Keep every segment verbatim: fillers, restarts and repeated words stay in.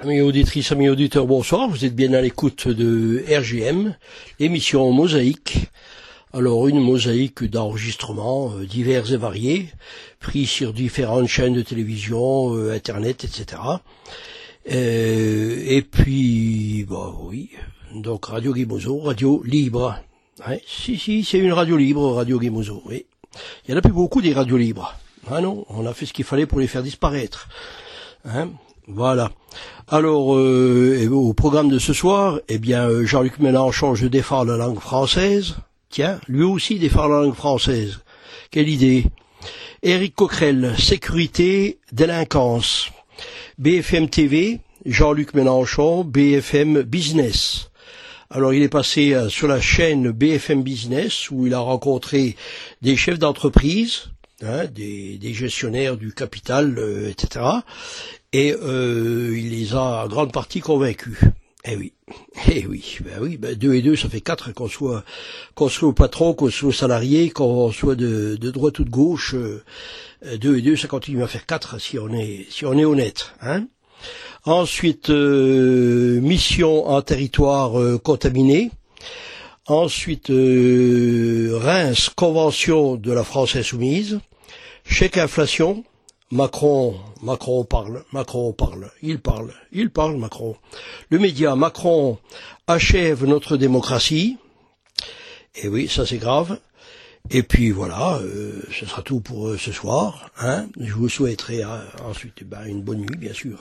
Amis auditrices, amis auditeurs, bonsoir. Vous êtes bien à l'écoute de R G M, l'émission Mosaïque. Alors, une mosaïque d'enregistrements euh, divers et variés, pris sur différentes chaînes de télévision, euh, Internet, et cetera. Euh, et puis, bah oui, donc Radio Guimozo, radio libre. Ouais, si, si, c'est une radio libre, Radio Guimozo, oui. Il n'y en a plus beaucoup des radios libres. Ah non, on a fait ce qu'il fallait pour les faire disparaître. Hein, voilà. Alors, euh, au programme de ce soir, eh bien, Jean-Luc Mélenchon, je défends la langue française. Tiens, lui aussi défend la langue française. Quelle idée. Éric Coquerel, sécurité, délinquance. B F M T V, Jean-Luc Mélenchon, B F M Business. Alors, il est passé euh, sur la chaîne B F M Business, où il a rencontré des chefs d'entreprise, hein, des, des gestionnaires du capital, euh, et cetera. Et euh, il les a en grande partie convaincus. Eh oui, eh oui, ben oui, ben deux et deux, ça fait quatre, qu'on soit, qu'on soit au patron, qu'on soit au salarié, qu'on soit de, de droite ou de gauche, euh, deux et deux, ça continue à faire quatre si on est, si on est honnête, hein. Ensuite, euh, mission en territoire euh, contaminé. Ensuite, euh, Reims, convention de la France insoumise. Chèque inflation. Macron, Macron parle, Macron parle, il parle, il parle, Macron. Le média, Macron achève notre démocratie. Et oui, ça c'est grave. Et puis voilà, euh, ce sera tout pour euh, ce soir, hein. Je vous souhaiterai euh, ensuite ben, une bonne nuit, bien sûr.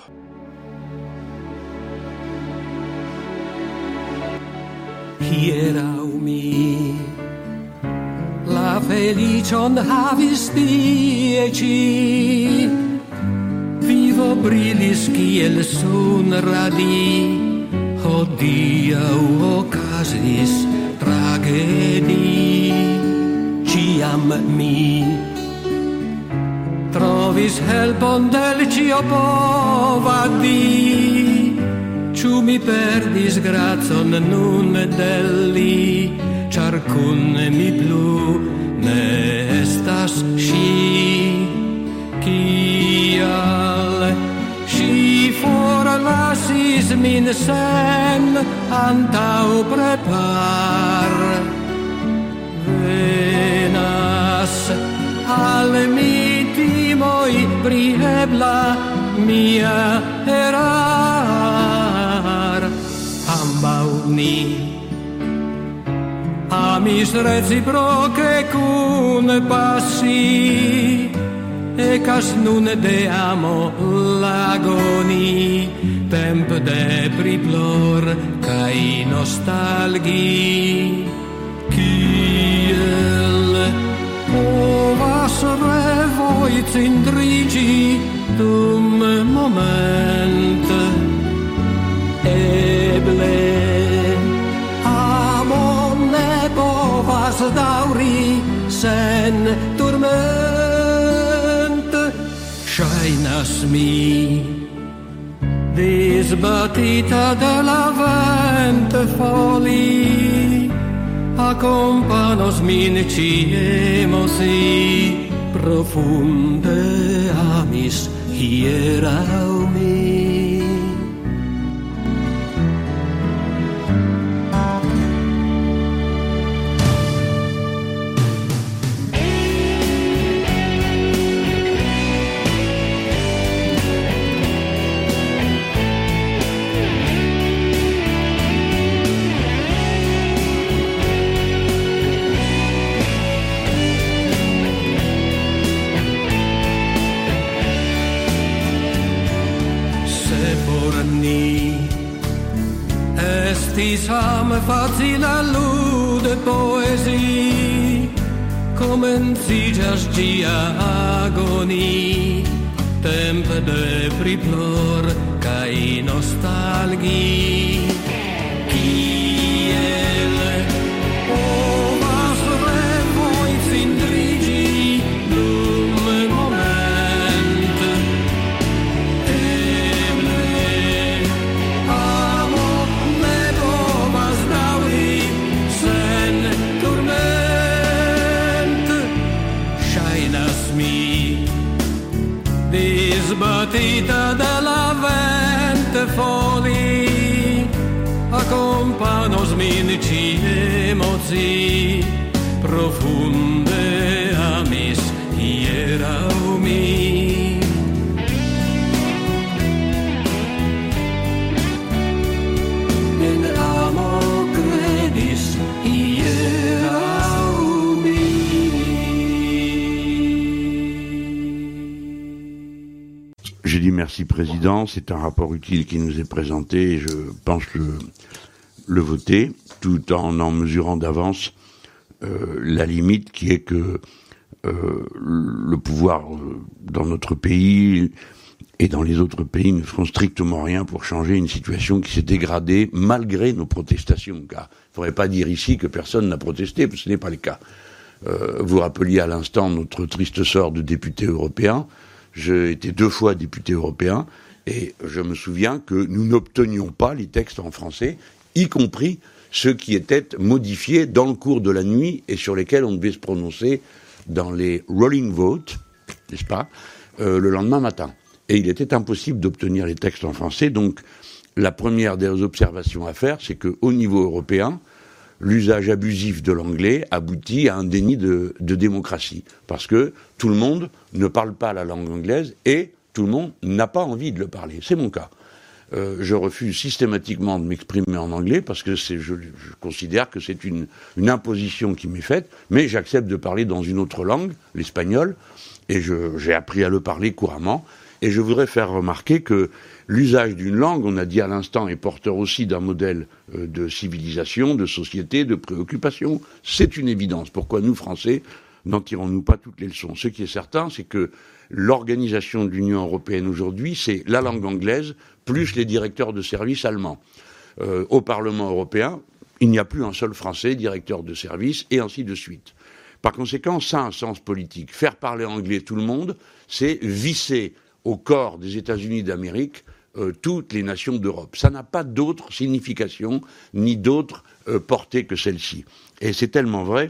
Hierau mi la felicion havis dieci, vivo brilis kiel sun radi, hodiaŭ okazis tragedi. Ciam mi trovis helpon del cio povadi, ciu mi perdis grazon nun del li, char kun mi plu ne estas si. Kial si forlasis min sen antau prepar, venas al mi timoi pri ebla mia erar. Ambau ni amis reciproce cun passi, ecas nun de amo lagoni, temp de priplor cae nostalgi. Kiel povas revoi cindrigi dum moment, eble amo ne povas dauri sen turment. Shainas mi disbatita de la vent foli, accompanos min ciemosi, profunde amis hierau mi. Sam facila lude poesi, comencijas gia agoni, temp de priplor cae nostalgi. Kiel povas revoi cindrigi dum moment, eble amo ne povas dauri sen turment. Shainas mi disbatita de la vent for zmienici emocji profunde amis hierau mi. In amo credis hierau mi. J'ai dit merci Président, c'est un rapport utile qui nous est présenté et je pense le, le voter, tout en en mesurant d'avance euh, la limite qui est que euh, le pouvoir euh, dans notre pays et dans les autres pays ne feront strictement rien pour changer une situation qui s'est dégradée malgré nos protestations. Car il ne faudrait pas dire ici que personne n'a protesté, parce que ce n'est pas le cas. Euh, vous rappeliez à l'instant notre triste sort de député européen. J'ai été deux fois député européen et je me souviens que nous n'obtenions pas les textes en français, y compris ceux qui étaient modifiés dans le cours de la nuit et sur lesquels on devait se prononcer dans les rolling votes, n'est-ce pas, euh, le lendemain matin. Et il était impossible d'obtenir les textes en français, donc la première des observations à faire, c'est qu'au niveau européen, l'usage abusif de l'anglais aboutit à un déni de, de démocratie. Parce que tout le monde ne parle pas la langue anglaise et tout le monde n'a pas envie de le parler. C'est mon cas. Euh, je refuse systématiquement de m'exprimer en anglais parce que c'est, je, je considère que c'est une, une imposition qui m'est faite, mais j'accepte de parler dans une autre langue, l'espagnol, et je, j'ai appris à le parler couramment. Et je voudrais faire remarquer que l'usage d'une langue, on a dit à l'instant, est porteur aussi d'un modèle euh, de civilisation, de société, de préoccupation. C'est une évidence. Pourquoi nous, Français, n'en tirons-nous pas toutes les leçons ? Ce qui est certain, c'est que l'organisation de l'Union européenne aujourd'hui, c'est la langue anglaise plus les directeurs de service allemands. Euh, au Parlement européen, il n'y a plus un seul Français directeur de service, et ainsi de suite. Par conséquent, ça a un sens politique. Faire parler anglais tout le monde, c'est visser au corps des États-Unis d'Amérique euh, toutes les nations d'Europe. Ça n'a pas d'autre signification ni d'autre euh, portée que celle-ci. Et c'est tellement vrai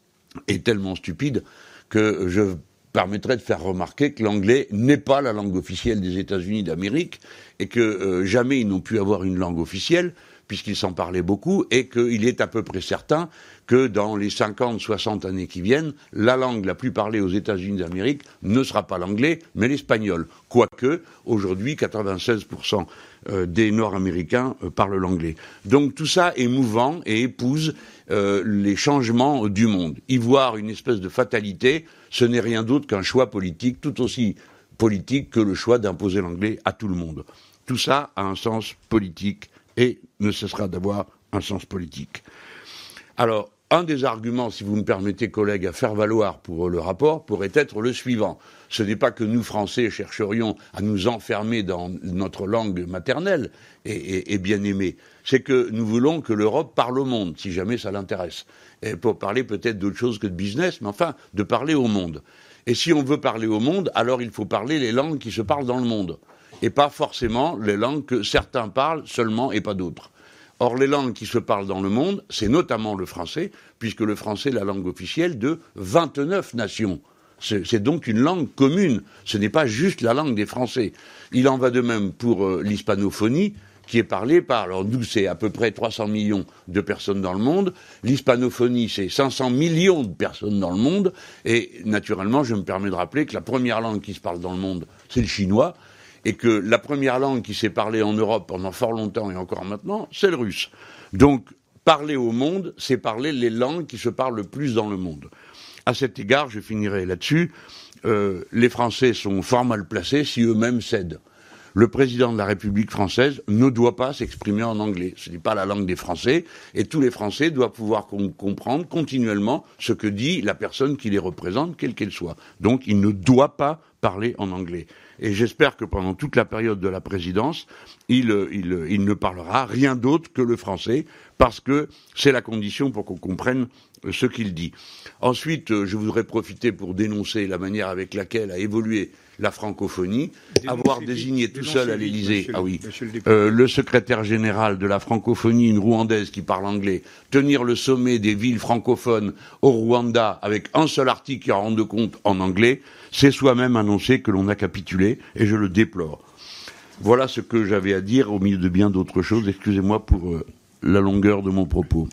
et tellement stupide que je permettrais de faire remarquer que l'anglais n'est pas la langue officielle des États-Unis d'Amérique et que euh, jamais ils n'ont pu avoir une langue officielle puisqu'ils s'en parlaient beaucoup et qu'il est à peu près certain que dans les cinquante, soixante années qui viennent, la langue la plus parlée aux États-Unis d'Amérique ne sera pas l'anglais, mais l'espagnol. Quoique, aujourd'hui, quatre-vingt-seize pour cent des Nord-Américains parlent l'anglais. Donc tout ça est mouvant et épouse euh, les changements du monde. Y voir une espèce de fatalité, ce n'est rien d'autre qu'un choix politique, tout aussi politique que le choix d'imposer l'anglais à tout le monde. Tout ça a un sens politique et ne cessera d'avoir un sens politique. Alors, un des arguments, si vous me permettez, collègues, à faire valoir pour le rapport pourrait être le suivant. Ce n'est pas que nous, Français, chercherions à nous enfermer dans notre langue maternelle et, et, et bien aimée. C'est que nous voulons que l'Europe parle au monde, si jamais ça l'intéresse. Et pour parler peut-être d'autre chose que de business, mais enfin, de parler au monde. Et si on veut parler au monde, alors il faut parler les langues qui se parlent dans le monde. Et pas forcément les langues que certains parlent seulement et pas d'autres. Or, les langues qui se parlent dans le monde, c'est notamment le français, puisque le français est la langue officielle de vingt-neuf nations. C'est, c'est donc une langue commune. Ce n'est pas juste la langue des Français. Il en va de même pour euh, l'hispanophonie, qui est parlée par, alors nous, c'est à peu près trois cents millions de personnes dans le monde. L'hispanophonie, c'est cinq cents millions de personnes dans le monde. Et naturellement, je me permets de rappeler que la première langue qui se parle dans le monde, c'est le chinois. Et que la première langue qui s'est parlée en Europe pendant fort longtemps et encore maintenant, c'est le russe. Donc, parler au monde, c'est parler les langues qui se parlent le plus dans le monde. À cet égard, je finirai là-dessus, euh, les Français sont fort mal placés si eux-mêmes cèdent. Le président de la République française ne doit pas s'exprimer en anglais. Ce n'est pas la langue des Français, et tous les Français doivent pouvoir com- comprendre continuellement ce que dit la personne qui les représente, quelle qu'elle soit. Donc, il ne doit pas parler en anglais. Et j'espère que pendant toute la période de la présidence, il, il, il ne parlera rien d'autre que le français, parce que c'est la condition pour qu'on comprenne ce qu'il dit. Ensuite, je voudrais profiter pour dénoncer la manière avec laquelle a évolué la francophonie, dénoncez, avoir désigné tout seul à l'Élysée, ah oui, le, euh, le secrétaire général de la francophonie, une Rwandaise qui parle anglais, tenir le sommet des villes francophones au Rwanda avec un seul article qui en rende compte en anglais, c'est soi-même annoncer que l'on a capitulé, et je le déplore. Voilà ce que j'avais à dire au milieu de bien d'autres choses. Excusez-moi pour euh, la longueur de mon propos.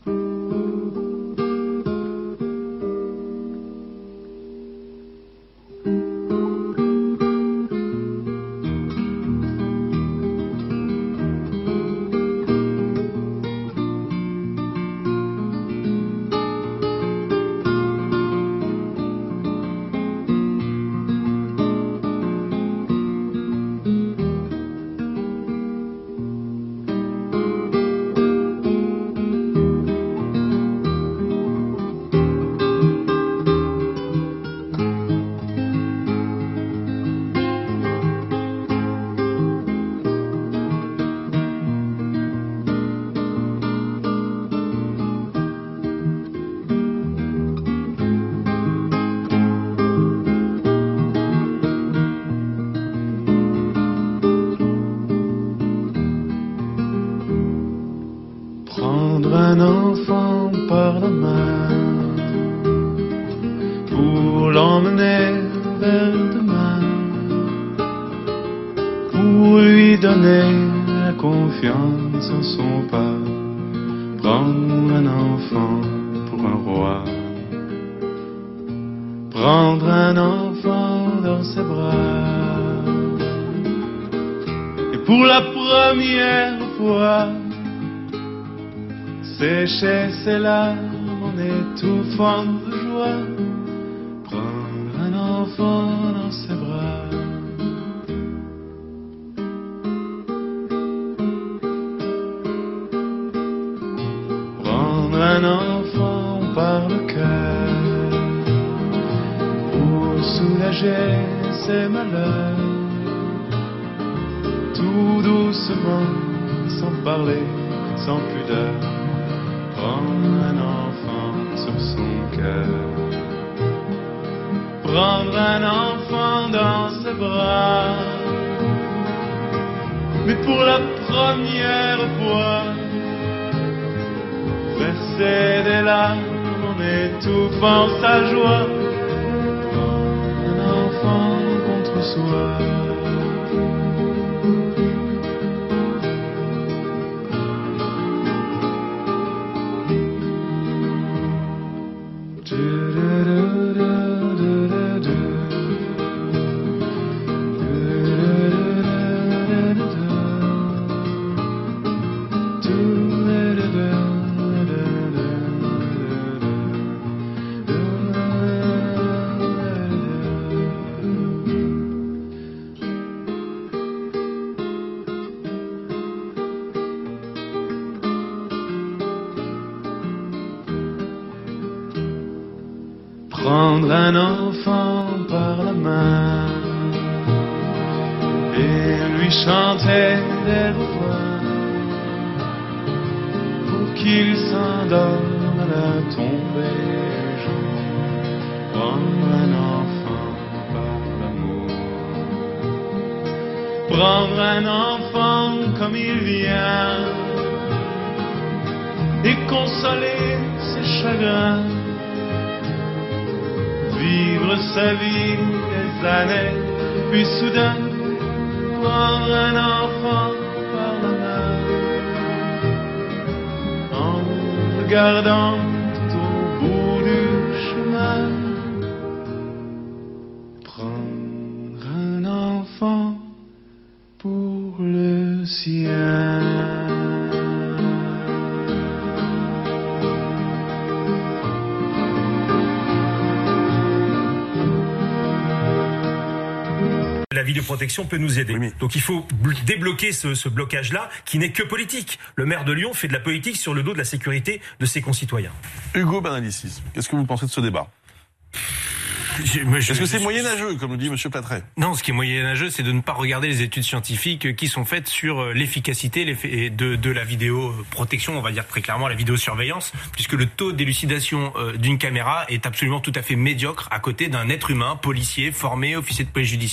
Un enfant par la main pour l'emmener vers demain, pour lui donner la confiance en son pas. Prendre un enfant pour un roi, prendre un enfant dans ses bras, et pour la première fois sécher ses larmes en étouffant de joie, prendre un enfant dans ses bras. Prendre un enfant par le cœur pour soulager ses malheurs, tout doucement, sans parler, sans pudeur. Prendre un enfant sur son cœur, prendre un enfant dans ses bras, mais pour la première fois, verser des larmes en étouffant sa joie, prendre un enfant contre soi. Prendre un enfant par la main et lui chanter des refrains pour qu'il s'endorme à la tombée du jour. Prendre un enfant par l'amour, prendre un enfant comme il vient et consoler ses chagrins, vivre sa vie des années, puis soudain prendre un enfant par la main, en regardant tout au bout du chemin. Prendre un enfant pour le sien. La vidéoprotection peut nous aider. Oui, mais... Donc il faut débloquer ce, ce blocage-là, qui n'est que politique. Le maire de Lyon fait de la politique sur le dos de la sécurité de ses concitoyens. Hugo Bernalicis, qu'est-ce que vous pensez de ce débat ? Je, moi, je, Est-ce que c'est je, moyenâgeux, comme le dit M. Platret ? Non, ce qui est moyenâgeux, c'est de ne pas regarder les études scientifiques qui sont faites sur l'efficacité de, de la vidéoprotection, on va dire très clairement la vidéosurveillance, puisque le taux d'élucidation d'une caméra est absolument tout à fait médiocre à côté d'un être humain, policier, formé, officier de police judiciaire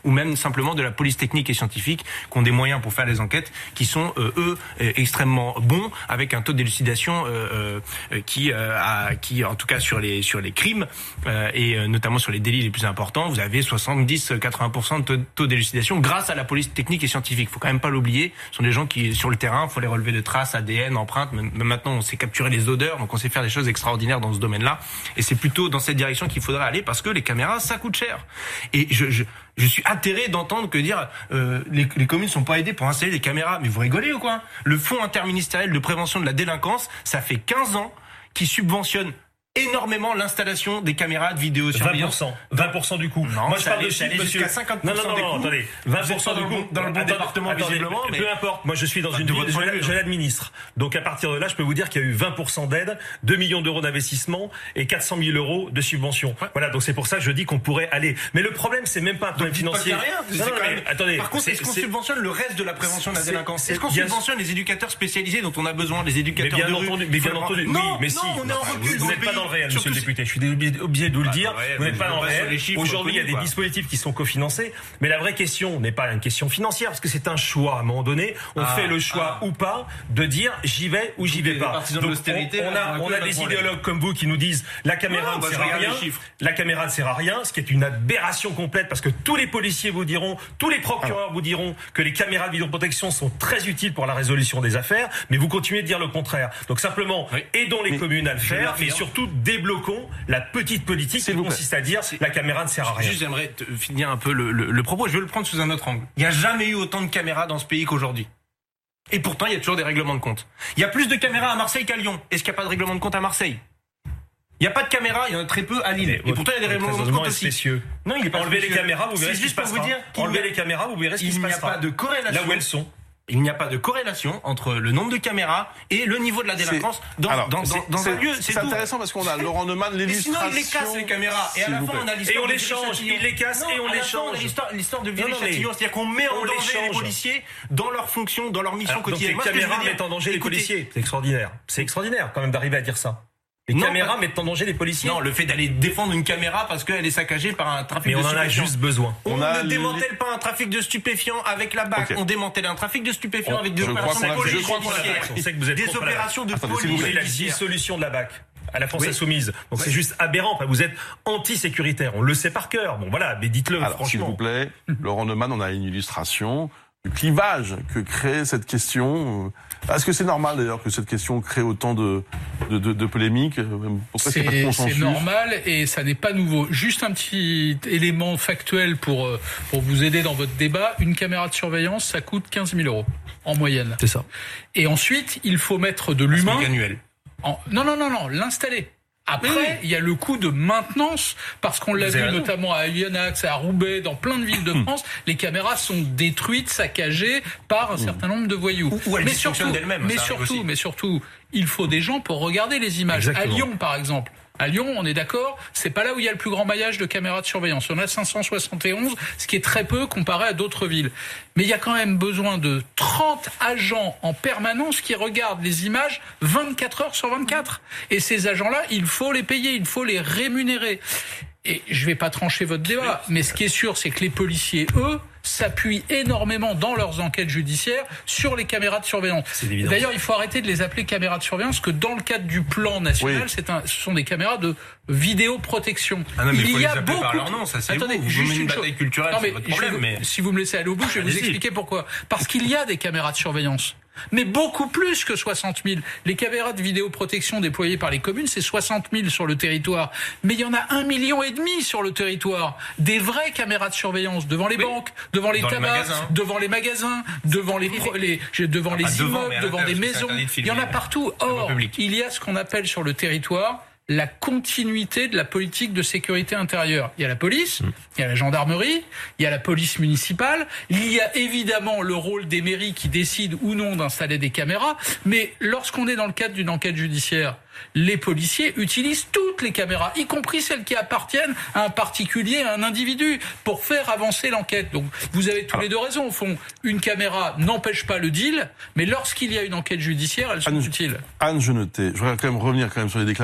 ou même simplement de la police technique et scientifique qui ont des moyens pour faire les enquêtes, qui sont euh, eux euh, extrêmement bons, avec un taux d'élucidation euh, euh, qui, euh, a, qui en tout cas sur les sur les crimes euh, et euh, notamment sur les délits les plus importants, vous avez soixante-dix à quatre-vingts pour cent de taux, taux d'élucidation grâce à la police technique et scientifique. Faut quand même pas l'oublier. Ce sont des gens qui sur le terrain, faut les relever de traces, A D N, empreintes. Même maintenant, on sait capturer les odeurs, donc on sait faire des choses extraordinaires dans ce domaine-là. Et c'est plutôt dans cette direction qu'il faudrait aller parce que les caméras, ça coûte cher. Et je, je, je suis atterré d'entendre que dire euh, les, les communes sont pas aidées pour installer des caméras. Mais vous rigolez ou quoi? Le Fonds interministériel de prévention de la délinquance, ça fait quinze ans qu'il subventionne énormément l'installation des caméras de vidéosurveillance. vingt pour cent. vingt pour cent du coût. Non, moi je parle de chiffres, monsieur. Jusqu'à cinquante pour cent non, non, non, non, attendez. vingt pour cent du coût. Dans le bon département, attendez, visiblement. Mais... Mais... Peu importe. Moi, je suis dans Enfin, une de ville, votre je, point de vue, je l'administre. Donc, à partir de là, je peux vous dire qu'il y a eu vingt pour cent d'aide, deux millions d'euros d'investissement et quatre cent mille euros de subvention. Ouais. Voilà. Donc, c'est pour ça que je dis qu'on pourrait aller. Mais le problème, c'est même pas un problème financier. Pas rien. Non, non, mais, attendez. Par contre, est-ce qu'on subventionne le reste de la prévention de la délinquance? Est-ce qu'on subventionne les éducateurs spécialisés dont on a besoin, les éducateurs de rue? Mais bien entendu. Oui, mais si. On est en recul. Vous n'êtes pas dans le réel, monsieur le député. Je suis obligé de vous le dire, ouais, vous n'êtes pas dans le réel. Aujourd'hui, il y a des quoi. dispositifs qui sont cofinancés, mais la vraie question n'est pas une question financière, parce que c'est un choix. À un moment donné, on ah, fait le choix ah. ou pas de dire j'y vais ou j'y vais pas. Donc, on, on a, on a des idéologues comme vous qui nous disent la caméra non, ne bah, sert à rien. La caméra ne sert à rien, ce qui est une aberration complète, parce que tous les policiers vous diront, tous les procureurs ah. vous diront que les caméras de vidéoprotection sont très utiles pour la résolution des affaires, mais vous continuez de dire le contraire. Donc simplement, oui. aidons les mais communes à le faire, mais surtout débloquons la petite politique qui consiste à dire la caméra ne sert à rien. Juste, j'aimerais te finir un peu le, le, le propos. Je vais le prendre sous un autre angle. Il n'y a jamais eu autant de caméras dans ce pays qu'aujourd'hui. Et pourtant, il y a toujours des règlements de compte. Il y a plus de caméras à Marseille qu'à Lyon. Est-ce qu'il n'y a pas de règlement de compte à Marseille? Il n'y a pas de caméras, il y en a très peu à Lille. Mais et pourtant, il y a des règlements de compte aussi. Spécieux. Non, il est pas enlever les caméras, vous verrez ce qui se passera. Enlever les caméras, vous verrez ce qui se passera. Il n'y a pas de corrélation. Là où elles sont. Il n'y a pas de corrélation entre le nombre de caméras et le niveau de la délinquance dans, Alors, dans, dans, dans un lieu. C'est intéressant parce qu'on a Laurent Neumann, l'illustration. Et sinon, il les casse, les caméras. Et à la fin, on a l'histoire. Et on les change. Il les casse et on les change. L'histoire de Viry-Châtillon. C'est-à-dire qu'on met en danger les policiers dans leur fonction, dans leur mission quotidienne. Les caméras mettent en danger les policiers. C'est extraordinaire. C'est extraordinaire, quand même, d'arriver à dire ça. Les non, caméras pas... mettent en danger les policiers. Non, le fait d'aller défendre une caméra parce qu'elle est saccagée par un trafic mais de stupéfiants. Mais on en a juste besoin. On, on ne démantèle les... pas un trafic de stupéfiants avec la B A C. Okay. On démantèle un trafic de stupéfiants on... avec des je opérations de police. Je crois qu'on On sait que vous êtes des opérations de police. Vous voulez la dissolution de la B A C à la France oui. Insoumise. Donc oui. c'est juste aberrant. Vous êtes anti-sécuritaire. On le sait par cœur. Bon voilà, mais dites-le Alors, franchement. S'il vous plaît, Laurent Neumann, on a une illustration du clivage que crée cette question. Est-ce que c'est normal d'ailleurs que cette question crée autant de, de, de, de polémiques? C'est, pas de c'est normal et ça n'est pas nouveau. Juste un petit élément factuel pour, pour vous aider dans votre débat. Une caméra de surveillance, ça coûte quinze mille euros en moyenne. C'est ça. Et ensuite, il faut mettre de l'humain. Annuel. En... Non, non, non, non, l'installer. Après, oui. il y a le coût de maintenance, parce qu'on l'a Vous vu notamment à Oyonnax, à Roubaix, dans plein de villes de France, mmh. les caméras sont détruites, saccagées par un mmh. certain nombre de voyous. Ou, ou elles mais surtout, d'elles-mêmes. Mais surtout, mais surtout, il faut des gens pour regarder les images. Exactement. À Lyon, par exemple. À Lyon, on est d'accord, c'est pas là où il y a le plus grand maillage de caméras de surveillance. On a cinq cent soixante et onze, ce qui est très peu comparé à d'autres villes. Mais il y a quand même besoin de trente agents en permanence qui regardent les images vingt-quatre heures sur vingt-quatre. Et ces agents-là, il faut les payer, il faut les rémunérer. Et je vais pas trancher votre débat, mais ce qui est sûr, c'est que les policiers, eux, s'appuient énormément dans leurs enquêtes judiciaires sur les caméras de surveillance. D'ailleurs, il faut arrêter de les appeler caméras de surveillance, que dans le cadre du plan national, oui. c'est un, ce sont des caméras de vidéoprotection. Ah non, mais il faut y a beaucoup. Par leur nom, ça c'est Attendez, vous, vous juste une bataille culturelle, non, mais, c'est votre problème. Vous, mais si vous me laissez aller au bout, je vais vous expliquer pourquoi. Parce qu'il y a des caméras de surveillance. Mais beaucoup plus que soixante mille. Les caméras de vidéoprotection déployées par les communes, c'est soixante mille sur le territoire. Mais il y en a un million et demi sur le territoire. Des vraies caméras de surveillance devant les oui. banques, devant les tabacs, les devant les magasins, devant les, les, devant ah, les immeubles, devant, devant des maisons. Il y en a partout. Or, il y a ce qu'on appelle sur le territoire la continuité de la politique de sécurité intérieure. Il y a la police, mmh. il y a la gendarmerie, il y a la police municipale, il y a évidemment le rôle des mairies qui décident ou non d'installer des caméras, mais lorsqu'on est dans le cadre d'une enquête judiciaire, les policiers utilisent toutes les caméras, y compris celles qui appartiennent à un particulier, à un individu, pour faire avancer l'enquête. Donc vous avez tous Alors, les deux raisons. Au fond, une caméra n'empêche pas le deal, mais lorsqu'il y a une enquête judiciaire, elles sont Anne, utiles. Anne Genetet, je voudrais quand même revenir quand même sur les déclarations de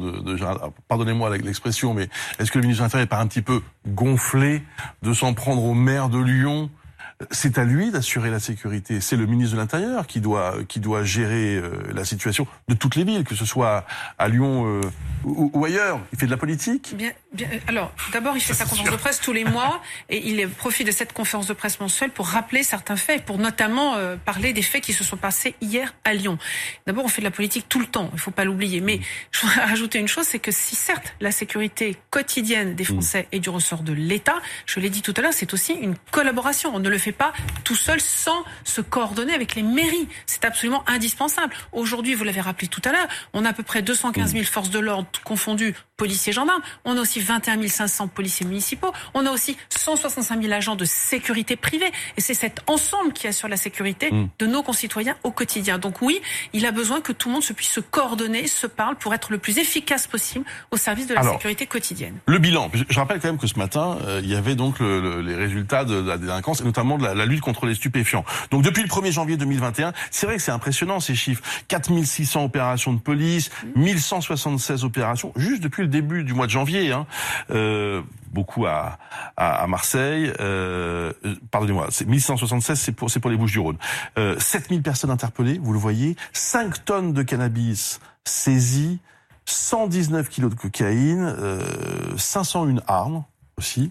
de, de Gérald, pardonnez-moi l'expression, mais est-ce que le ministre de l'Intérieur n'est pas un petit peu gonflé de s'en prendre au maire de Lyon ? C'est à lui d'assurer la sécurité. C'est le ministre de l'Intérieur qui doit qui doit gérer euh, la situation de toutes les villes, que ce soit à Lyon euh, ou, ou ailleurs. Il fait de la politique. Bien, bien. Alors, d'abord, il fait sa conférence de presse tous les mois et il profite de cette conférence de presse mensuelle pour rappeler certains faits, pour notamment euh, parler des faits qui se sont passés hier à Lyon. D'abord, on fait de la politique tout le temps. Il faut pas l'oublier. Mais je voudrais rajouter une chose, c'est que si certes la sécurité quotidienne des Français mmh. est du ressort de l'État, je l'ai dit tout à l'heure, c'est aussi une collaboration. On ne le fait pas tout seul sans se coordonner avec les mairies. C'est absolument indispensable. Aujourd'hui, vous l'avez rappelé tout à l'heure, on a à peu près deux cent quinze mille forces de l'ordre confondues, policiers et gendarmes. On a aussi vingt et un mille cinq cents policiers municipaux. On a aussi cent soixante-cinq mille agents de sécurité privée. Et c'est cet ensemble qui assure la sécurité mmh. de nos concitoyens au quotidien. Donc oui, il a besoin que tout le monde se puisse se coordonner, se parle pour être le plus efficace possible au service de la Alors, sécurité quotidienne. Le bilan. Je rappelle quand même que ce matin, euh, il y avait donc le, le, les résultats de la délinquance et notamment de la, la lutte contre les stupéfiants. Donc depuis le premier janvier deux mille vingt et un, c'est vrai que c'est impressionnant ces chiffres. quatre mille six cents opérations de police, mille cent soixante-seize opérations, juste depuis le début du mois de janvier. Hein. Euh, beaucoup à, à, à Marseille. Euh, pardonnez-moi, c'est mille cent soixante-seize, c'est pour, c'est pour les Bouches-du-Rhône. Euh, sept mille personnes interpellées, vous le voyez. cinq tonnes de cannabis saisies, cent dix-neuf kilos de cocaïne, euh, cinq cent un armes aussi.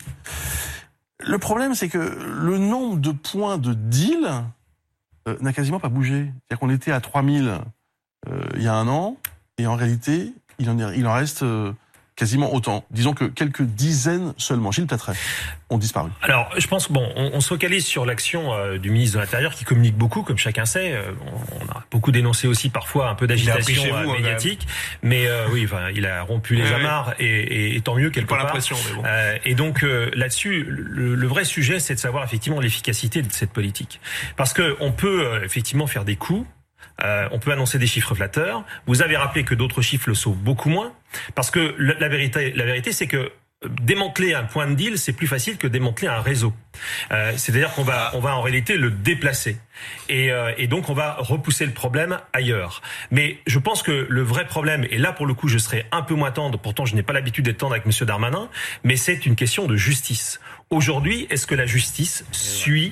Le problème, c'est que le nombre de points de deal euh, n'a quasiment pas bougé. C'est-à-dire qu'on était à trois mille euh, il y a un an, et en réalité, il en, est, il en reste euh, quasiment autant. Disons que quelques dizaines seulement, Gilles Plattret, ont disparu. Alors, je pense, bon, on, on se focalise sur l'action euh, du ministre de l'Intérieur qui communique beaucoup, comme chacun sait. Euh, on, on a beaucoup dénoncé aussi parfois un peu d'agitation vous, euh, médiatique, mais euh, oui, enfin, il a rompu les oui, amarres oui. Et, et, et tant mieux quelque part. l'impression, mais bon. Euh, et donc euh, là-dessus, le, le vrai sujet, c'est de savoir effectivement l'efficacité de cette politique, parce que on peut euh, effectivement faire des coups. Euh, on peut annoncer des chiffres flatteurs. Vous avez rappelé que d'autres chiffres le sont beaucoup moins, parce que la, la vérité, la vérité, c'est que démanteler un point de deal, c'est plus facile que démanteler un réseau. Euh, c'est-à-dire qu'on va, on va en réalité le déplacer, et, euh, et donc on va repousser le problème ailleurs. Mais je pense que le vrai problème, et là pour le coup, je serai un peu moins tendre. Pourtant, je n'ai pas l'habitude d'être tendre avec Monsieur Darmanin, mais c'est une question de justice. Aujourd'hui, est-ce que la justice suit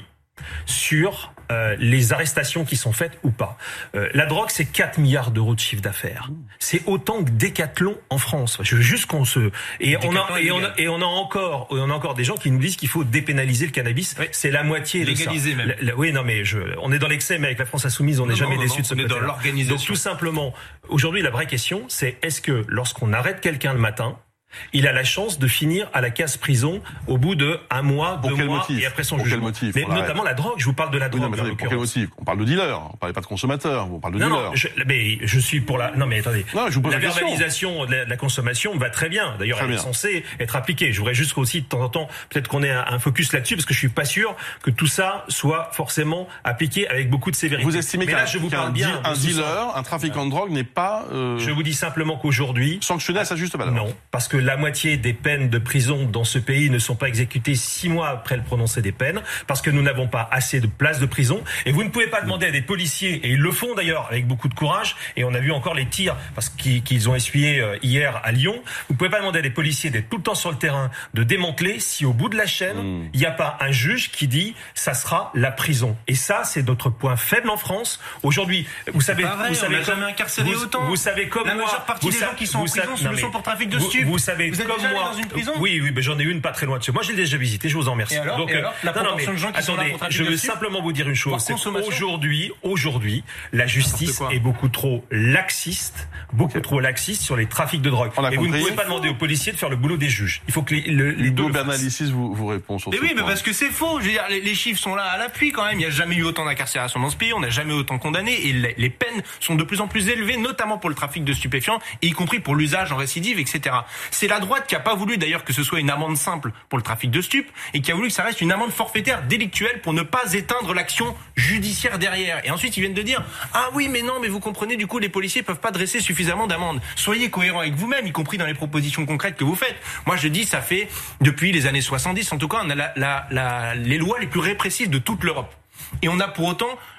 sur euh, les arrestations qui sont faites ou pas. Euh, la drogue, c'est quatre milliards d'euros de chiffre d'affaires. C'est autant que Decathlon en France. Je veux juste qu'on se et on a et on a, et on a encore on a encore des gens qui nous disent qu'il faut dépénaliser le cannabis. Oui. C'est la moitié légaliser de ça. même. La, la, oui, non mais je on est dans l'excès, mais avec la France insoumise, on n'est jamais déçu de ce côté-là. On est dans l'organisation. Donc tout simplement, aujourd'hui, la vraie question, c'est est-ce que lorsqu'on arrête quelqu'un le matin, il a la chance de finir à la case prison au bout de un mois, pour deux mois, motif et après son pour jugement. Quel motif mais notamment la drogue. Je vous parle de la drogue. Oui, non, mais attendez, pour quel motif? On parle de dealer. On parle pas de consommateur. On parle de non, dealer. Non, je, mais je suis pour la. Non, mais attendez. Non, je vous pose la la verbalisation de la, de la consommation va très bien. D'ailleurs, très elle bien. est censée être appliquée. Je voudrais juste aussi de temps en temps, peut-être qu'on ait un, un focus là-dessus, parce que je suis pas sûr que tout ça soit forcément appliqué avec beaucoup de sévérité. Vous estimez qu'un, je vous qu'un parle bien un dealer, un trafiquant de drogue n'est pas. Euh, je vous dis simplement qu'aujourd'hui. Sanctionné à sa juste valeur. Non, parce que la moitié des peines de prison dans ce pays ne sont pas exécutées six mois après le prononcé des peines, parce que nous n'avons pas assez de places de prison. Et vous ne pouvez pas demander à des policiers, et ils le font d'ailleurs avec beaucoup de courage, et on a vu encore les tirs parce qu'ils, qu'ils ont essuyé hier à Lyon. Vous ne pouvez pas demander à des policiers d'être tout le temps sur le terrain, de démanteler, si au bout de la chaîne, il mmh. n'y a pas un juge qui dit ça sera la prison. Et ça, c'est notre point faible en France. Aujourd'hui, vous savez, pareil, vous savez on n'a jamais incarcéré vous, autant. Vous savez comme la moi, majeure partie vous des sa- gens qui sont en prison sa- le sont pour trafic de vous, stupes. vous savez vous êtes comme déjà allé moi. dans une prison? Oui, oui, mais j'en ai une pas très loin de chez moi. Moi, je l'ai déjà visité. Je vous en remercie. Et alors, Donc, et alors la non, non, proportion mais, de gens qui sont là attendez, pour trafic je de veux stupes, simplement vous dire une chose. C'est consommation. aujourd'hui, aujourd'hui, la justice est beaucoup trop laxiste, beaucoup okay. trop laxiste sur les trafics de drogue. Et vous ne pouvez pas demander aux policiers de faire le boulot des juges. Il faut que les, le, les Ludo Bernalicis vous, vous répond sur mais ce oui, point. mais parce que c'est faux. Je veux dire, les, les chiffres sont là à l'appui quand même. Il n'y a jamais eu autant d'incarcération dans ce pays. On n'a jamais autant condamné. Et les, les peines sont de plus en plus élevées, notamment pour le trafic de stupéfiants, et y compris pour l'usage en récidive, et cetera. C'est la droite qui a pas voulu d'ailleurs que ce soit une amende simple pour le trafic de stupes, et qui a voulu que ça reste une amende forfaitaire délictuelle pour ne pas éteindre l'action judiciaire derrière. Et ensuite, ils viennent de dire ah oui, mais non, mais vous comprenez, du coup, les policiers peuvent pas dresser suffisamment d'amendes. Soyez cohérents avec vous-même, y compris dans les propositions concrètes que vous faites. Moi, je dis, ça fait depuis les années soixante-dix, en tout cas, on a la, la, la, les lois les plus répressives de toute l'Europe. Et on a pour autant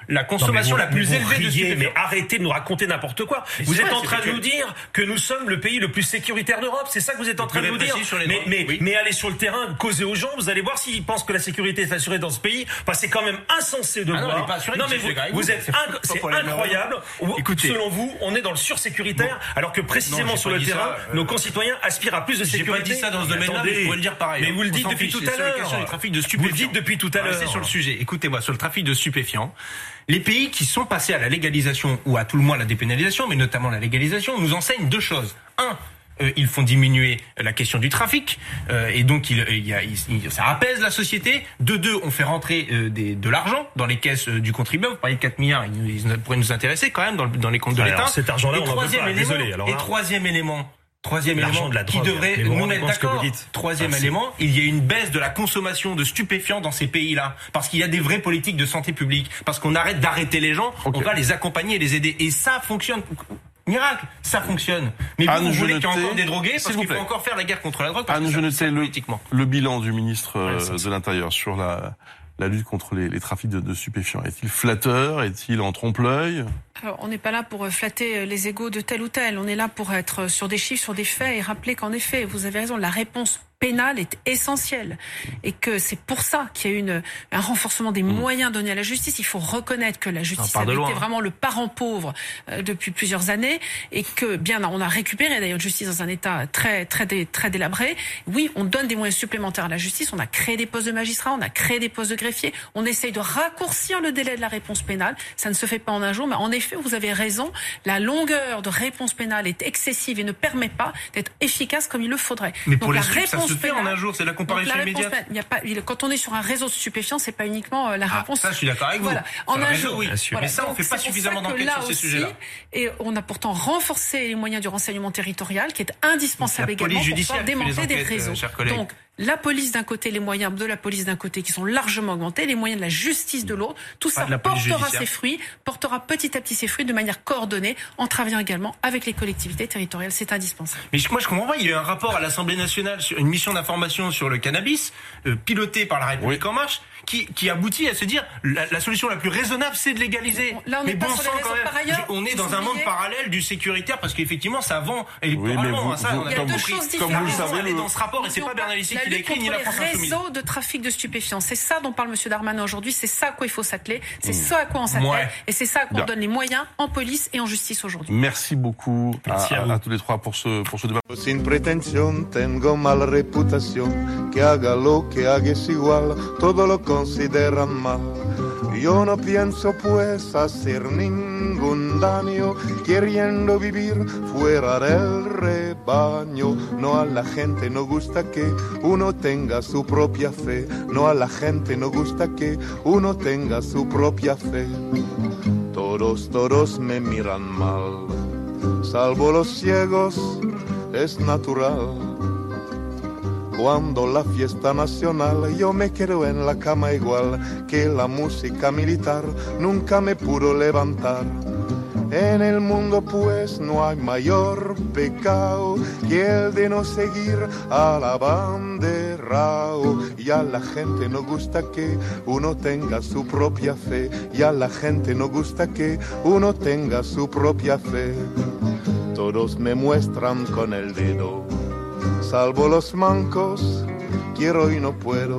la consommation non, la plus vous élevée riez, de stupéfiants. Mais arrêtez de nous raconter n'importe quoi. Mais vous êtes vrai, en train de nous dire que nous sommes le pays le plus sécuritaire d'Europe. C'est ça que vous êtes en train de nous dire. Mais, mais, oui. mais allez sur le terrain, causez aux gens, vous allez voir s'ils pensent que la sécurité est assurée dans ce pays. Enfin, c'est quand même insensé de ah voir. Non, pas assuré, non mais vous, vous, vous êtes c'est, inc- c'est incroyable. Écoutez, selon vous, on est dans le sursécuritaire, bon. alors que précisément non, sur le terrain, ça, euh, nos concitoyens aspirent à plus de sécurité. J'ai pas dit ça dans ce domaine-là, mais je pourrais le dire pareil. Mais vous le dites depuis tout à l'heure. Sur le trafic de stupéfiants. Vous le dites depuis tout à l'heure. C'est sur le sujet. Écoutez-moi, sur le trafic de stupéfiants, les pays qui sont passés à la légalisation ou à tout le moins la dépénalisation, mais notamment la légalisation, nous enseignent deux choses. Un, Euh, ils font diminuer la question du trafic euh, et donc il, il y a, il, ça apaise la société. De deux, on fait rentrer euh, des, de l'argent dans les caisses euh, du contribuable. Vous parlez de quatre milliards, il, il pourrait nous intéresser quand même dans, dans les comptes de alors, l'État. Cet argent-là, et on troisième en élément, Désolé, alors là... Et troisième élément, troisième élément de la qui drogue. devrait nous mettre d'accord. Troisième ah, élément, il y a une baisse de la consommation de stupéfiants dans ces pays-là parce qu'il y a des vraies politiques de santé publique, parce qu'on arrête d'arrêter les gens, okay. on va les accompagner et les aider et ça fonctionne. Miracle, ça fonctionne. Mais vous, vous voulez qu'il y ait encore des drogués parce qu'il faut encore faire la guerre contre la drogue. Anne, je notais le, le bilan du ministre ouais, de l'Intérieur sur la, la lutte contre les, les trafics de, de stupéfiants. Est-il flatteur? Est-il en trompe-l'œil? Alors, on n'est pas là pour flatter les égos de tel ou tel. On est là pour être sur des chiffres, sur des faits et rappeler qu'en effet, vous avez raison, la réponse pénale est essentielle et que c'est pour ça qu'il y a une, un renforcement des mmh. moyens donnés à la justice. Il faut reconnaître que la justice a été vraiment le parent pauvre euh, depuis plusieurs années et que bien on a récupéré d'ailleurs une justice dans un état très très dé, très délabré. Oui, on donne des moyens supplémentaires à la justice. On a créé des postes de magistrats, on a créé des postes de greffiers. On essaye de raccourcir le délai de la réponse pénale. Ça ne se fait pas en un jour, mais en effet, vous avez raison. La longueur de réponse pénale est excessive et ne permet pas d'être efficace comme il le faudrait. Mais pour Donc, les la réponse se fait en un jour, c'est la comparaison la immédiate. Pénale, il y a pas, il, quand on est sur un réseau de stupéfiants, c'est pas uniquement euh, la ah, réponse. Ça, je suis d'accord avec voilà. vous. En un réseau, jour, oui. Voilà. Mais ça, on Donc, fait pas suffisamment d'enquêtes sur ces sujets-là. Et on a pourtant renforcé les moyens du renseignement territorial, qui est indispensable également pour pouvoir démanteler des réseaux. Donc, la police d'un côté, les moyens de la police d'un côté qui sont largement augmentés, les moyens de la justice de l'autre, tout ça portera ses fruits, portera petit à petit ses fruits de manière coordonnée, en travaillant également avec les collectivités territoriales. C'est indispensable. Mais moi, je comprends pas. Il y a eu un rapport à l'Assemblée nationale sur une mission d'information sur le cannabis, euh, pilotée par la République oui. en marche, qui, qui aboutit à se dire la, la solution la plus raisonnable, c'est de légaliser. Bon, là, on mais est bon pas sang sur les quand même. Par ailleurs, on est dans un monde parallèle du sécuritaire parce qu'effectivement, ça vend électoralement. Oui, ça, vous, on a il y a deux compris. choses différentes. Comme vous le savez, elle est dans ce rapport et c'est pas Bernalicis qui l'a écrit ni la France Insoumise. Les réseaux de trafic de stupéfiants, c'est ça dont parle M. Darmanin aujourd'hui, c'est ça à quoi il faut s'atteler, c'est mmh. ça à quoi on s'attelle ouais. et c'est ça à quoi on donne les moyens en police et en justice aujourd'hui. Merci beaucoup Merci à, à, à tous les trois pour ce, pour ce débat. Sin pretensión, tengo mala reputación, que haga lo que haga es igual, todo lo consideran mal. Yo no pienso pues hacer ningún daño, queriendo vivir fuera del rebaño. No, a la gente no gusta que uno tenga su propia fe, no, a la gente no gusta que uno tenga su propia fe. Todos, todos me miran mal, salvo los ciegos, es natural. Cuando la fiesta nacional yo me quedo en la cama igual que la música militar nunca me pudo levantar. En el mundo pues no hay mayor pecado que el de no seguir al abanderao. Y a la gente no gusta que uno tenga su propia fe, y a la gente no gusta que uno tenga su propia fe. Todos me muestran con el dedo, salvo los mancos, quiero y no puedo.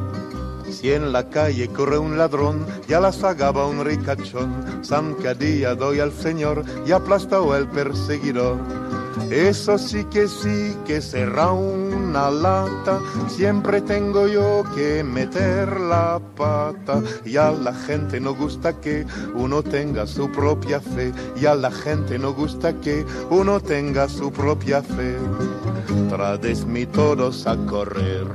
Si en la calle corre un ladrón, ya la sagaba un ricachón. Zancadilla doy al Señor y aplastó el perseguidor. Eso sí que sí que será una lata, siempre tengo yo que meter la pata. Y a la gente no gusta que uno tenga su propia fe, y a la gente no gusta que uno tenga su propia fe. Trades mi todos a correr.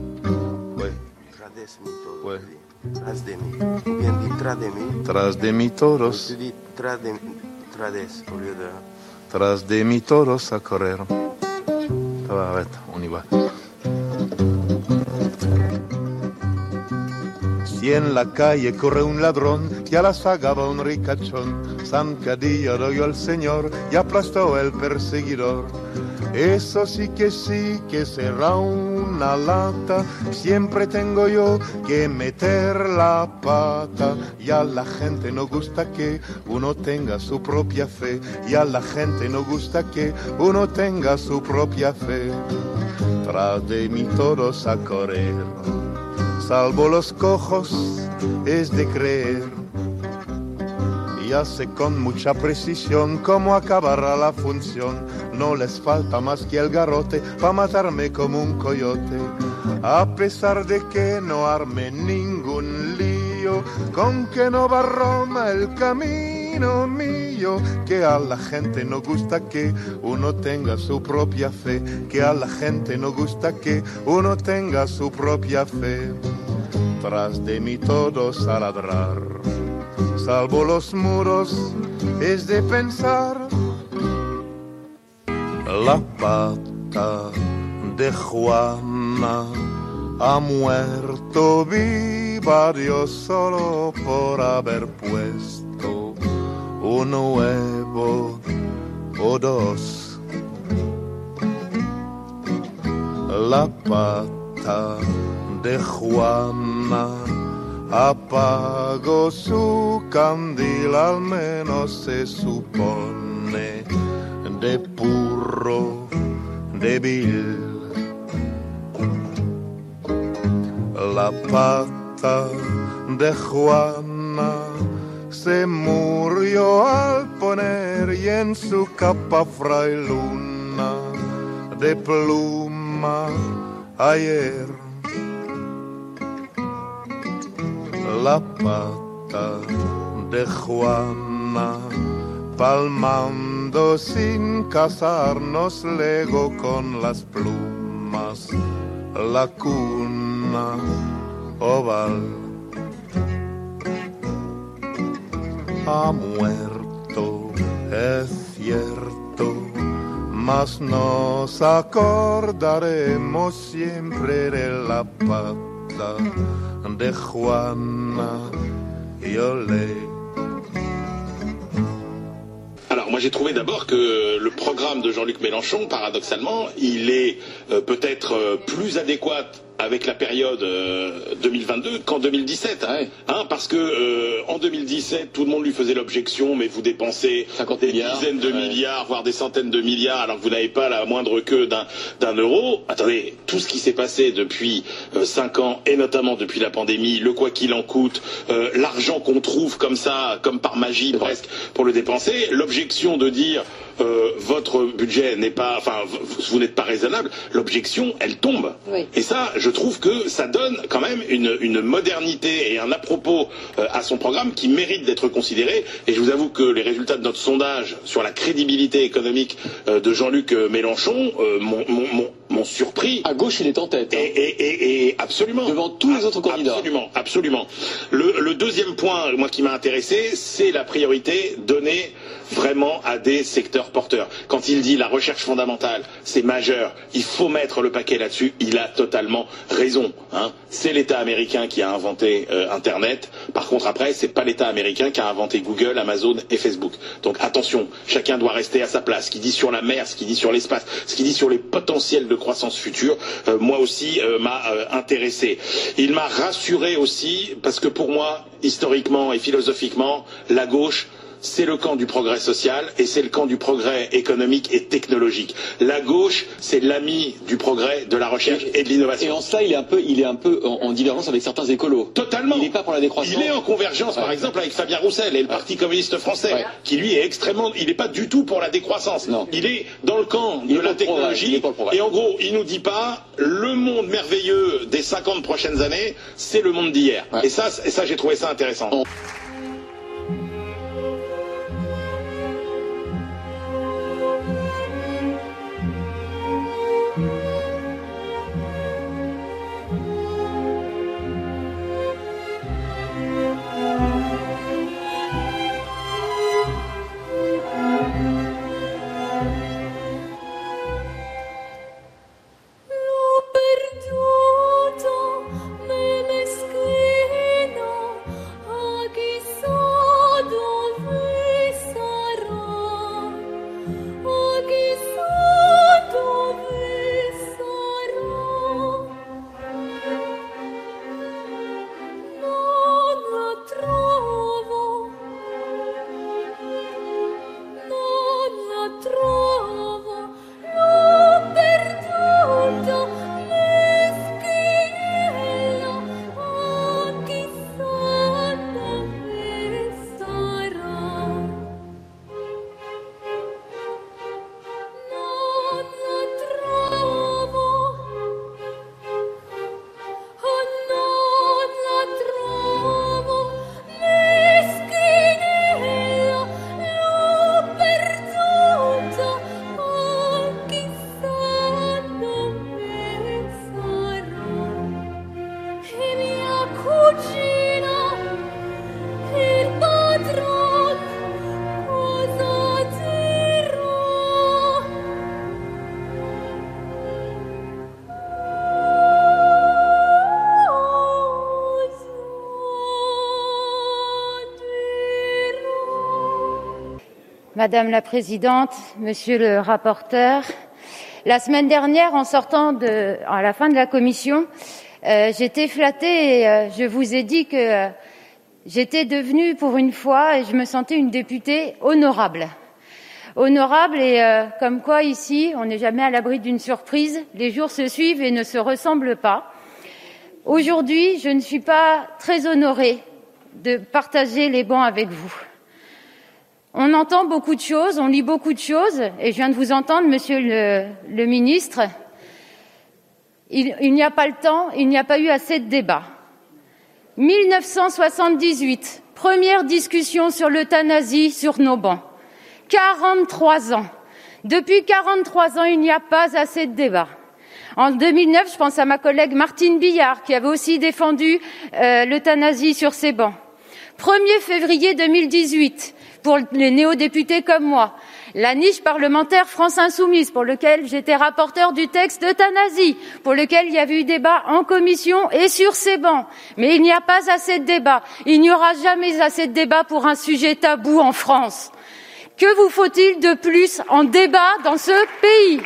Pues, Trades mi todos. Pues, tras de mí. Bien dit, tras de mí. Tras de mi todos. Tu dis tras de trades au lieu de. Tras de mi todos a correr. A ver, on y va. Si en la calle corre un ladrón, ya la sagaba un ricachón. Zancadilla dio al señor y aplastó el perseguidor. Eso sí que sí que será una lata, siempre tengo yo que meter la pata. Y a la gente no gusta que uno tenga su propia fe, y a la gente no gusta que uno tenga su propia fe. Tras de mí todos a correr, salvo los cojos, es de creer. Y hace con mucha precisión cómo acabará la función. No les falta más que el garrote pa' matarme como un coyote. A pesar de que no arme ningún lío, con que no va Roma el camino mío. Que a la gente no gusta que uno tenga su propia fe, que a la gente no gusta que uno tenga su propia fe. Tras de mí todos a ladrar, salvo los muros, es de pensar. La pata de Juana ha muerto viva, Dios solo por haber puesto un huevo o dos. La pata de Juana apagó su candil, al menos se supone, de puro débil. La pata de Juana se murió al poner y en su capa frailuna de pluma ayer. La pata de Juana palmando sin casarnos legó con las plumas la cuna oval. Ha muerto, es cierto, mas nos acordaremos siempre de la pata de Juana y olé. Alors moi j'ai trouvé d'abord que le programme de Jean-Luc Mélenchon, paradoxalement, il est euh, peut-être euh, plus adéquat avec la période euh, deux mille vingt-deux qu'en deux mille dix-sept, hein, hein, parce que euh, en deux mille dix-sept tout le monde lui faisait l'objection, mais vous dépensez des dizaines de ouais. milliards, voire des centaines de milliards, alors que vous n'avez pas la moindre queue d'un d'un euro. Attendez, tout ce qui s'est passé depuis euh, cinq ans, et notamment depuis la pandémie, le quoi qu'il en coûte, euh, l'argent qu'on trouve comme ça, comme par magie presque, pour le dépenser, l'objection de dire euh, votre budget n'est pas, enfin vous, vous n'êtes pas raisonnable, l'objection elle tombe. Oui. Et ça, je trouve que ça donne quand même une, une modernité et un à-propos euh, à son programme qui mérite d'être considéré. Et je vous avoue que les résultats de notre sondage sur la crédibilité économique euh, de Jean-Luc Mélenchon euh, m'ont surpris. À gauche, il est en tête. Hein. Et, et, et, et absolument. Devant tous les autres candidats. Absolument, absolument. Le, le deuxième point, moi, qui m'a intéressé, c'est la priorité donnée vraiment à des secteurs porteurs. Quand il dit la recherche fondamentale, c'est majeur, il faut mettre le paquet là-dessus, il a totalement raison. Hein. C'est l'État américain qui a inventé euh, Internet. Par contre, après, c'est pas l'État américain qui a inventé Google, Amazon et Facebook. Donc attention, chacun doit rester à sa place. Ce qu'il dit sur la mer, ce qu'il dit sur l'espace, ce qu'il dit sur les potentiels de croissance future, euh, moi aussi euh, m'a euh, intéressé. Il m'a rassuré aussi, parce que pour moi, historiquement et philosophiquement, la gauche, c'est le camp du progrès social et c'est le camp du progrès économique et technologique. La gauche, c'est l'ami du progrès, de la recherche et, et de l'innovation. Et en cela, il est un peu, il est un peu en, en divergence avec certains écolos. Totalement. Il n'est pas pour la décroissance. Il est en convergence, ouais. par exemple, avec Fabien Roussel et le ouais. Parti communiste français, ouais. qui lui est extrêmement, il n'est pas du tout pour la décroissance. Non. Il est dans le camp il de la technologie. Et en gros, il nous dit pas le monde merveilleux des cinquante prochaines années, c'est le monde d'hier. Ouais. Et ça, et ça, j'ai trouvé ça intéressant. On... Perduto nelle scritte Madame la Présidente, Monsieur le rapporteur, la semaine dernière, en sortant de, à la fin de la commission, euh, j'étais flattée et euh, je vous ai dit que euh, j'étais devenue pour une fois et je me sentais une députée honorable. Honorable et euh, comme quoi ici, on n'est jamais à l'abri d'une surprise. Les jours se suivent et ne se ressemblent pas. Aujourd'hui, je ne suis pas très honorée de partager les bancs avec vous. On entend beaucoup de choses, on lit beaucoup de choses, et je viens de vous entendre, Monsieur le, le ministre. Il, il n'y a pas le temps, il n'y a pas eu assez de débats. mille neuf cent soixante-dix-huit, première discussion sur l'euthanasie sur nos bancs. quarante-trois ans. Depuis quarante-trois ans, il n'y a pas assez de débats. En deux mille neuf, je pense à ma collègue Martine Billard, qui avait aussi défendu euh, l'euthanasie sur ses bancs. premier février deux mille dix-huit, pour les néo-députés comme moi, la niche parlementaire France Insoumise, pour lequel j'étais rapporteur du texte d'euthanasie, pour lequel il y avait eu débat en commission et sur ces bancs. Mais il n'y a pas assez de débat. Il n'y aura jamais assez de débat pour un sujet tabou en France. Que vous faut-il de plus en débat dans ce pays?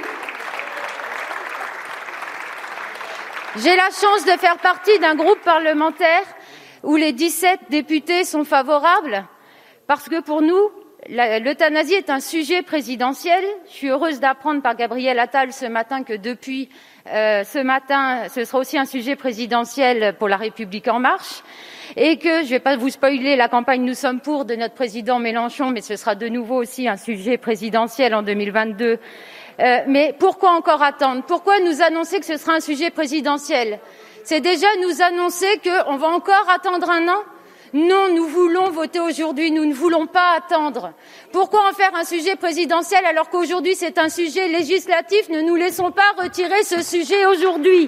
J'ai la chance de faire partie d'un groupe parlementaire où les dix-sept députés sont favorables, parce que pour nous, l'euthanasie est un sujet présidentiel. Je suis heureuse d'apprendre par Gabriel Attal ce matin que depuis euh, ce matin, ce sera aussi un sujet présidentiel pour La République En Marche, et que, je ne vais pas vous spoiler la campagne Nous sommes pour de notre président Mélenchon, mais ce sera de nouveau aussi un sujet présidentiel en deux mille vingt-deux. Euh, mais pourquoi encore attendre? Pourquoi nous annoncer que ce sera un sujet présidentiel? C'est déjà nous annoncer qu'on va encore attendre un an? Non, nous voulons voter aujourd'hui, nous ne voulons pas attendre. Pourquoi en faire un sujet présidentiel alors qu'aujourd'hui c'est un sujet législatif? Ne nous laissons pas retirer ce sujet aujourd'hui.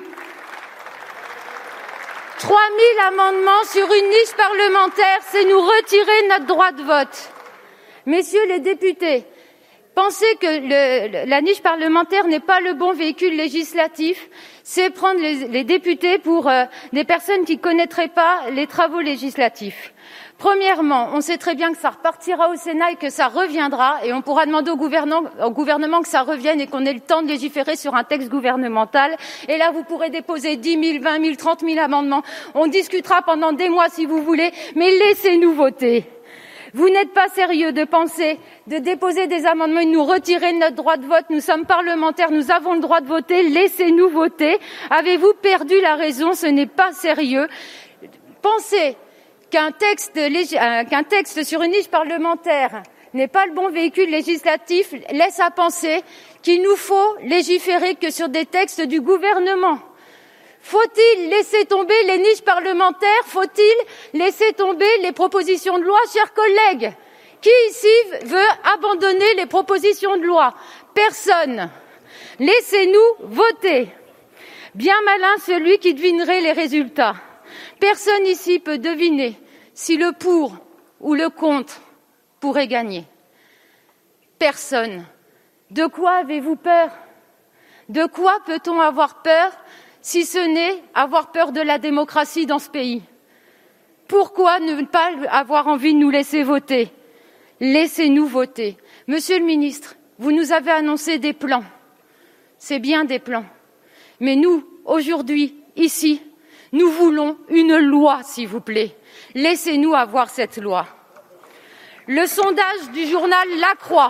trois mille amendements sur une niche parlementaire, c'est nous retirer notre droit de vote. Messieurs les députés, pensez que le, la niche parlementaire n'est pas le bon véhicule législatif, c'est prendre les, les députés pour euh, des personnes qui ne connaîtraient pas les travaux législatifs. Premièrement, on sait très bien que ça repartira au Sénat et que ça reviendra, et on pourra demander au gouvernement, au gouvernement que ça revienne et qu'on ait le temps de légiférer sur un texte gouvernemental. Et là, vous pourrez déposer dix mille, vingt mille, trente mille amendements. On discutera pendant des mois si vous voulez, mais laissez-nous voter. Vous n'êtes pas sérieux de penser, de déposer des amendements et de nous retirer de notre droit de vote. Nous sommes parlementaires, nous avons le droit de voter, laissez-nous voter. Avez-vous perdu la raison? Ce n'est pas sérieux. Pensez qu'un texte, qu'un texte sur une niche parlementaire n'est pas le bon véhicule législatif laisse à penser qu'il nous faut légiférer que sur des textes du gouvernement. Faut-il laisser tomber les niches parlementaires? Faut-il laisser tomber les propositions de loi? Chers collègues, qui ici veut abandonner les propositions de loi? Personne. Laissez-nous voter. Bien malin celui qui devinerait les résultats. Personne ici peut deviner si le pour ou le contre pourrait gagner. Personne. De quoi avez-vous peur? De quoi peut-on avoir peur si ce n'est avoir peur de la démocratie dans ce pays? Pourquoi ne pas avoir envie de nous laisser voter? Laissez-nous voter. Monsieur le ministre, vous nous avez annoncé des plans. C'est bien des plans. Mais nous, aujourd'hui, ici, nous voulons une loi, s'il vous plaît. Laissez-nous avoir cette loi. Le sondage du journal La Croix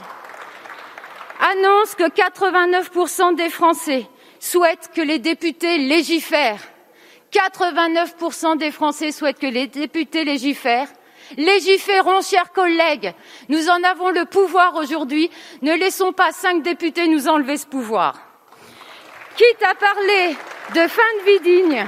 annonce que quatre-vingt-neuf pour cent des Français souhaitent que les députés légifèrent. quatre-vingt-neuf pour cent des Français souhaitent que les députés légifèrent. Légiférons, chers collègues. Nous en avons le pouvoir aujourd'hui. Ne laissons pas cinq députés nous enlever ce pouvoir. Quitte à parler de fin de vie digne,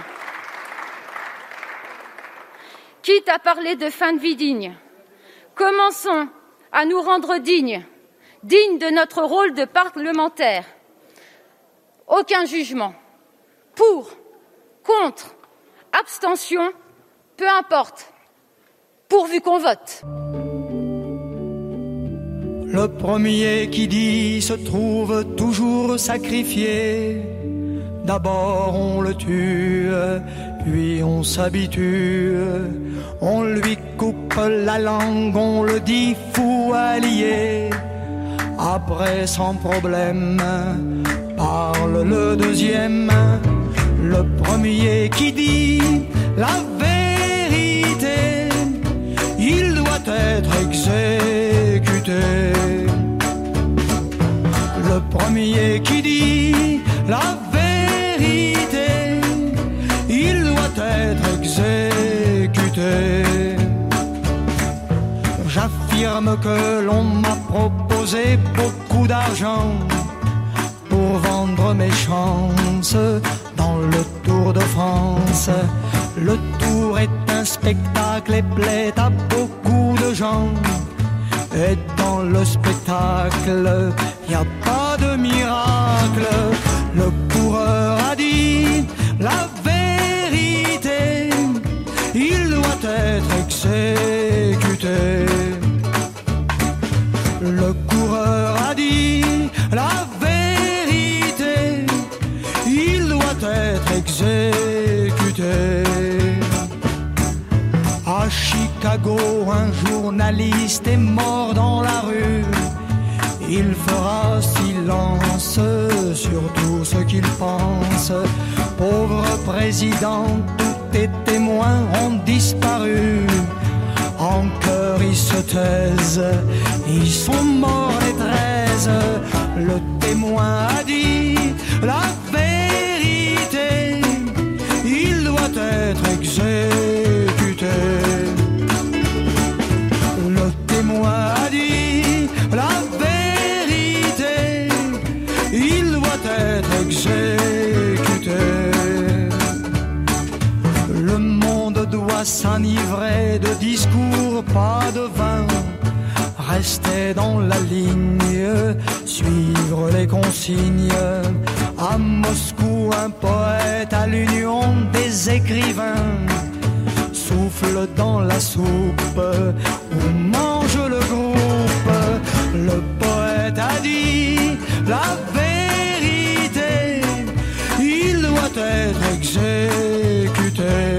quitte à parler de fin de vie digne, commençons à nous rendre dignes, dignes de notre rôle de parlementaire. Aucun jugement. Pour, contre, abstention, peu importe, pourvu qu'on vote. Le premier qui dit se trouve toujours sacrifié. D'abord on le tue, puis on s'habitue. On lui coupe la langue, on le dit fou allié. Après sans problème parle le deuxième, le premier qui dit la vérité, il doit être exécuté. Le premier qui dit la vérité, il doit être exécuté. J'affirme que l'on m'a proposé beaucoup d'argent pour vendre mes chances dans le Tour de France. Le Tour est un spectacle et plaît à beaucoup de gens. Et dans le spectacle, y a pas de miracle. Le coureur a dit la vérité, il doit être exécuté. Le coureur a dit la vérité, il doit être exécuté. À Chicago, un journaliste est mort dans la rue. Il fera silence sur tout ce qu'il pense. Pauvre président, tous tes témoins ont disparu. En cœur ils se taisent, ils sont morts les treize. Le témoin a dit la vérité, il doit être exécuté. Le témoin a dit la vérité, il doit être exécuté. Le monde doit s'enivrer de discours, pas de vin. Rester dans la ligne, suivre les consignes. À Moscou, un poète à l'union des écrivains souffle dans la soupe où mange le groupe. Le poète a dit la vérité, il doit être exécuté.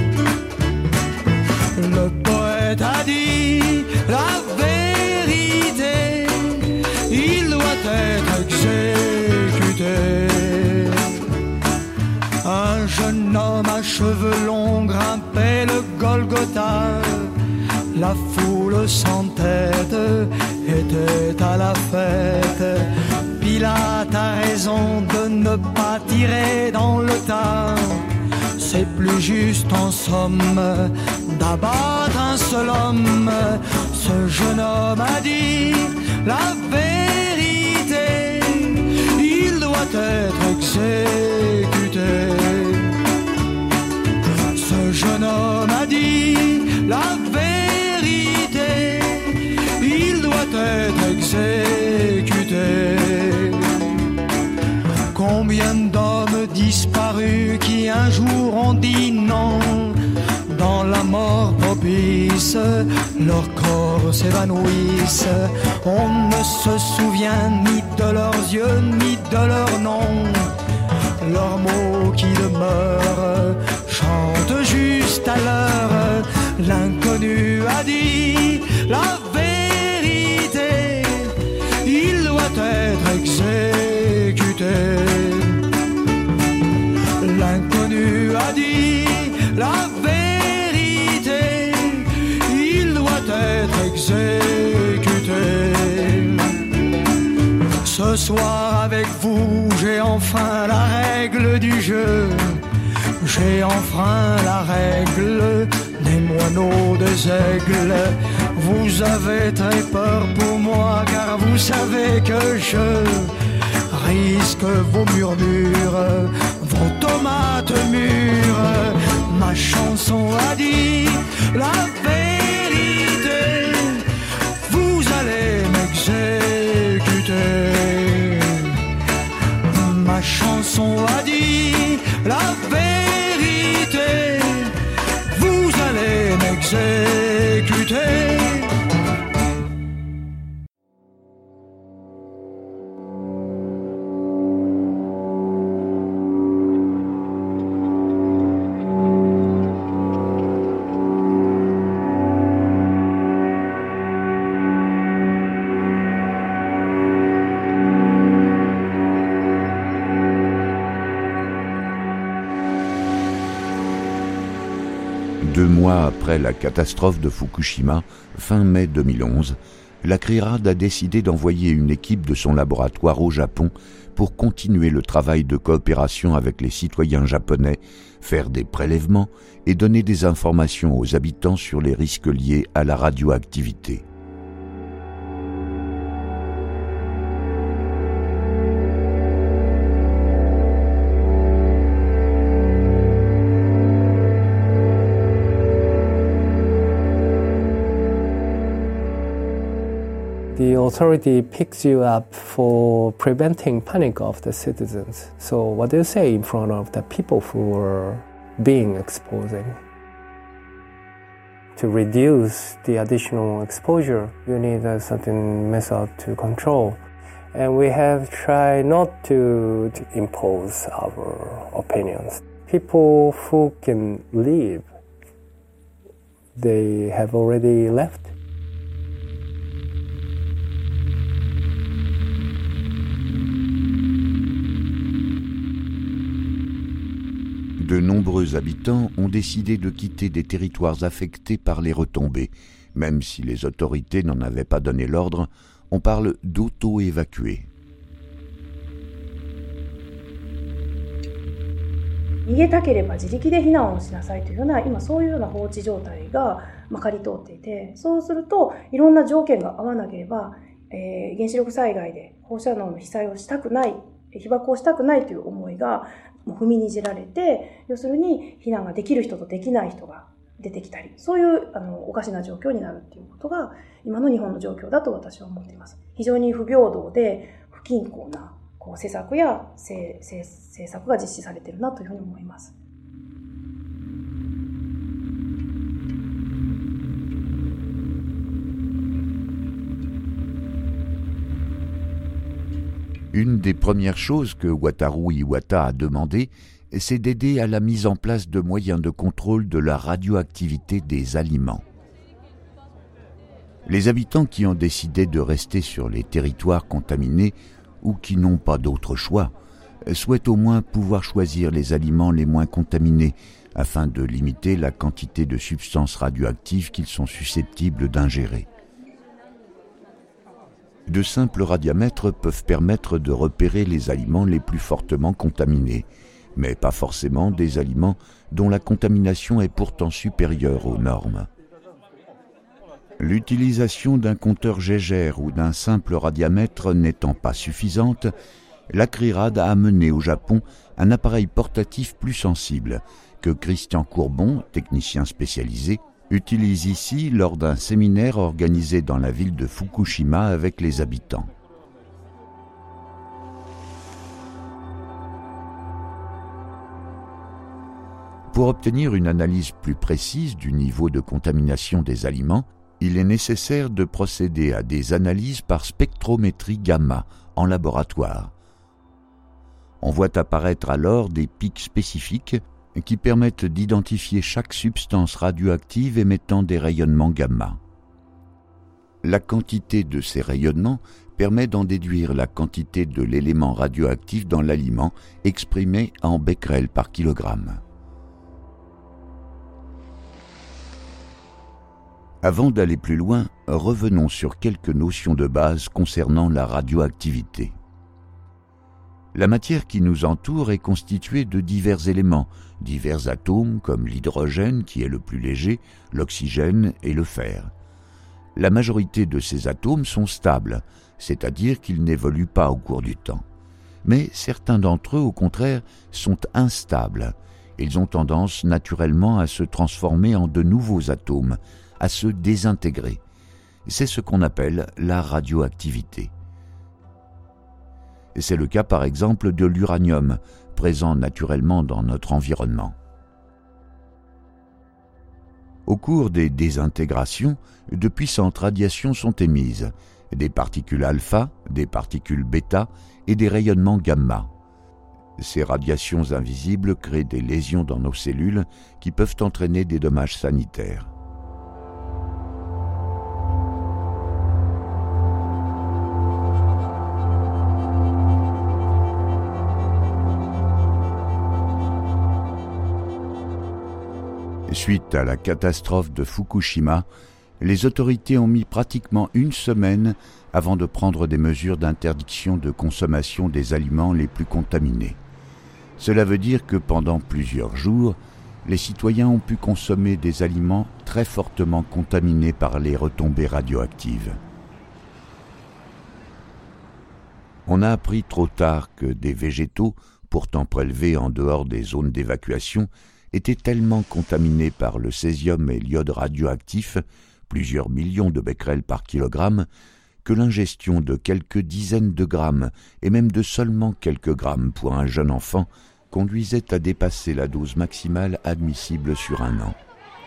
Le poète a dit la vérité, il doit être exécuté. Un jeune homme à cheveux longs grimpait le Golgotha. La foule sans tête était à la fête. Pilate a raison de ne pas tirer dans le tas. C'est plus juste en somme d'abattre un seul homme. Ce jeune homme a dit la vérité, il doit être exécuté. Ce jeune homme a dit la vérité, il doit être exécuté. Combien d'hommes disparus qui un jour ont dit non, dans la mort propice, leurs corps s'évanouissent. On ne se souvient ni de leurs yeux ni de leurs noms. Leurs mots qui demeurent chantent juste à l'heure. L'inconnu a dit la vérité, il doit être exécuté. L'inconnu a dit la vérité, il doit être exécuté. Ce soir avec vous, j'ai enfreint la règle du jeu. J'ai enfreint la règle des moineaux, des aigles. Vous avez très peur pour moi car vous savez que je risque vos murmures, vos tomates mûres. Ma chanson a dit la vérité, vous allez m'exécuter. Ma chanson a dit la vérité, vous allez m'exécuter. Deux mois après la catastrophe de Fukushima, fin mai deux mille onze, la CRIRAD a décidé d'envoyer une équipe de son laboratoire au Japon pour continuer le travail de coopération avec les citoyens japonais, faire des prélèvements et donner des informations aux habitants sur les risques liés à la radioactivité. The authority picks you up for preventing panic of the citizens. So what do you say in front of the people who are being exposing? To reduce the additional exposure, you need a certain method to control. And we have tried not to, to impose our opinions. People who can leave, they have already left. De nombreux habitants ont décidé de quitter des territoires affectés par les retombées. Même si les autorités n'en avaient pas donné l'ordre, on parle d'auto-évacuer. 逃げたければ自力で避難をしなさいというような、今そういうような法治状態がまかり通っていて、そうするといろんな条件が合わなければ、えー、原子力災害で放射能の被災をしたくない、被爆をしたくないという思いがもう踏みにじられて、要するに避難ができる人とできない人が出てきたり、そういうあのおかしな状況になるっていうことが今の日本の状況だと私は思っています。非常に不平等で不均衡なこう施策や政策が実施されているなというふうに思います。 Une des premières choses que Wataru Iwata a demandé, c'est d'aider à la mise en place de moyens de contrôle de la radioactivité des aliments. Les habitants qui ont décidé de rester sur les territoires contaminés ou qui n'ont pas d'autre choix, souhaitent au moins pouvoir choisir les aliments les moins contaminés afin de limiter la quantité de substances radioactives qu'ils sont susceptibles d'ingérer. De simples radiamètres peuvent permettre de repérer les aliments les plus fortement contaminés, mais pas forcément des aliments dont la contamination est pourtant supérieure aux normes. L'utilisation d'un compteur Geiger ou d'un simple radiamètre n'étant pas suffisante, la CRIRAD a amené au Japon un appareil portatif plus sensible que Christian Courbon, technicien spécialisé, utilise ici lors d'un séminaire organisé dans la ville de Fukushima avec les habitants. Pour obtenir une analyse plus précise du niveau de contamination des aliments, il est nécessaire de procéder à des analyses par spectrométrie gamma en laboratoire. On voit apparaître alors des pics spécifiques qui permettent d'identifier chaque substance radioactive émettant des rayonnements gamma. La quantité de ces rayonnements permet d'en déduire la quantité de l'élément radioactif dans l'aliment exprimé en becquerel par kilogramme. Avant d'aller plus loin, revenons sur quelques notions de base concernant la radioactivité. La matière qui nous entoure est constituée de divers éléments, divers atomes comme l'hydrogène qui est le plus léger, l'oxygène et le fer. La majorité de ces atomes sont stables, c'est-à-dire qu'ils n'évoluent pas au cours du temps. Mais certains d'entre eux, au contraire, sont instables. Ils ont tendance naturellement à se transformer en de nouveaux atomes, à se désintégrer. C'est ce qu'on appelle la radioactivité. C'est le cas par exemple de l'uranium, présent naturellement dans notre environnement. Au cours des désintégrations, de puissantes radiations sont émises, des particules alpha, des particules bêta et des rayonnements gamma. Ces radiations invisibles créent des lésions dans nos cellules qui peuvent entraîner des dommages sanitaires. Suite à la catastrophe de Fukushima, les autorités ont mis pratiquement une semaine avant de prendre des mesures d'interdiction de consommation des aliments les plus contaminés. Cela veut dire que pendant plusieurs jours, les citoyens ont pu consommer des aliments très fortement contaminés par les retombées radioactives. On a appris trop tard que des végétaux, pourtant prélevés en dehors des zones d'évacuation, étaient tellement contaminés par le césium et l'iode radioactif, plusieurs millions de becquerels par kilogramme, que l'ingestion de quelques dizaines de grammes, et même de seulement quelques grammes pour un jeune enfant, conduisait à dépasser la dose maximale admissible sur un an.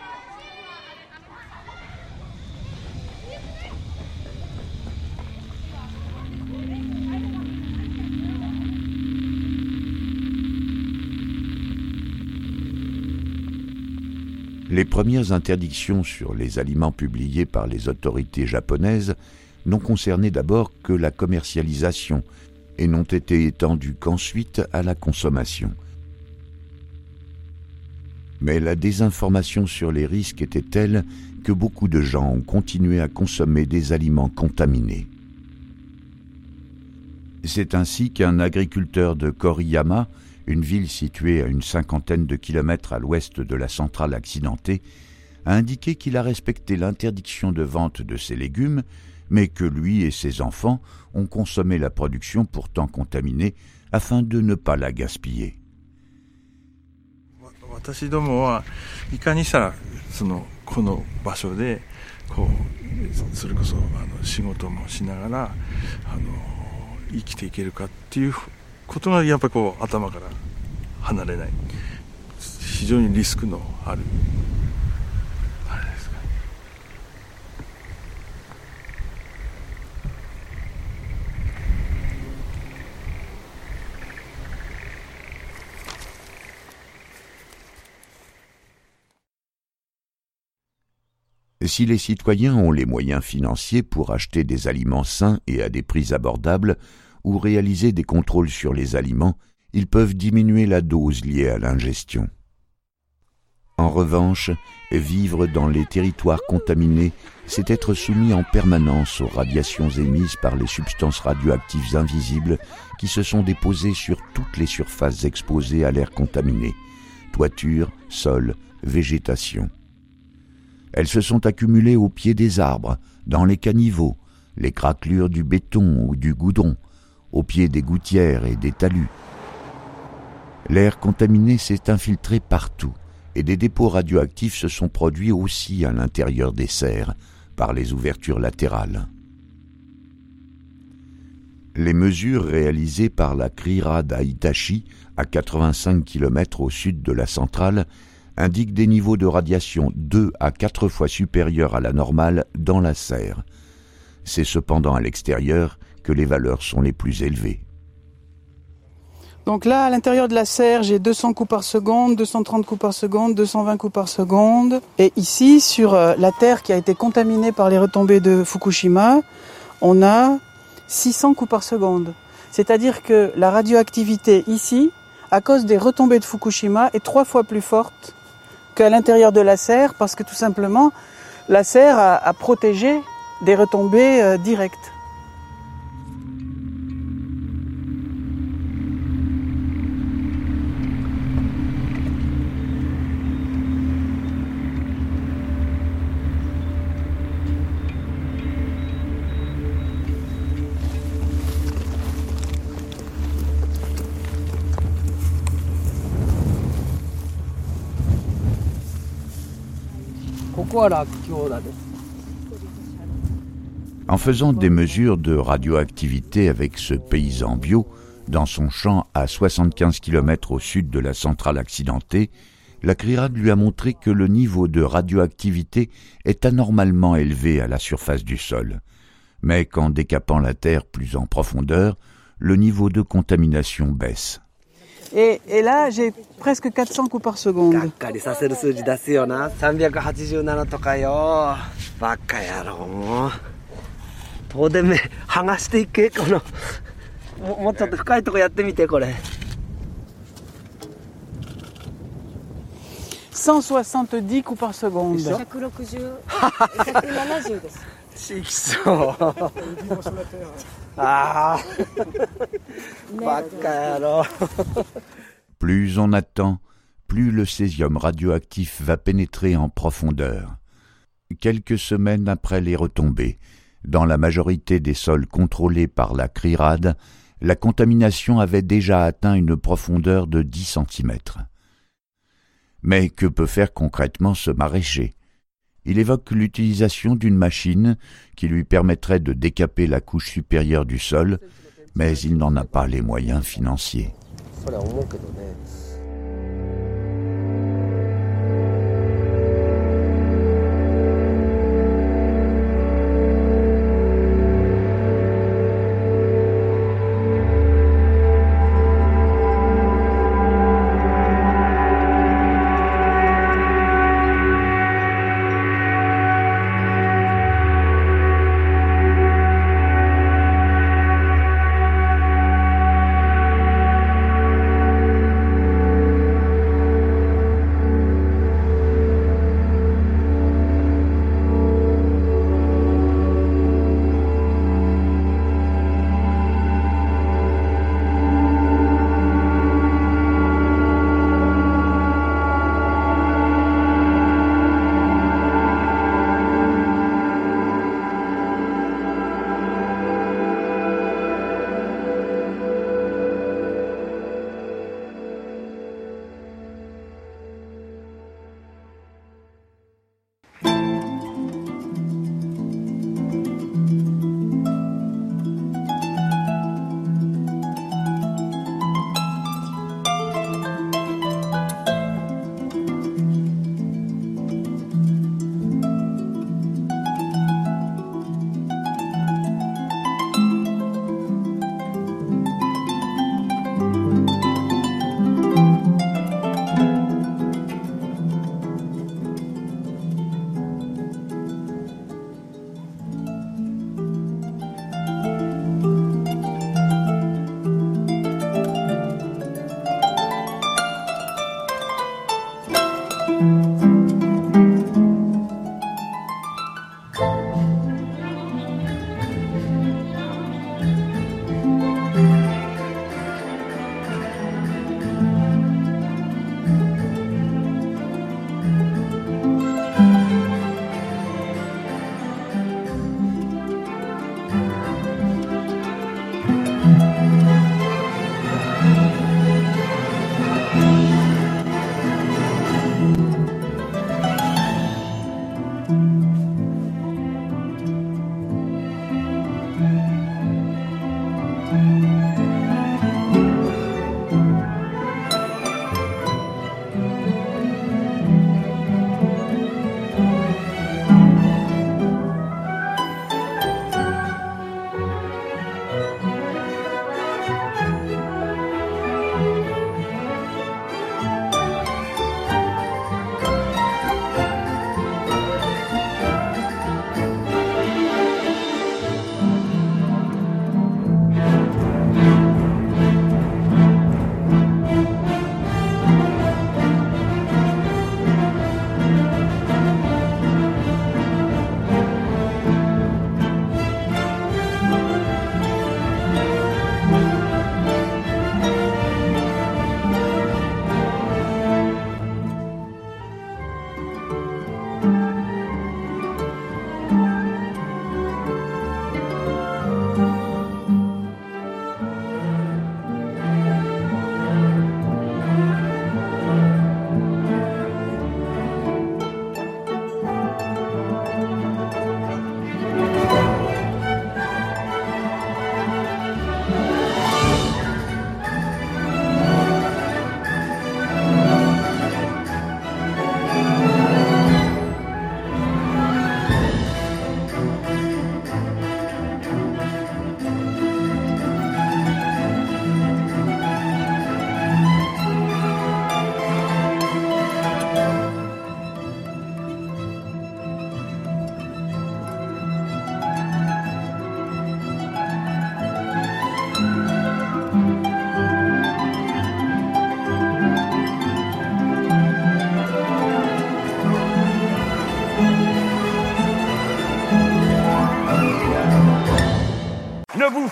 Les premières interdictions sur les aliments publiées par les autorités japonaises n'ont concerné d'abord que la commercialisation et n'ont été étendues qu'ensuite à la consommation. Mais la désinformation sur les risques était telle que beaucoup de gens ont continué à consommer des aliments contaminés. C'est ainsi qu'un agriculteur de Koriyama, une ville située à une cinquantaine de kilomètres à l'ouest de la centrale accidentée, a indiqué qu'il a respecté l'interdiction de vente de ses légumes, mais que lui et ses enfants ont consommé la production pourtant contaminée afin de ne pas la gaspiller. 私どもはいかにしたらそのこの場所でこうそれこそあの仕事もしながらあの生きていけるかっていうことがやっぱりこう頭から離れない非常にリスクのあるあれですか。 Si les citoyens ont les moyens financiers pour acheter des aliments sains et à des prix abordables, ou réaliser des contrôles sur les aliments, ils peuvent diminuer la dose liée à l'ingestion. En revanche, vivre dans les territoires contaminés, c'est être soumis en permanence aux radiations émises par les substances radioactives invisibles qui se sont déposées sur toutes les surfaces exposées à l'air contaminé, toiture, sol, végétation. Elles se sont accumulées au pied des arbres, dans les caniveaux, les craquelures du béton ou du goudron, au pied des gouttières et des talus. L'air contaminé s'est infiltré partout et des dépôts radioactifs se sont produits aussi à l'intérieur des serres, par les ouvertures latérales. Les mesures réalisées par la Crira d'Aitachi, à quatre-vingt-cinq kilomètres au sud de la centrale, indiquent des niveaux de radiation deux à quatre fois supérieurs à la normale dans la serre. C'est cependant à l'extérieur que les valeurs sont les plus élevées. Donc là, à l'intérieur de la serre, j'ai deux cents coups par seconde, deux cent trente coups par seconde, deux cent vingt coups par seconde. Et ici, sur la terre qui a été contaminée par les retombées de Fukushima, on a six cents coups par seconde. C'est-à-dire que la radioactivité ici, à cause des retombées de Fukushima, est trois fois plus forte qu'à l'intérieur de la serre, parce que tout simplement, la serre a, a protégé des retombées euh, directes. En faisant des mesures de radioactivité avec ce paysan bio, dans son champ à soixante-quinze kilomètres au sud de la centrale accidentée, la CRIRAD lui a montré que le niveau de radioactivité est anormalement élevé à la surface du sol, mais qu'en décapant la terre plus en profondeur, le niveau de contamination baisse. Et, et là, j'ai presque quatre cents coups par seconde. cent soixante-dix coups par seconde. cent quatre-vingt-dixです。 Ah Plus on attend, plus le césium radioactif va pénétrer en profondeur. Quelques semaines après les retombées, dans la majorité des sols contrôlés par la CRIRAD, la contamination avait déjà atteint une profondeur de dix centimètres. Mais que peut faire concrètement ce maraîcher ? Il évoque l'utilisation d'une machine qui lui permettrait de décaper la couche supérieure du sol, mais il n'en a pas les moyens financiers.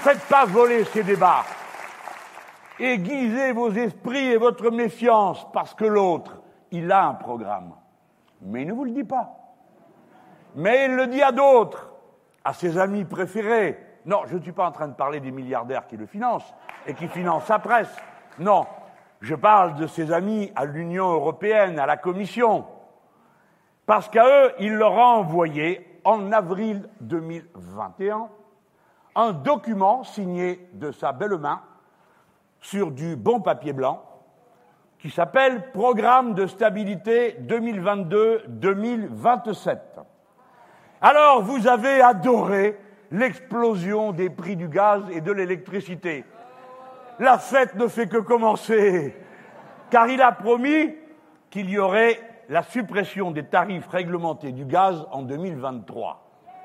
faites pas voler ces débats. Aiguisez vos esprits et votre méfiance, parce que l'autre, il a un programme. Mais il ne vous le dit pas. Mais il le dit à d'autres, à ses amis préférés. Non, je ne suis pas en train de parler des milliardaires qui le financent et qui financent sa presse. Non, je parle de ses amis à l'Union européenne, à la Commission. Parce qu'à eux, il leur a envoyé, en avril deux mille vingt et un, un document signé de sa belle main sur du bon papier blanc qui s'appelle « Programme de stabilité deux mille vingt-deux deux mille vingt-sept ». Alors, vous avez adoré l'explosion des prix du gaz et de l'électricité. La fête ne fait que commencer, car il a promis qu'il y aurait la suppression des tarifs réglementés du gaz en deux mille vingt-trois.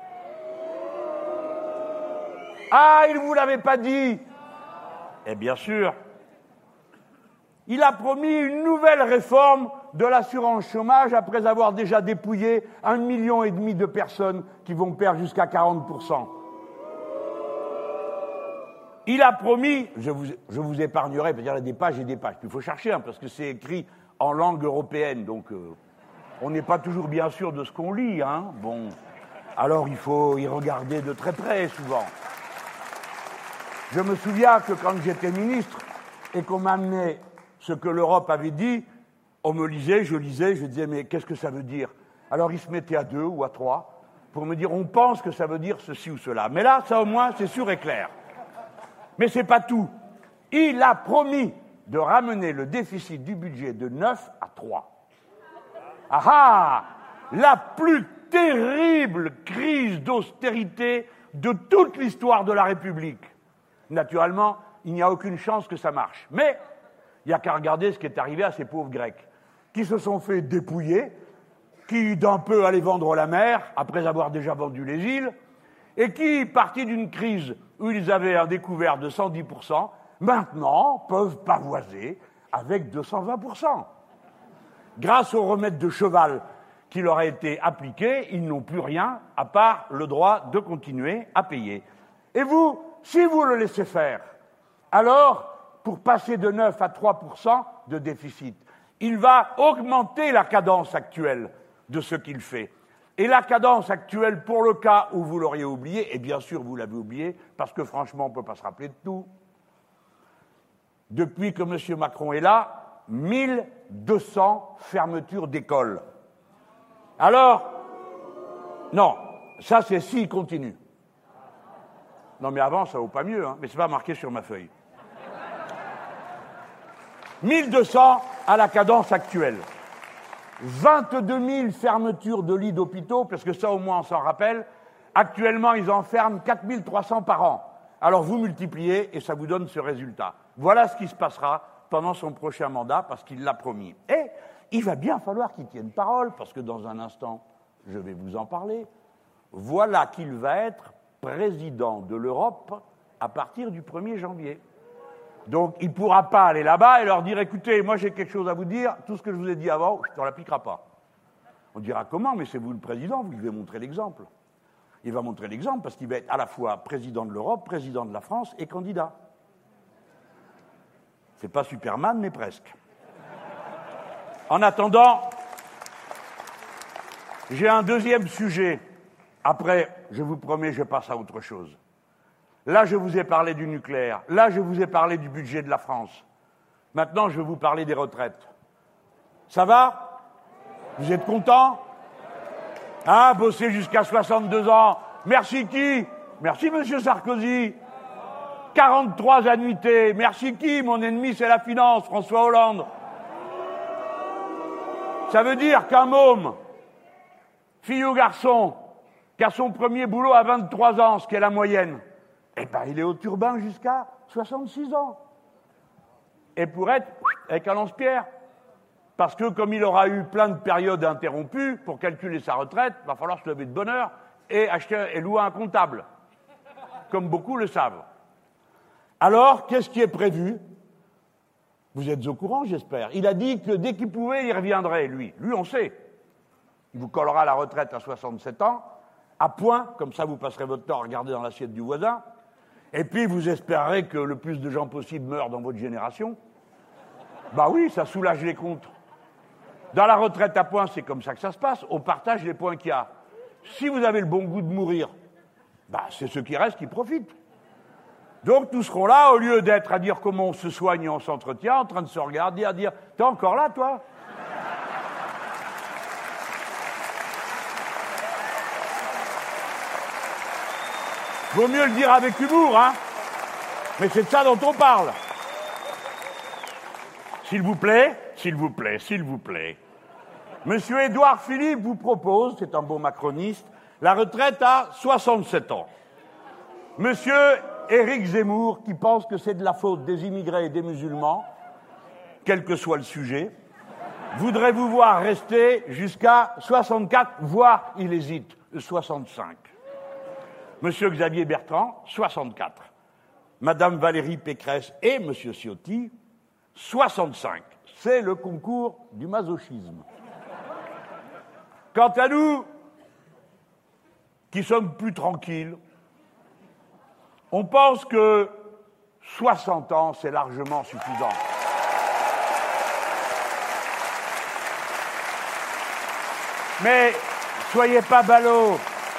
Ah, il ne vous l'avait pas dit. Eh bien sûr. Il a promis une nouvelle réforme de l'assurance chômage après avoir déjà dépouillé un million et demi de personnes qui vont perdre jusqu'à quarante pour cent. Il a promis, je vous, je vous épargnerai, peut-être il y a des pages et des pages, il faut chercher, hein, parce que c'est écrit en langue européenne, donc euh, on n'est pas toujours bien sûr de ce qu'on lit, hein. Bon, alors il faut y regarder de très près souvent. Je me souviens que quand j'étais ministre et qu'on m'amenait ce que l'Europe avait dit, on me lisait, je lisais, je disais mais qu'est-ce que ça veut dire? Alors ils se mettaient à deux ou à trois pour me dire on pense que ça veut dire ceci ou cela. Mais là, ça au moins c'est sûr et clair. Mais c'est pas tout. Il a promis de ramener le déficit du budget de neuf à trois. Ah ah! La plus terrible crise d'austérité de toute l'histoire de la République. Naturellement, il n'y a aucune chance que ça marche. Mais il n'y a qu'à regarder ce qui est arrivé à ces pauvres Grecs, qui se sont fait dépouiller, qui d'un peu allaient vendre la mer, après avoir déjà vendu les îles, et qui, partis d'une crise où ils avaient un découvert de cent dix pour cent, maintenant peuvent pavoiser avec deux cent vingt pour cent. Grâce au remède de cheval qui leur a été appliqué, ils n'ont plus rien à part le droit de continuer à payer. Et vous, si vous le laissez faire, alors, pour passer de neuf à trois pour cent de déficit, il va augmenter la cadence actuelle de ce qu'il fait. Et la cadence actuelle, pour le cas où vous l'auriez oublié, et bien sûr vous l'avez oublié, parce que franchement on ne peut pas se rappeler de tout, depuis que M. Macron est là, mille deux cents fermetures d'écoles. Alors, non, ça c'est s'il continue. Non mais avant ça vaut pas mieux, hein, mais c'est pas marqué sur ma feuille. mille deux cents à la cadence actuelle. vingt-deux mille fermetures de lits d'hôpitaux, parce que ça au moins on s'en rappelle. Actuellement, ils en ferment quatre mille trois cents par an. Alors vous multipliez et ça vous donne ce résultat. Voilà ce qui se passera pendant son prochain mandat, parce qu'il l'a promis. Et il va bien falloir qu'il tienne parole, parce que dans un instant, je vais vous en parler. Voilà qu'il va être président de l'Europe à partir du premier janvier. Donc, il ne pourra pas aller là-bas et leur dire « Écoutez, moi j'ai quelque chose à vous dire, tout ce que je vous ai dit avant, on ne l'appliquera pas. » On dira « Comment? Mais c'est vous le président, vous devez montrer l'exemple. » Il va montrer l'exemple parce qu'il va être à la fois président de l'Europe, président de la France et candidat. C'est pas Superman, mais presque. En attendant, j'ai un deuxième sujet. Après, je vous promets, je passe à autre chose. Là, je vous ai parlé du nucléaire. Là, je vous ai parlé du budget de la France. Maintenant, je vais vous parler des retraites. Ça va? Vous êtes contents? Hein, bosser jusqu'à soixante-deux ans. Merci qui? Merci, monsieur Sarkozy. quarante-trois annuités. Merci qui? Mon ennemi, c'est la finance, François Hollande. Ça veut dire qu'un môme, fille ou garçon, qui a son premier boulot à vingt-trois ans, ce qui est la moyenne, eh ben, il est au turbin jusqu'à soixante-six ans. Et pour être avec un lance-pierre. Parce que comme il aura eu plein de périodes interrompues, pour calculer sa retraite, il va falloir se lever de bonne heure et acheter et louer un comptable. Comme beaucoup le savent. Alors, qu'est-ce qui est prévu? Vous êtes au courant, j'espère. Il a dit que dès qu'il pouvait, il reviendrait, lui. Lui, on sait. Il vous collera la retraite à soixante-sept ans, à point, comme ça vous passerez votre temps à regarder dans l'assiette du voisin, Et puis, vous espérez que le plus de gens possible meurent dans votre génération. Bah oui, ça soulage les comptes. Dans la retraite à points, c'est comme ça que ça se passe. On partage les points qu'il y a. Si vous avez le bon goût de mourir, bah c'est ceux qui restent qui profitent. Donc, nous serons là, au lieu d'être à dire comment on se soigne et on s'entretient, en train de se regarder, à dire « T'es encore là, toi ?» Vaut mieux le dire avec humour, hein. Mais c'est de ça dont on parle. S'il vous plaît, s'il vous plaît, s'il vous plaît. Monsieur Édouard Philippe vous propose, c'est un bon macroniste, la retraite à soixante-sept ans. Monsieur Éric Zemmour, qui pense que c'est de la faute des immigrés et des musulmans, quel que soit le sujet, voudrait vous voir rester jusqu'à soixante-quatre, voire, il hésite, soixante-cinq. Monsieur Xavier Bertrand, soixante-quatre. Madame Valérie Pécresse et Monsieur Ciotti, soixante-cinq. C'est le concours du masochisme. Quant à nous, qui sommes plus tranquilles, on pense que soixante ans, c'est largement suffisant. Mais soyez pas ballots.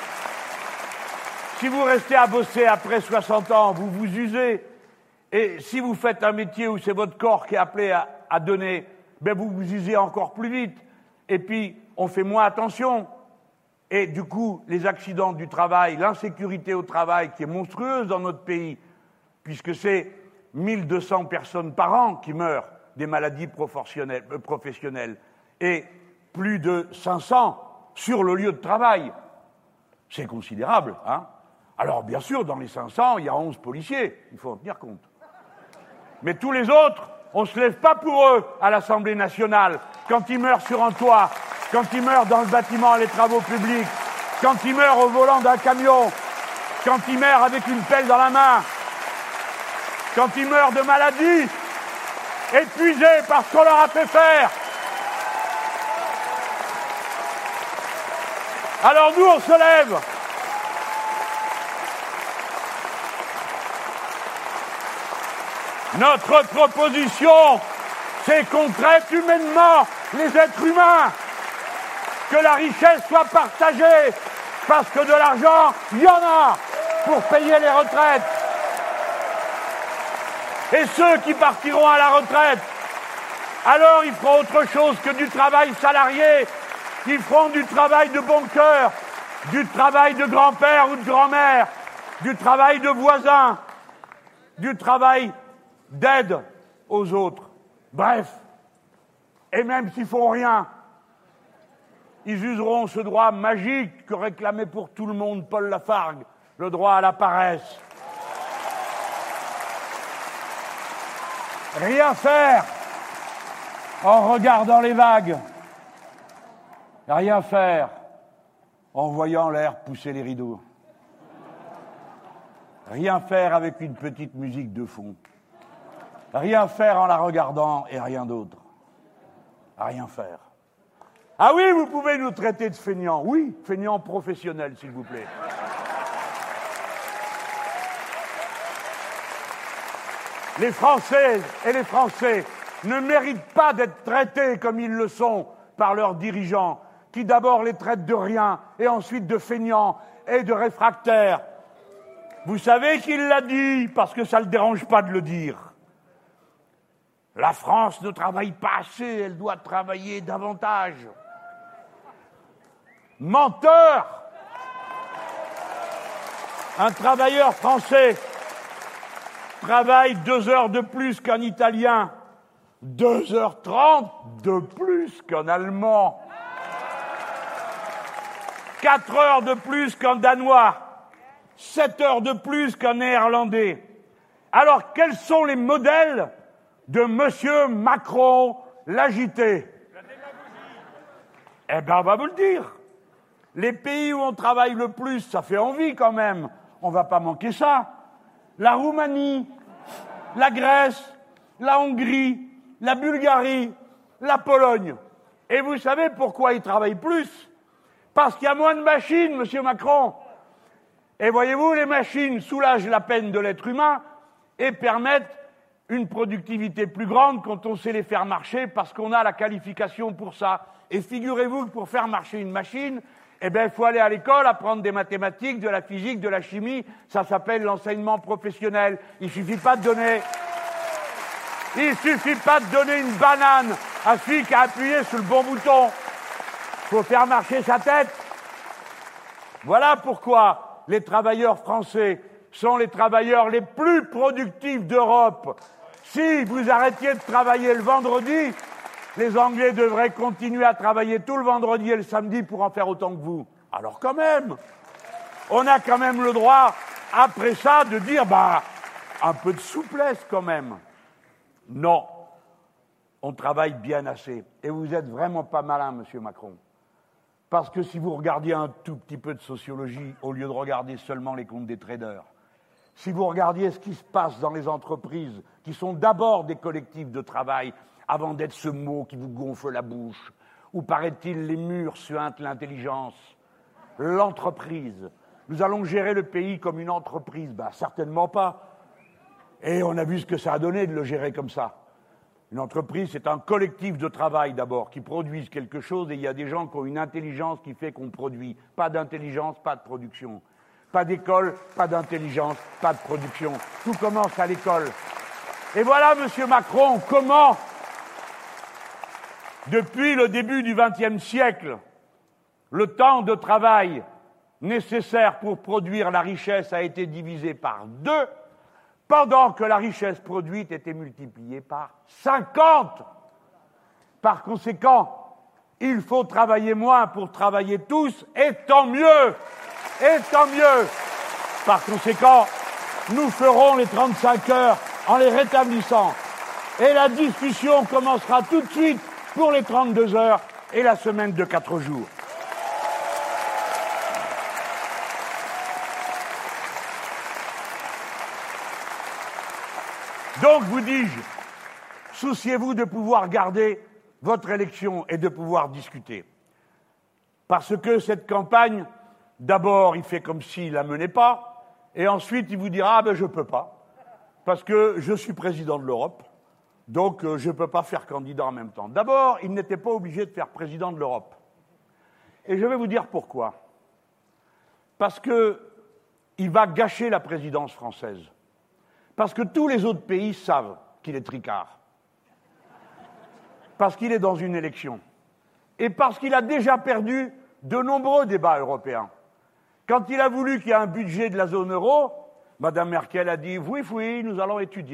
Si vous restez à bosser après soixante ans, vous vous usez. Et si vous faites un métier où c'est votre corps qui est appelé à, à donner, ben vous vous usez encore plus vite. Et puis, on fait moins attention. Et du coup, les accidents du travail, l'insécurité au travail qui est monstrueuse dans notre pays, puisque c'est mille deux cents personnes par an qui meurent des maladies professionnelles, euh, professionnelles et plus de cinq cents sur le lieu de travail. C'est considérable, hein. Alors, bien sûr, dans les cinq cents, il y a onze policiers, il faut en tenir compte. Mais tous les autres, on ne se lève pas pour eux à l'Assemblée nationale, quand ils meurent sur un toit, quand ils meurent dans le bâtiment, les travaux publics, quand ils meurent au volant d'un camion, quand ils meurent avec une pelle dans la main, quand ils meurent de maladie, épuisés parce qu'on leur a fait faire. Alors nous, on se lève. Notre proposition, c'est qu'on traite humainement les êtres humains, que la richesse soit partagée, parce que de l'argent, il y en a pour payer les retraites. Et ceux qui partiront à la retraite, alors ils feront autre chose que du travail salarié, ils feront du travail de bon cœur, du travail de grand-père ou de grand-mère, du travail de voisin, du travail d'aide aux autres. Bref, et même s'ils font rien, ils useront ce droit magique que réclamait pour tout le monde Paul Lafargue, le droit à la paresse. Rien faire en regardant les vagues. Rien faire en voyant l'air pousser les rideaux. Rien faire avec une petite musique de fond. Rien faire en la regardant et rien d'autre. Rien faire. Ah oui, vous pouvez nous traiter de feignants. Oui, feignants professionnels, s'il vous plaît. Les Françaises et les Français ne méritent pas d'être traités comme ils le sont par leurs dirigeants, qui d'abord les traitent de rien et ensuite de feignants et de réfractaires. Vous savez qu'il l'a dit, parce que ça ne le dérange pas de le dire. La France ne travaille pas assez, elle doit travailler davantage. Menteur! Un travailleur français travaille deux heures de plus qu'un Italien, deux heures trente de plus qu'un Allemand, quatre heures de plus qu'un Danois, sept heures de plus qu'un Néerlandais. Alors, quels sont les modèles de Monsieur Macron l'agité? Eh bien, on va vous le dire. Les pays où on travaille le plus, ça fait envie quand même. On ne va pas manquer ça. La Roumanie, la Grèce, la Hongrie, la Bulgarie, la Pologne. Et vous savez pourquoi ils travaillent plus? Parce qu'il y a moins de machines, Monsieur Macron. Et voyez-vous, les machines soulagent la peine de l'être humain et permettent une productivité plus grande quand on sait les faire marcher parce qu'on a la qualification pour ça. Et figurez-vous que pour faire marcher une machine, eh bien, il faut aller à l'école, apprendre des mathématiques, de la physique, de la chimie. Ça s'appelle l'enseignement professionnel. Il suffit pas de donner, il suffit pas de donner une banane à celui qui a appuyé sur le bon bouton. Il faut faire marcher sa tête. Voilà pourquoi les travailleurs français sont les travailleurs les plus productifs d'Europe. Si vous arrêtiez de travailler le vendredi, les Anglais devraient continuer à travailler tout le vendredi et le samedi pour en faire autant que vous. Alors quand même, on a quand même le droit, après ça, de dire, bah, un peu de souplesse quand même. Non, on travaille bien assez. Et vous êtes vraiment pas malin, monsieur Macron. Parce que si vous regardiez un tout petit peu de sociologie, au lieu de regarder seulement les comptes des traders, si vous regardiez ce qui se passe dans les entreprises, qui sont d'abord des collectifs de travail, avant d'être ce mot qui vous gonfle la bouche, où paraît-il les murs suintent l'intelligence, l'entreprise. Nous allons gérer le pays comme une entreprise. Ben, certainement pas. Et on a vu ce que ça a donné de le gérer comme ça. Une entreprise, c'est un collectif de travail d'abord, qui produisent quelque chose, et il y a des gens qui ont une intelligence qui fait qu'on produit. Pas d'intelligence, pas de production. Pas d'école, pas d'intelligence, pas de production. Tout commence à l'école. Et voilà, monsieur Macron, comment, depuis le début du vingtième siècle, le temps de travail nécessaire pour produire la richesse a été divisé par deux, pendant que la richesse produite était multipliée par cinquante. Par conséquent, il faut travailler moins pour travailler tous, et tant mieux, et tant mieux. Par conséquent, nous ferons les trente-cinq heures en les rétablissant. Et la discussion commencera tout de suite pour les trente-deux heures et la semaine de quatre jours. Donc, vous dis-je, souciez-vous de pouvoir garder votre élection et de pouvoir discuter. Parce que cette campagne, d'abord, il fait comme s'il la menait pas, et ensuite, il vous dira, ah ben, je peux pas, parce que je suis président de l'Europe, donc euh, je ne peux pas faire candidat en même temps. D'abord, il n'était pas obligé de faire président de l'Europe. Et je vais vous dire pourquoi. Parce qu'il va gâcher la présidence française. Parce que tous les autres pays savent qu'il est tricard. Parce qu'il est dans une élection. Et parce qu'il a déjà perdu de nombreux débats européens. Quand il a voulu qu'il y ait un budget de la zone euro, Madame Merkel a dit « Oui, oui, nous allons étudier ».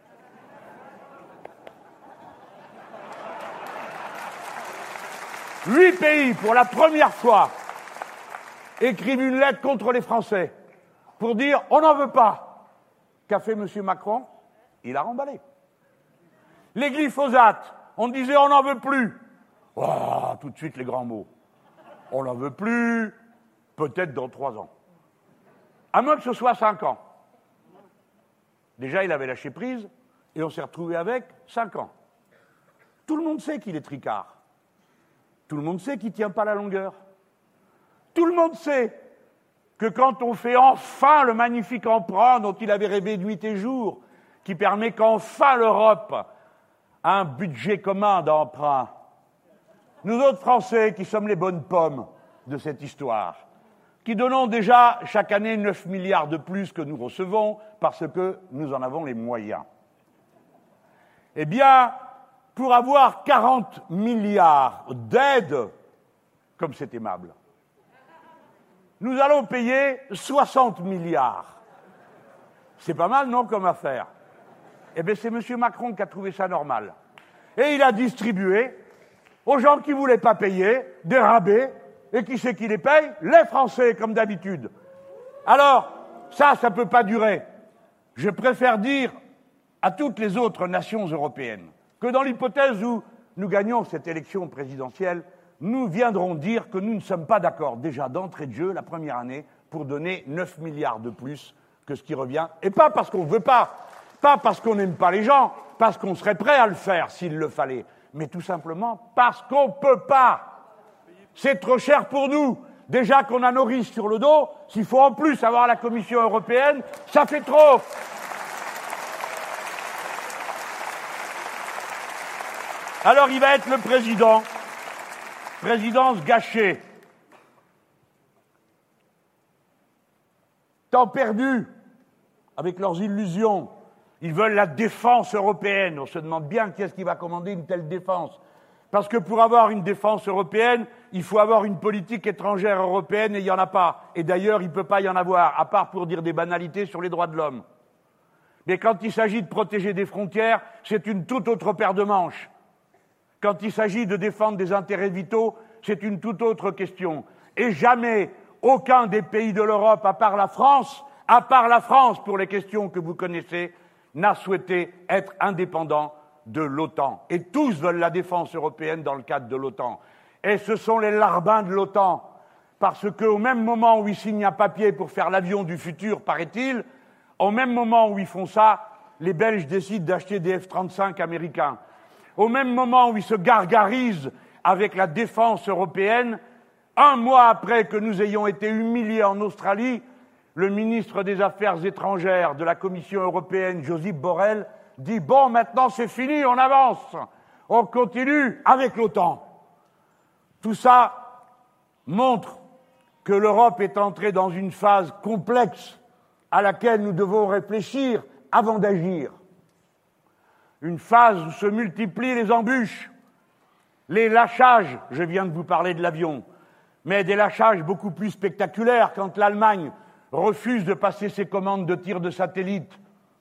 Huit pays, pour la première fois, écrivent une lettre contre les Français pour dire « On n'en veut pas ». Qu'a fait M. Macron? Il a remballé. Les glyphosates, on disait on n'en veut plus. Oh, tout de suite les grands mots. On n'en veut plus, peut-être dans trois ans. À moins que ce soit cinq ans. Déjà, il avait lâché prise et on s'est retrouvé avec cinq ans. Tout le monde sait qu'il est tricard. Tout le monde sait qu'il ne tient pas la longueur. Tout le monde sait que quand on fait enfin le magnifique emprunt dont il avait rêvé de nuit et jour, qui permet qu'enfin l'Europe a un budget commun d'emprunt, nous autres Français, qui sommes les bonnes pommes de cette histoire, qui donnons déjà chaque année neuf milliards de plus que nous recevons parce que nous en avons les moyens. Eh bien, pour avoir quarante milliards d'aides, comme c'est aimable, nous allons payer soixante milliards. C'est pas mal, non, comme affaire? Eh bien, c'est M. Macron qui a trouvé ça normal. Et il a distribué aux gens qui ne voulaient pas payer des rabais. Et qui c'est qui les paye? Les Français, comme d'habitude. Alors, ça, ça ne peut pas durer. Je préfère dire à toutes les autres nations européennes que dans l'hypothèse où nous gagnons cette élection présidentielle, nous viendrons dire que nous ne sommes pas d'accord, déjà d'entrée de jeu, la première année, pour donner neuf milliards de plus que ce qui revient. Et pas parce qu'on ne veut pas, pas parce qu'on n'aime pas les gens, parce qu'on serait prêt à le faire s'il le fallait, mais tout simplement parce qu'on ne peut pas. C'est trop cher pour nous Déjà qu'on a nos risques sur le dos, s'il faut en plus avoir la Commission européenne, ça fait trop. Alors il va être le président. Présidence gâchée. Temps perdu avec leurs illusions. Ils veulent la défense européenne. On se demande bien qui est-ce qui va commander une telle défense. Parce que pour avoir une défense européenne, il faut avoir une politique étrangère européenne et il n'y en a pas. Et d'ailleurs, il ne peut pas y en avoir, à part pour dire des banalités sur les droits de l'homme. Mais quand il s'agit de protéger des frontières, c'est une toute autre paire de manches. Quand il s'agit de défendre des intérêts vitaux, c'est une toute autre question. Et jamais, aucun des pays de l'Europe, à part la France, à part la France pour les questions que vous connaissez, n'a souhaité être indépendant de l'OTAN. Et tous veulent la défense européenne dans le cadre de l'OTAN. Et ce sont les larbins de l'OTAN. Parce qu'au même moment où ils signent un papier pour faire l'avion du futur, paraît-il, au même moment où ils font ça, les Belges décident d'acheter des F trente-cinq américains. Au même moment où ils se gargarisent avec la défense européenne, un mois après que nous ayons été humiliés en Australie, le ministre des Affaires étrangères de la Commission européenne, Josep Borrell, dit « Bon, maintenant c'est fini, on avance, on continue avec l'OTAN ». Tout ça montre que l'Europe est entrée dans une phase complexe à laquelle nous devons réfléchir avant d'agir. Une phase où se multiplient les embûches, les lâchages, je viens de vous parler de l'avion, mais des lâchages beaucoup plus spectaculaires quand l'Allemagne refuse de passer ses commandes de tir de satellite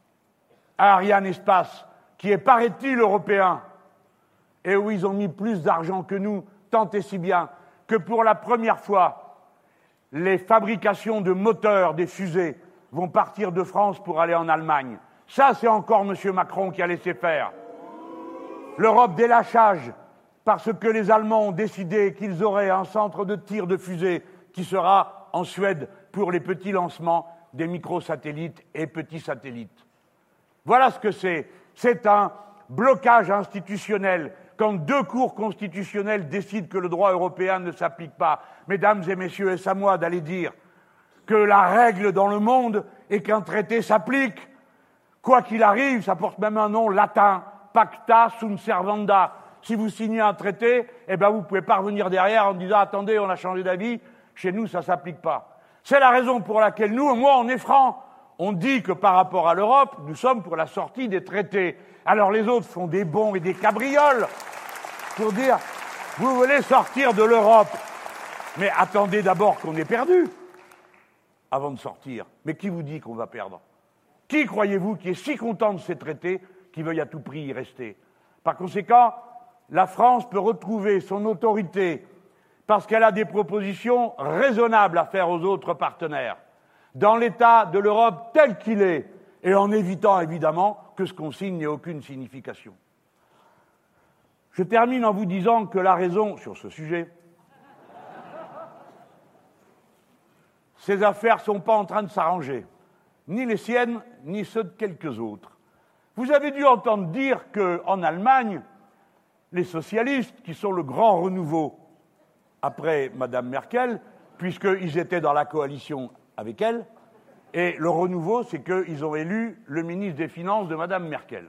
à Ariane Espace, qui est, paraît-il, européen, et où ils ont mis plus d'argent que nous, tant et si bien que pour la première fois, les fabrications de moteurs des fusées vont partir de France pour aller en Allemagne. Ça, c'est encore M. Macron qui a laissé faire. L'Europe des lâchages, parce que les Allemands ont décidé qu'ils auraient un centre de tir de fusées qui sera en Suède pour les petits lancements des microsatellites et petits satellites. Voilà ce que c'est. C'est un blocage institutionnel. Quand deux cours constitutionnelles décident que le droit européen ne s'applique pas, mesdames et messieurs, est-ce à moi d'aller dire que la règle dans le monde est qu'un traité s'applique. Quoi qu'il arrive, ça porte même un nom latin, pacta sunt servanda. Si vous signez un traité, eh ben vous ne pouvez pas revenir derrière en disant « Attendez, on a changé d'avis, chez nous, ça ne s'applique pas ». C'est la raison pour laquelle nous, moi, on est franc. On dit que par rapport à l'Europe, nous sommes pour la sortie des traités. Alors les autres font des bons et des cabrioles pour dire « Vous voulez sortir de l'Europe ». Mais attendez d'abord qu'on ait perdu avant de sortir. Mais qui vous dit qu'on va perdre? Qui croyez-vous qui est si content de ces traités qui veuille à tout prix y rester? Par conséquent, la France peut retrouver son autorité parce qu'elle a des propositions raisonnables à faire aux autres partenaires, dans l'état de l'Europe tel qu'il est, et en évitant évidemment que ce qu'on signe n'ait aucune signification. Je termine en vous disant que la raison sur ce sujet, ces affaires ne sont pas en train de s'arranger, ni les siennes, ni ceux de quelques autres. Vous avez dû entendre dire qu'en Allemagne, les socialistes, qui sont le grand renouveau après Mme Merkel, puisqu'ils étaient dans la coalition avec elle, et le renouveau, c'est qu'ils ont élu le ministre des Finances de Mme Merkel.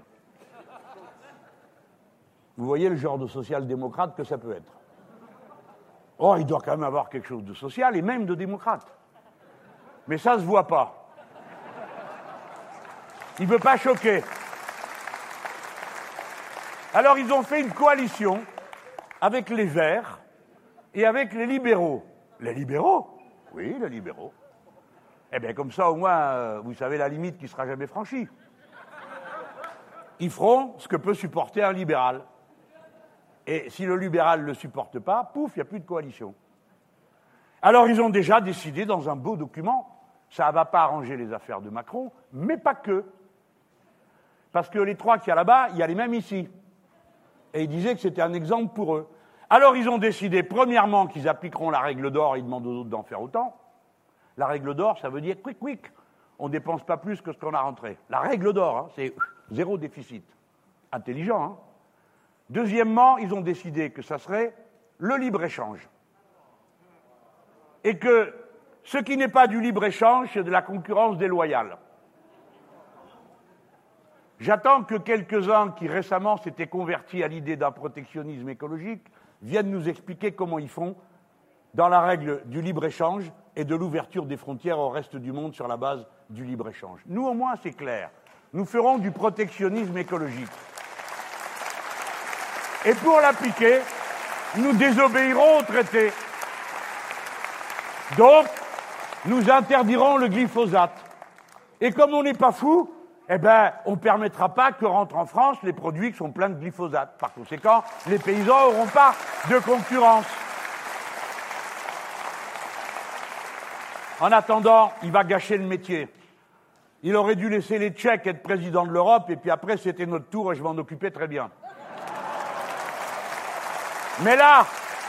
Vous voyez le genre de social-démocrate que ça peut être. Oh, il doit quand même avoir quelque chose de social et même de démocrate. Mais ça ne se voit pas. Il ne veut pas choquer. Alors ils ont fait une coalition avec les Verts et avec les libéraux. Les libéraux? Oui, les libéraux. Eh bien, comme ça, au moins, euh, vous savez la limite qui ne sera jamais franchie. Ils feront ce que peut supporter un libéral. Et si le libéral ne le supporte pas, pouf, il n'y a plus de coalition. Alors, ils ont déjà décidé dans un beau document, ça ne va pas arranger les affaires de Macron, mais pas que. Parce que les trois qu'il y a là-bas, il y a les mêmes ici. Et ils disaient que c'était un exemple pour eux. Alors, ils ont décidé, premièrement, qu'ils appliqueront la règle d'or et ils demandent aux autres d'en faire autant. La règle d'or, ça veut dire quick, quick. On ne dépense pas plus que ce qu'on a rentré. La règle d'or, hein, c'est zéro déficit. Intelligent, hein. Deuxièmement, ils ont décidé que ça serait le libre-échange. et que ce qui n'est pas du libre-échange, c'est de la concurrence déloyale. J'attends que quelques-uns qui récemment s'étaient convertis à l'idée d'un protectionnisme écologique viennent nous expliquer comment ils font dans la règle du libre-échange et de l'ouverture des frontières au reste du monde sur la base du libre-échange. Nous, au moins, c'est clair. Nous ferons du protectionnisme écologique. Et pour l'appliquer, nous désobéirons au traité. Donc, nous interdirons le glyphosate. Et comme on n'est pas fou, eh ben, on ne permettra pas que rentrent en France les produits qui sont pleins de glyphosate. Par conséquent, les paysans n'auront pas de concurrence. En attendant, il va gâcher le métier. Il aurait dû laisser les Tchèques être président de l'Europe, et puis après, c'était notre tour, et je m'en occupais très bien. Mais là,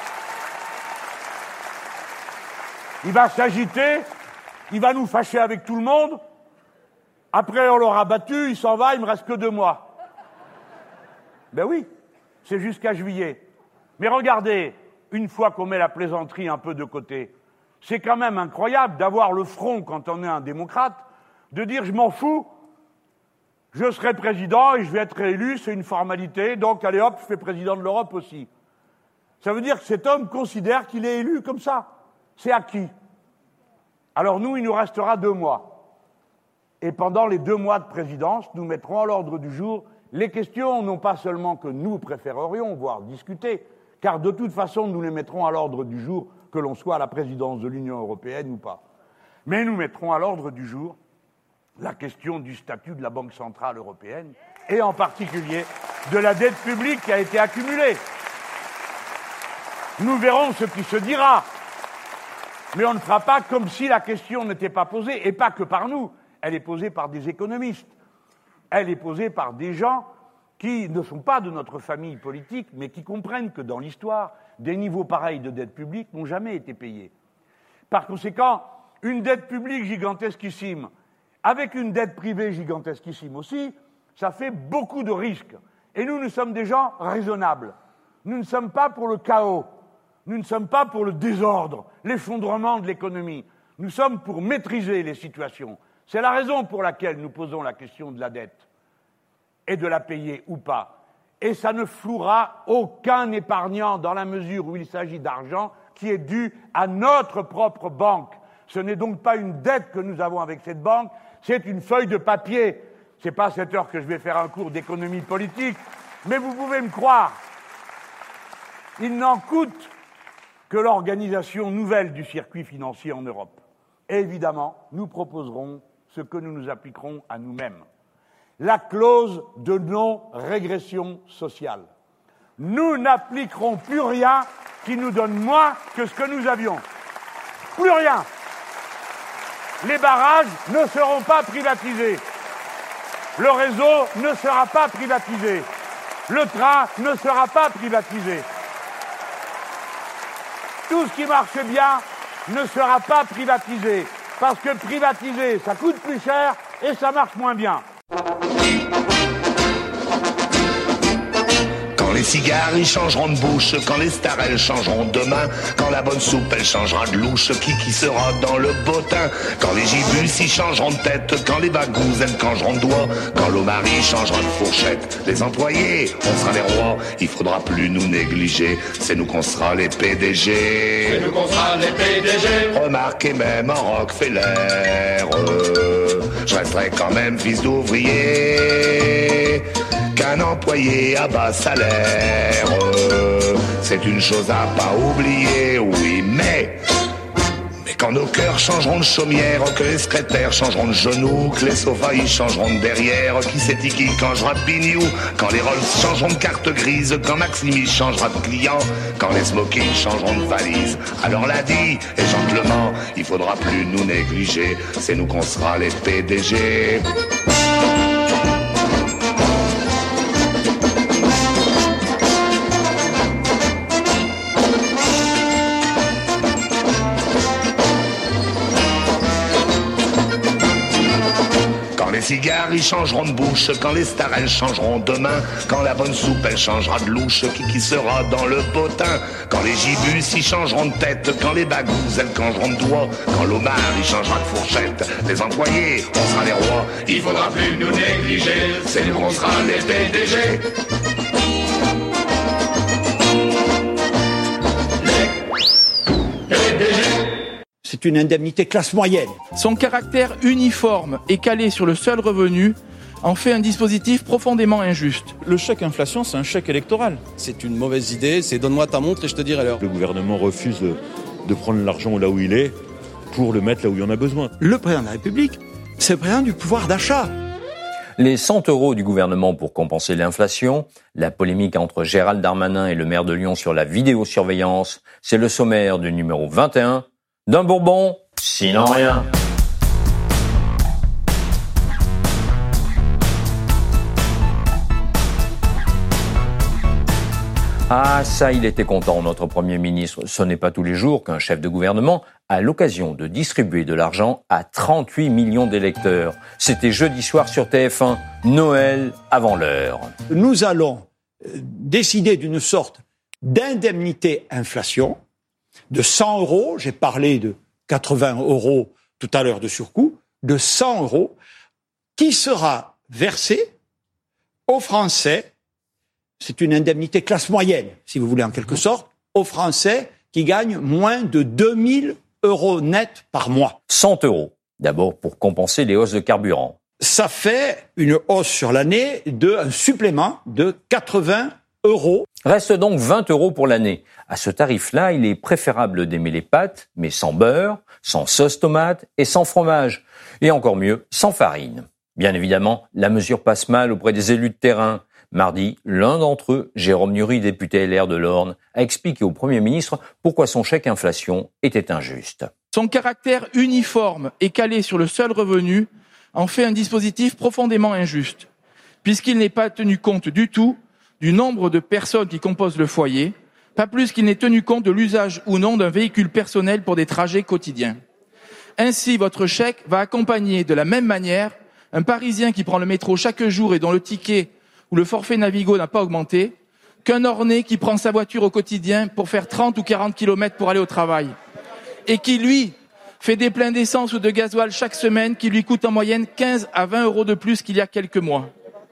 il va s'agiter, il va nous fâcher avec tout le monde. Après, on l'aura battu, il s'en va, il me reste que deux mois. Ben oui, c'est jusqu'à juillet. Mais regardez, une fois qu'on met la plaisanterie un peu de côté, c'est quand même incroyable d'avoir le front, quand on est un démocrate, de dire « je m'en fous, je serai président et je vais être réélu, c'est une formalité, donc allez hop, je fais président de l'Europe aussi ». Ça veut dire que cet homme considère qu'il est élu comme ça. C'est acquis. Alors nous, il nous restera deux mois. Et pendant les deux mois de présidence, nous mettrons à l'ordre du jour les questions, non pas seulement que nous préférerions, voire discuter, car de toute façon, nous les mettrons à l'ordre du jour, que l'on soit à la présidence de l'Union européenne ou pas. Mais nous mettrons à l'ordre du jour la question du statut de la Banque centrale européenne, et en particulier de la dette publique qui a été accumulée. Nous verrons ce qui se dira, mais on ne fera pas comme si la question n'était pas posée, et pas que par nous. Elle est posée par des économistes. Elle est posée par des gens qui ne sont pas de notre famille politique, mais qui comprennent que dans l'histoire, des niveaux pareils de dette publique n'ont jamais été payés. Par conséquent, une dette publique gigantesquissime, avec une dette privée gigantesquissime aussi, ça fait beaucoup de risques. Et nous, nous sommes des gens raisonnables. Nous ne sommes pas pour le chaos. Nous ne sommes pas pour le désordre, l'effondrement de l'économie. Nous sommes pour maîtriser les situations. C'est la raison pour laquelle nous posons la question de la dette et de la payer ou pas. Et ça ne flouera aucun épargnant dans la mesure où il s'agit d'argent qui est dû à notre propre banque. Ce n'est donc pas une dette que nous avons avec cette banque, c'est une feuille de papier. C'est pas à cette heure que je vais faire un cours d'économie politique, mais vous pouvez me croire, il n'en coûte que l'organisation nouvelle du circuit financier en Europe. Et évidemment, nous proposerons ce que nous nous appliquerons à nous-mêmes. La clause de non-régression sociale. Nous n'appliquerons plus rien qui nous donne moins que ce que nous avions. Plus rien. Les barrages ne seront pas privatisés. Le réseau ne sera pas privatisé. Le train ne sera pas privatisé. Tout ce qui marche bien ne sera pas privatisé. Parce que privatiser, ça coûte plus cher et ça marche moins bien. Quand les cigares, ils changeront de bouche, quand les stars, elles changeront de main, quand la bonne soupe, elle changera de louche, qui qui sera dans le bottin, quand les gibus, ils changeront de tête, quand les bagous, elles changeront de doigt, quand l'omari changera de fourchette, les employés, on sera les rois, il faudra plus nous négliger, c'est nous qu'on sera les P D G. C'est nous qu'on sera les P D G. Remarquez même en Rockefeller, euh, je resterai quand même fils d'ouvrier, qu'un employé à bas salaire, euh, c'est une chose à pas oublier, oui, mais... Mais quand nos cœurs changeront de chaumière, que les secrétaires changeront de genoux, que les sofas ils changeront de derrière, qui c'est qui changera de bignou, quand les Rolls changeront de carte grise, quand Maximis changera de client, quand les smokings changeront de valise, alors l'a dit, et gentlement, il faudra plus nous négliger, c'est nous qu'on sera les P D G. cigares, ils changeront de bouche. Quand les stars, elles changeront de main. Quand la bonne soupe, elle changera de louche. Qui qui sera dans le potin. Quand les gibus, ils changeront de tête. Quand les bagous, elles changeront de doigt. Quand l'homard, il changera de fourchette. Les employés, on sera les rois. Il faudra plus nous négliger, c'est nous qu'on sera les P D G. C'est une indemnité classe moyenne. Son caractère uniforme et calé sur le seul revenu en fait un dispositif profondément injuste. Le chèque inflation, c'est un chèque électoral. C'est une mauvaise idée, c'est donne-moi ta montre et je te dirai l'heure. Le gouvernement refuse de prendre l'argent là où il est pour le mettre là où il y en a besoin. Le président de la République, c'est le président du pouvoir d'achat. Les cent euros du gouvernement pour compenser l'inflation, la polémique entre Gérald Darmanin et le maire de Lyon sur la vidéosurveillance, c'est le sommaire du numéro vingt et un d'un Bourbon, sinon rien. Ah, ça, il était content, notre Premier ministre. Ce n'est pas tous les jours qu'un chef de gouvernement a l'occasion de distribuer de l'argent à trente-huit millions d'électeurs. C'était jeudi soir sur T F un, Noël avant l'heure. Nous allons décider d'une sorte d'indemnité inflation de cent euros. J'ai parlé de quatre-vingts euros tout à l'heure de surcoût, de cent euros, qui sera versée aux Français. C'est une indemnité classe moyenne, si vous voulez, en quelque sorte, aux Français qui gagnent moins de deux mille euros net par mois. cent euros, d'abord pour compenser les hausses de carburant. Ça fait une hausse sur l'année de un supplément de quatre-vingts euros. Reste donc vingt euros pour l'année. À ce tarif-là, il est préférable d'aimer les pâtes, mais sans beurre, sans sauce tomate et sans fromage. Et encore mieux, sans farine. Bien évidemment, la mesure passe mal auprès des élus de terrain. Mardi, l'un d'entre eux, Jérôme Nury, député L R de l'Orne, a expliqué au Premier ministre pourquoi son chèque inflation était injuste. Son caractère uniforme et calé sur le seul revenu en fait un dispositif profondément injuste, puisqu'il n'est pas tenu compte du tout du nombre de personnes qui composent le foyer, pas plus qu'il n'est tenu compte de l'usage ou non d'un véhicule personnel pour des trajets quotidiens. Ainsi, votre chèque va accompagner de la même manière un Parisien qui prend le métro chaque jour et dont le ticket ou le forfait Navigo n'a pas augmenté, qu'un Ornais qui prend sa voiture au quotidien pour faire trente ou quarante kilomètres pour aller au travail, et qui, lui, fait des pleins d'essence ou de gasoil chaque semaine qui lui coûtent en moyenne quinze à vingt euros de plus qu'il y a quelques mois.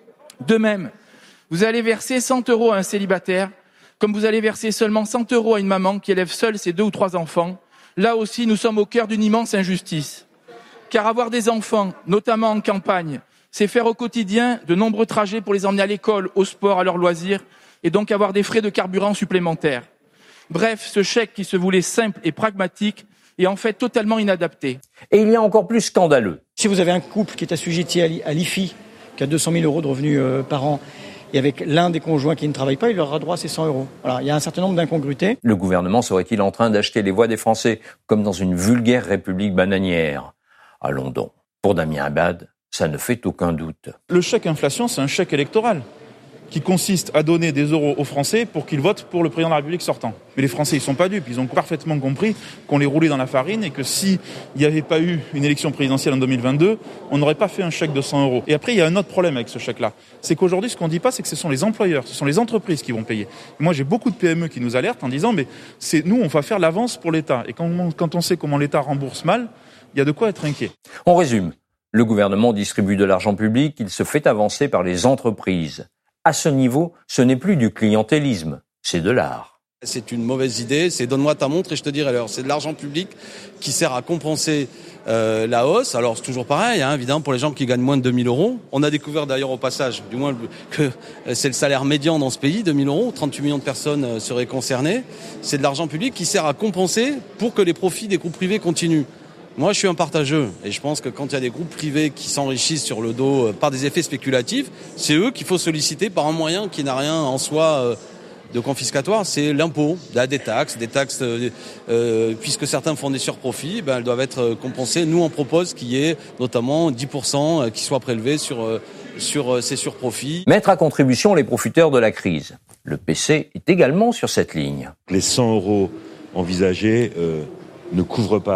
De même, vous allez verser cent euros à un célibataire, comme vous allez verser seulement cent euros à une maman qui élève seule ses deux ou trois enfants. Là aussi, nous sommes au cœur d'une immense injustice. Car avoir des enfants, notamment en campagne, c'est faire au quotidien de nombreux trajets pour les emmener à l'école, au sport, à leurs loisirs, et donc avoir des frais de carburant supplémentaires. Bref, ce chèque qui se voulait simple et pragmatique est en fait totalement inadapté. Et il y a encore plus scandaleux. Si vous avez un couple qui est assujetti à l'I F I, qui a deux cent mille euros de revenus euh, par an, et avec l'un des conjoints qui ne travaille pas, il aura droit à ces cent euros. Voilà, il y a un certain nombre d'incongruités. Le gouvernement serait-il en train d'acheter les voix des Français, comme dans une vulgaire république bananière? Allons donc. Pour Damien Abad, ça ne fait aucun doute. Le chèque inflation, c'est un chèque électoral qui consiste à donner des euros aux Français pour qu'ils votent pour le président de la République sortant. Mais les Français, ils sont pas dupes. Ils ont parfaitement compris qu'on les roulait dans la farine et que s'il n'y avait pas eu une élection présidentielle en deux mille vingt-deux, on n'aurait pas fait un chèque de cent euros. Et après, il y a un autre problème avec ce chèque-là. C'est qu'aujourd'hui, ce qu'on dit pas, c'est que ce sont les employeurs, ce sont les entreprises qui vont payer. Et moi, j'ai beaucoup de P M E qui nous alertent en disant, mais c'est nous, on va faire l'avance pour l'État. Et quand on, quand on sait comment l'État rembourse mal, il y a de quoi être inquiet. On résume. Le gouvernement distribue de l'argent public, il se fait avancer par les entreprises. À ce niveau, ce n'est plus du clientélisme, c'est de l'art. C'est une mauvaise idée, c'est donne-moi ta montre et je te dirai l'heure. C'est de l'argent public qui sert à compenser euh, la hausse. Alors c'est toujours pareil, hein, évidemment, pour les gens qui gagnent moins de deux mille euros. On a découvert d'ailleurs au passage, du moins, que c'est le salaire médian dans ce pays, deux mille euros, trente-huit millions de personnes seraient concernées. C'est de l'argent public qui sert à compenser pour que les profits des groupes privés continuent. Moi, je suis un partageux et je pense que quand il y a des groupes privés qui s'enrichissent sur le dos euh, par des effets spéculatifs, c'est eux qu'il faut solliciter par un moyen qui n'a rien en soi euh, de confiscatoire, c'est l'impôt, des taxes, des taxes, euh, euh, puisque certains font des surprofits, ben, elles doivent être compensées. Nous, on propose qu'il y ait notamment dix pour cent qui soient prélevés sur, euh, sur euh, ces surprofits. Mettre à contribution les profiteurs de la crise. Le P C est également sur cette ligne. Les cent euros envisagés euh, ne couvrent pas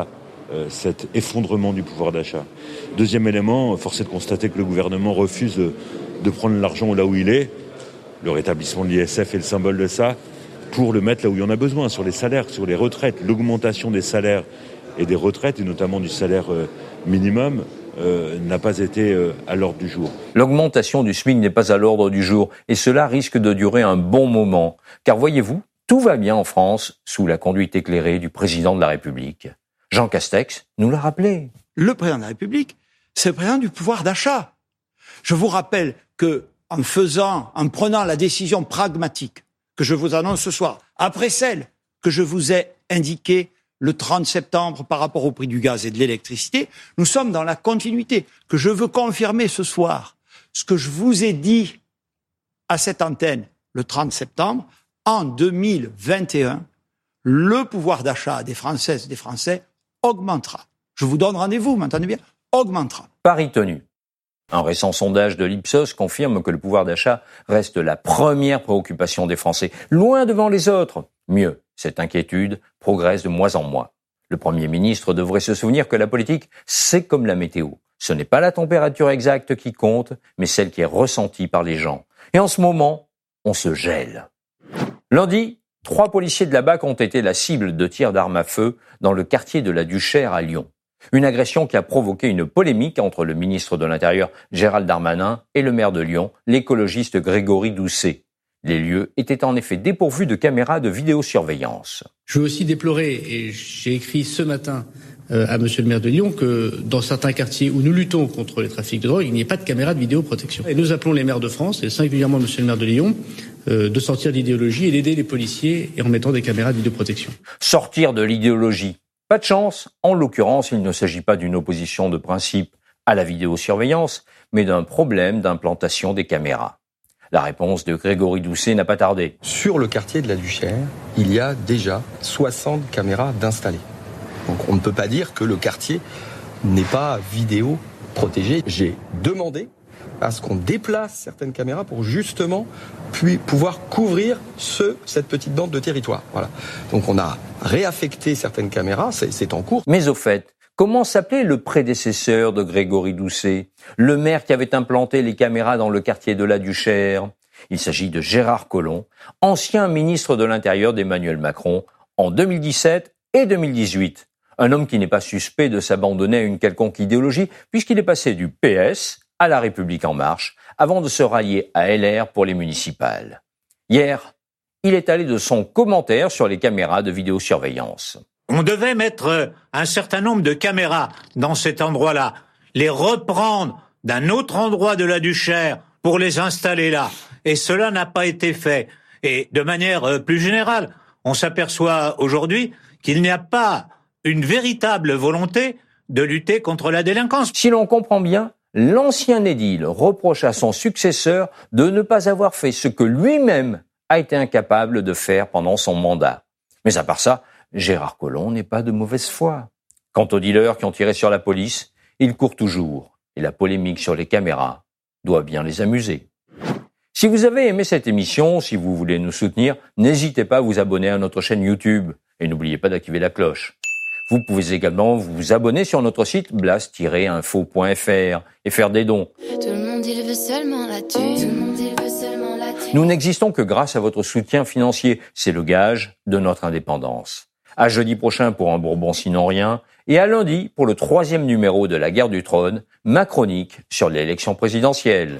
euh, cet effondrement du pouvoir d'achat. Deuxième élément, force est de constater que le gouvernement refuse de, de prendre l'argent là où il est. Le rétablissement de l'I S F est le symbole de ça, pour le mettre là où il y en a besoin, sur les salaires, sur les retraites. L'augmentation des salaires et des retraites, et notamment du salaire euh, minimum, euh, n'a pas été euh, à l'ordre du jour. L'augmentation du SMIC n'est pas à l'ordre du jour, et cela risque de durer un bon moment. Car voyez-vous, tout va bien en France sous la conduite éclairée du président de la République. Jean Castex nous l'a rappelé. Le président de la République, c'est le président du pouvoir d'achat. Je vous rappelle que en faisant, en prenant la décision pragmatique que je vous annonce ce soir, après celle que je vous ai indiquée le trente septembre par rapport au prix du gaz et de l'électricité, nous sommes dans la continuité, que je veux confirmer ce soir. Ce que je vous ai dit à cette antenne le trente septembre, en deux mille vingt et un, le pouvoir d'achat des Françaises et des Français augmentera. Je vous donne rendez-vous, vous m'entendez bien, augmentera. Pari tenu. Un récent sondage de l'Ipsos confirme que le pouvoir d'achat reste la première préoccupation des Français, loin devant les autres. Mieux, cette inquiétude progresse de mois en mois. Le Premier ministre devrait se souvenir que la politique, c'est comme la météo. Ce n'est pas la température exacte qui compte, mais celle qui est ressentie par les gens. Et en ce moment, on se gèle. Lundi, trois policiers de la B A C ont été la cible de tirs d'armes à feu dans le quartier de la Duchère à Lyon. Une agression qui a provoqué une polémique entre le ministre de l'Intérieur Gérald Darmanin et le maire de Lyon, l'écologiste Grégory Doucet. Les lieux étaient en effet dépourvus de caméras de vidéosurveillance. Je veux aussi déplorer, et j'ai écrit ce matin euh, à monsieur le maire de Lyon, que dans certains quartiers où nous luttons contre les trafics de drogue, il n'y ait pas de caméras de vidéoprotection. Et nous appelons les maires de France, et singulièrement monsieur le maire de Lyon, euh, de sortir de l'idéologie et d'aider les policiers en mettant des caméras de vidéoprotection. Sortir de l'idéologie. Pas de chance, en l'occurrence, il ne s'agit pas d'une opposition de principe à la vidéosurveillance, mais d'un problème d'implantation des caméras. La réponse de Grégory Doucet n'a pas tardé. Sur le quartier de la Duchère, il y a déjà soixante caméras d'installées. Donc on ne peut pas dire que le quartier n'est pas vidéo protégé. J'ai demandé à ce qu'on déplace certaines caméras pour justement puis pouvoir couvrir ce, cette petite bande de territoire. Voilà. Donc on a réaffecté certaines caméras, c'est, c'est en cours. Mais au fait, comment s'appelait le prédécesseur de Grégory Doucet, le maire qui avait implanté les caméras dans le quartier de la Duchère? Il s'agit de Gérard Collomb, ancien ministre de l'Intérieur d'Emmanuel Macron en deux mille dix-sept et deux mille dix-huit. Un homme qui n'est pas suspect de s'abandonner à une quelconque idéologie puisqu'il est passé du P S à La République En Marche, avant de se rallier à L R pour les municipales. Hier, il est allé de son commentaire sur les caméras de vidéosurveillance. On devait mettre un certain nombre de caméras dans cet endroit-là, les reprendre d'un autre endroit de la Duchère pour les installer là. Et cela n'a pas été fait. Et de manière plus générale, on s'aperçoit aujourd'hui qu'il n'y a pas une véritable volonté de lutter contre la délinquance. Si l'on comprend bien, l'ancien édile reproche à son successeur de ne pas avoir fait ce que lui-même a été incapable de faire pendant son mandat. Mais à part ça, Gérard Collomb n'est pas de mauvaise foi. Quant aux dealers qui ont tiré sur la police, ils courent toujours. Et la polémique sur les caméras doit bien les amuser. Si vous avez aimé cette émission, si vous voulez nous soutenir, n'hésitez pas à vous abonner à notre chaîne YouTube. Et n'oubliez pas d'activer la cloche. Vous pouvez également vous abonner sur notre site blast tiret info point f r et faire des dons. Tout le monde, il veut seulement la thune. Tout le monde, il veut seulement la thune. Nous n'existons que grâce à votre soutien financier. C'est le gage de notre indépendance. À jeudi prochain pour un Bourbon sinon rien. Et à lundi pour le troisième numéro de la guerre du trône, ma chronique sur l'élection présidentielle.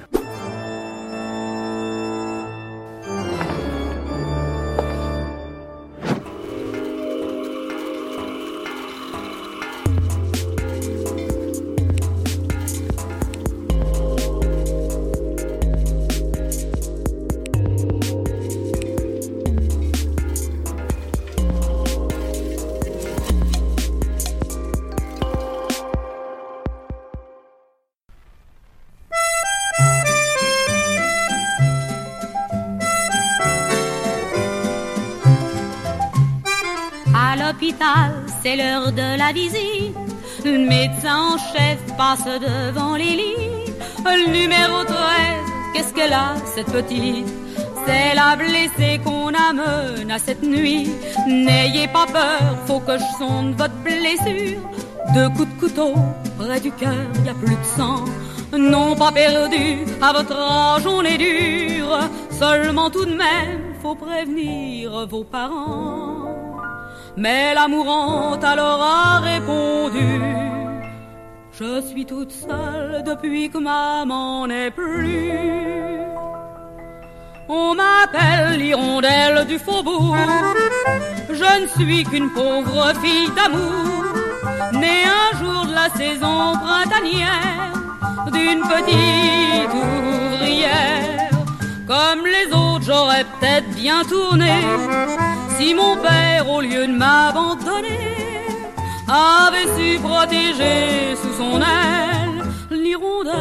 C'est l'heure de la visite. Le médecin en chef passe devant les lits. Le numéro treize, qu'est-ce qu'elle a, cette petite? C'est la blessée qu'on amène à cette nuit. N'ayez pas peur, faut que je sonde votre blessure. Deux coups de couteau, près du cœur, y a plus de sang. Non pas perdu, à votre âge on est dur. Seulement tout de même, faut prévenir vos parents. Mais la mourante alors a répondu: je suis toute seule depuis que maman n'est plus. On m'appelle l'hirondelle du faubourg. Je ne suis qu'une pauvre fille d'amour, née un jour de la saison printanière, d'une petite ouvrière. Comme les autres, j'aurais peut-être bien tourné si mon père, au lieu de m'abandonner, avait su protéger sous son aile l'hirondelle.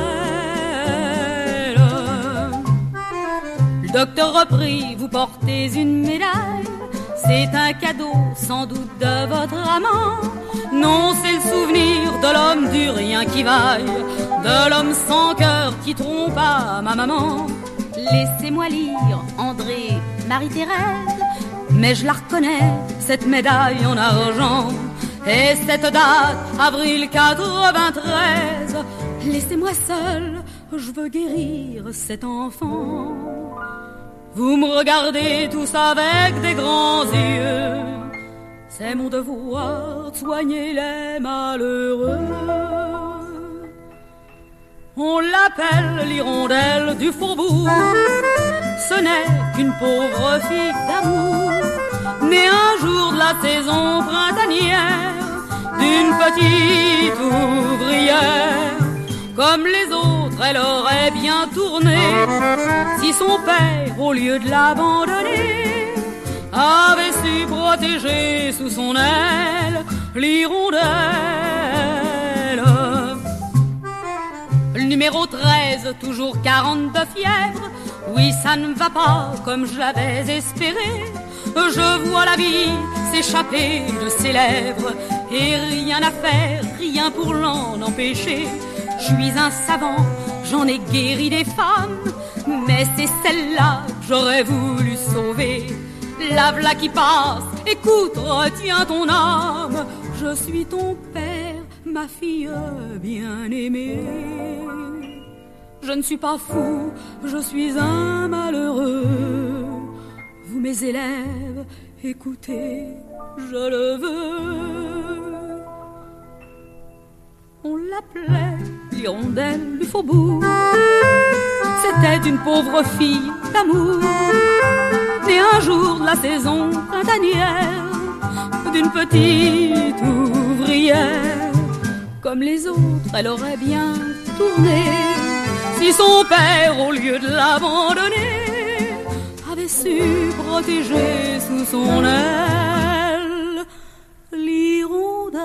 Le docteur reprit: vous portez une médaille, c'est un cadeau sans doute de votre amant. Non, c'est le souvenir de l'homme du rien qui vaille, de l'homme sans cœur qui trompa ma maman. Laissez-moi lire André, Marie-Thérèse, mais je la reconnais, cette médaille en argent. Et cette date, avril quatre-vingt-treize, laissez-moi seul, je veux guérir cet enfant. Vous me regardez tous avec des grands yeux, c'est mon devoir de soigner les malheureux. On l'appelle l'hirondelle du faubourg, ce n'est qu'une pauvre fille d'amour, née un jour de la saison printanière, d'une petite ouvrière. Comme les autres, elle aurait bien tourné si son père, au lieu de l'abandonner, avait su protéger sous son aile l'hirondelle. Le numéro treize, toujours quarante de fièvre. Oui, ça ne va pas comme je l'avais espéré. Je vois la vie s'échapper de ses lèvres et rien à faire, rien pour l'en empêcher. Je suis un savant, j'en ai guéri des femmes, mais c'est celle-là que j'aurais voulu sauver. La v'là qui passe, écoute, retiens ton âme. Je suis ton père, ma fille bien-aimée. Je ne suis pas fou, je suis un malheureux. Vous mes élèves, écoutez, je le veux. On l'appelait l'hirondelle du faubourg. C'était une pauvre fille d'amour, née un jour de la saison printanière, d'une petite ouvrière. Comme les autres, elle aurait bien tourné si son père, au lieu de l'abandonner, avait su protéger sous son aile l'hirondelle.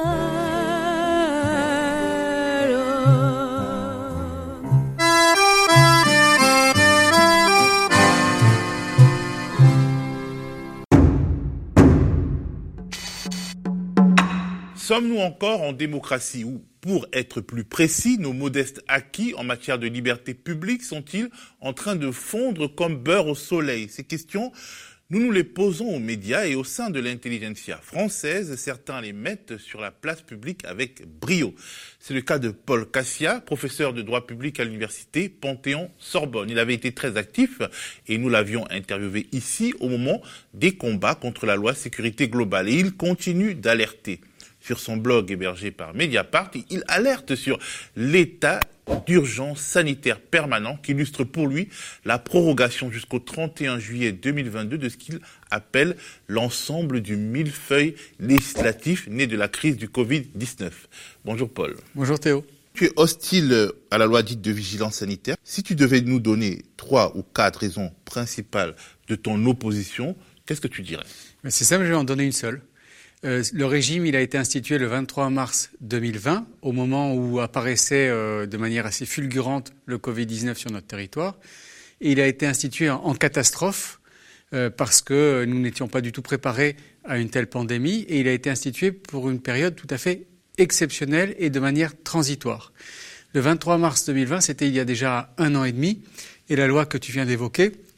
Sommes-nous encore en démocratie ou, pour être plus précis, nos modestes acquis en matière de liberté publique sont-ils en train de fondre comme beurre au soleil? Ces questions, nous nous les posons aux médias et au sein de l'intelligentsia française, certains les mettent sur la place publique avec brio. C'est le cas de Paul Cassia, professeur de droit public à l'université Panthéon-Sorbonne. Il avait été très actif et nous l'avions interviewé ici au moment des combats contre la loi sécurité globale. Et il continue d'alerter. Sur son blog hébergé par Mediapart, il alerte sur l'état d'urgence sanitaire permanent qui illustre pour lui la prorogation jusqu'au trente et un juillet deux mille vingt-deux de ce qu'il appelle l'ensemble du millefeuille législatif né de la crise du covid dix-neuf. Bonjour Paul. Bonjour Théo. Tu es hostile à la loi dite de vigilance sanitaire. Si tu devais nous donner trois ou quatre raisons principales de ton opposition, qu'est-ce que tu dirais? Mais c'est simple, je vais en donner une seule. Euh, le régime, il a été institué le vingt-trois mars deux mille vingt, au moment où apparaissait euh, de manière assez fulgurante le covid dix-neuf sur notre territoire. Et il a été institué en, en catastrophe euh, parce que nous n'étions pas du tout préparés à une telle pandémie. Et il a été institué pour une période tout à fait exceptionnelle et de manière transitoire. Le vingt-trois mars deux mille vingt, c'était il y a déjà un an et demi. Et la loi que tu viens d'évoquer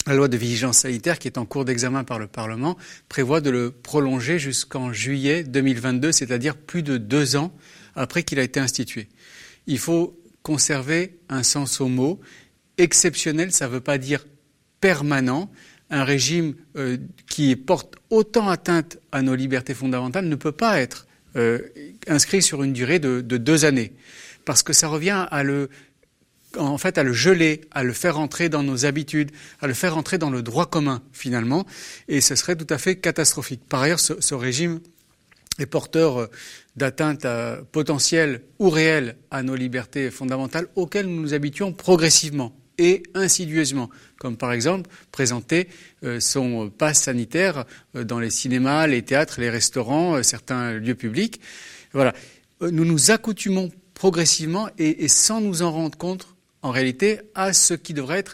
la loi de vigilance sanitaire qui est en cours d'examen par le Parlement prévoit de le prolonger jusqu'en juillet deux mille vingt-deux, c'est-à-dire plus de deux ans après qu'il a été institué. Il faut conserver un sens au mot. Exceptionnel, ça ne veut pas dire permanent. Un régime euh, qui porte autant atteinte à nos libertés fondamentales ne peut pas être euh, inscrit sur une durée de, de deux années. Parce que ça revient à le, en fait, à le geler, à le faire entrer dans nos habitudes, à le faire entrer dans le droit commun, finalement. Et ce serait tout à fait catastrophique. Par ailleurs, ce, ce régime est porteur d'atteintes potentielles ou réelles à nos libertés fondamentales auxquelles nous nous habituons progressivement et insidieusement, comme par exemple présenter euh, son pass sanitaire euh, dans les cinémas, les théâtres, les restaurants, euh, certains lieux publics. Voilà. Euh, nous nous accoutumons progressivement et, et sans nous en rendre compte, en réalité, à ce qui devrait être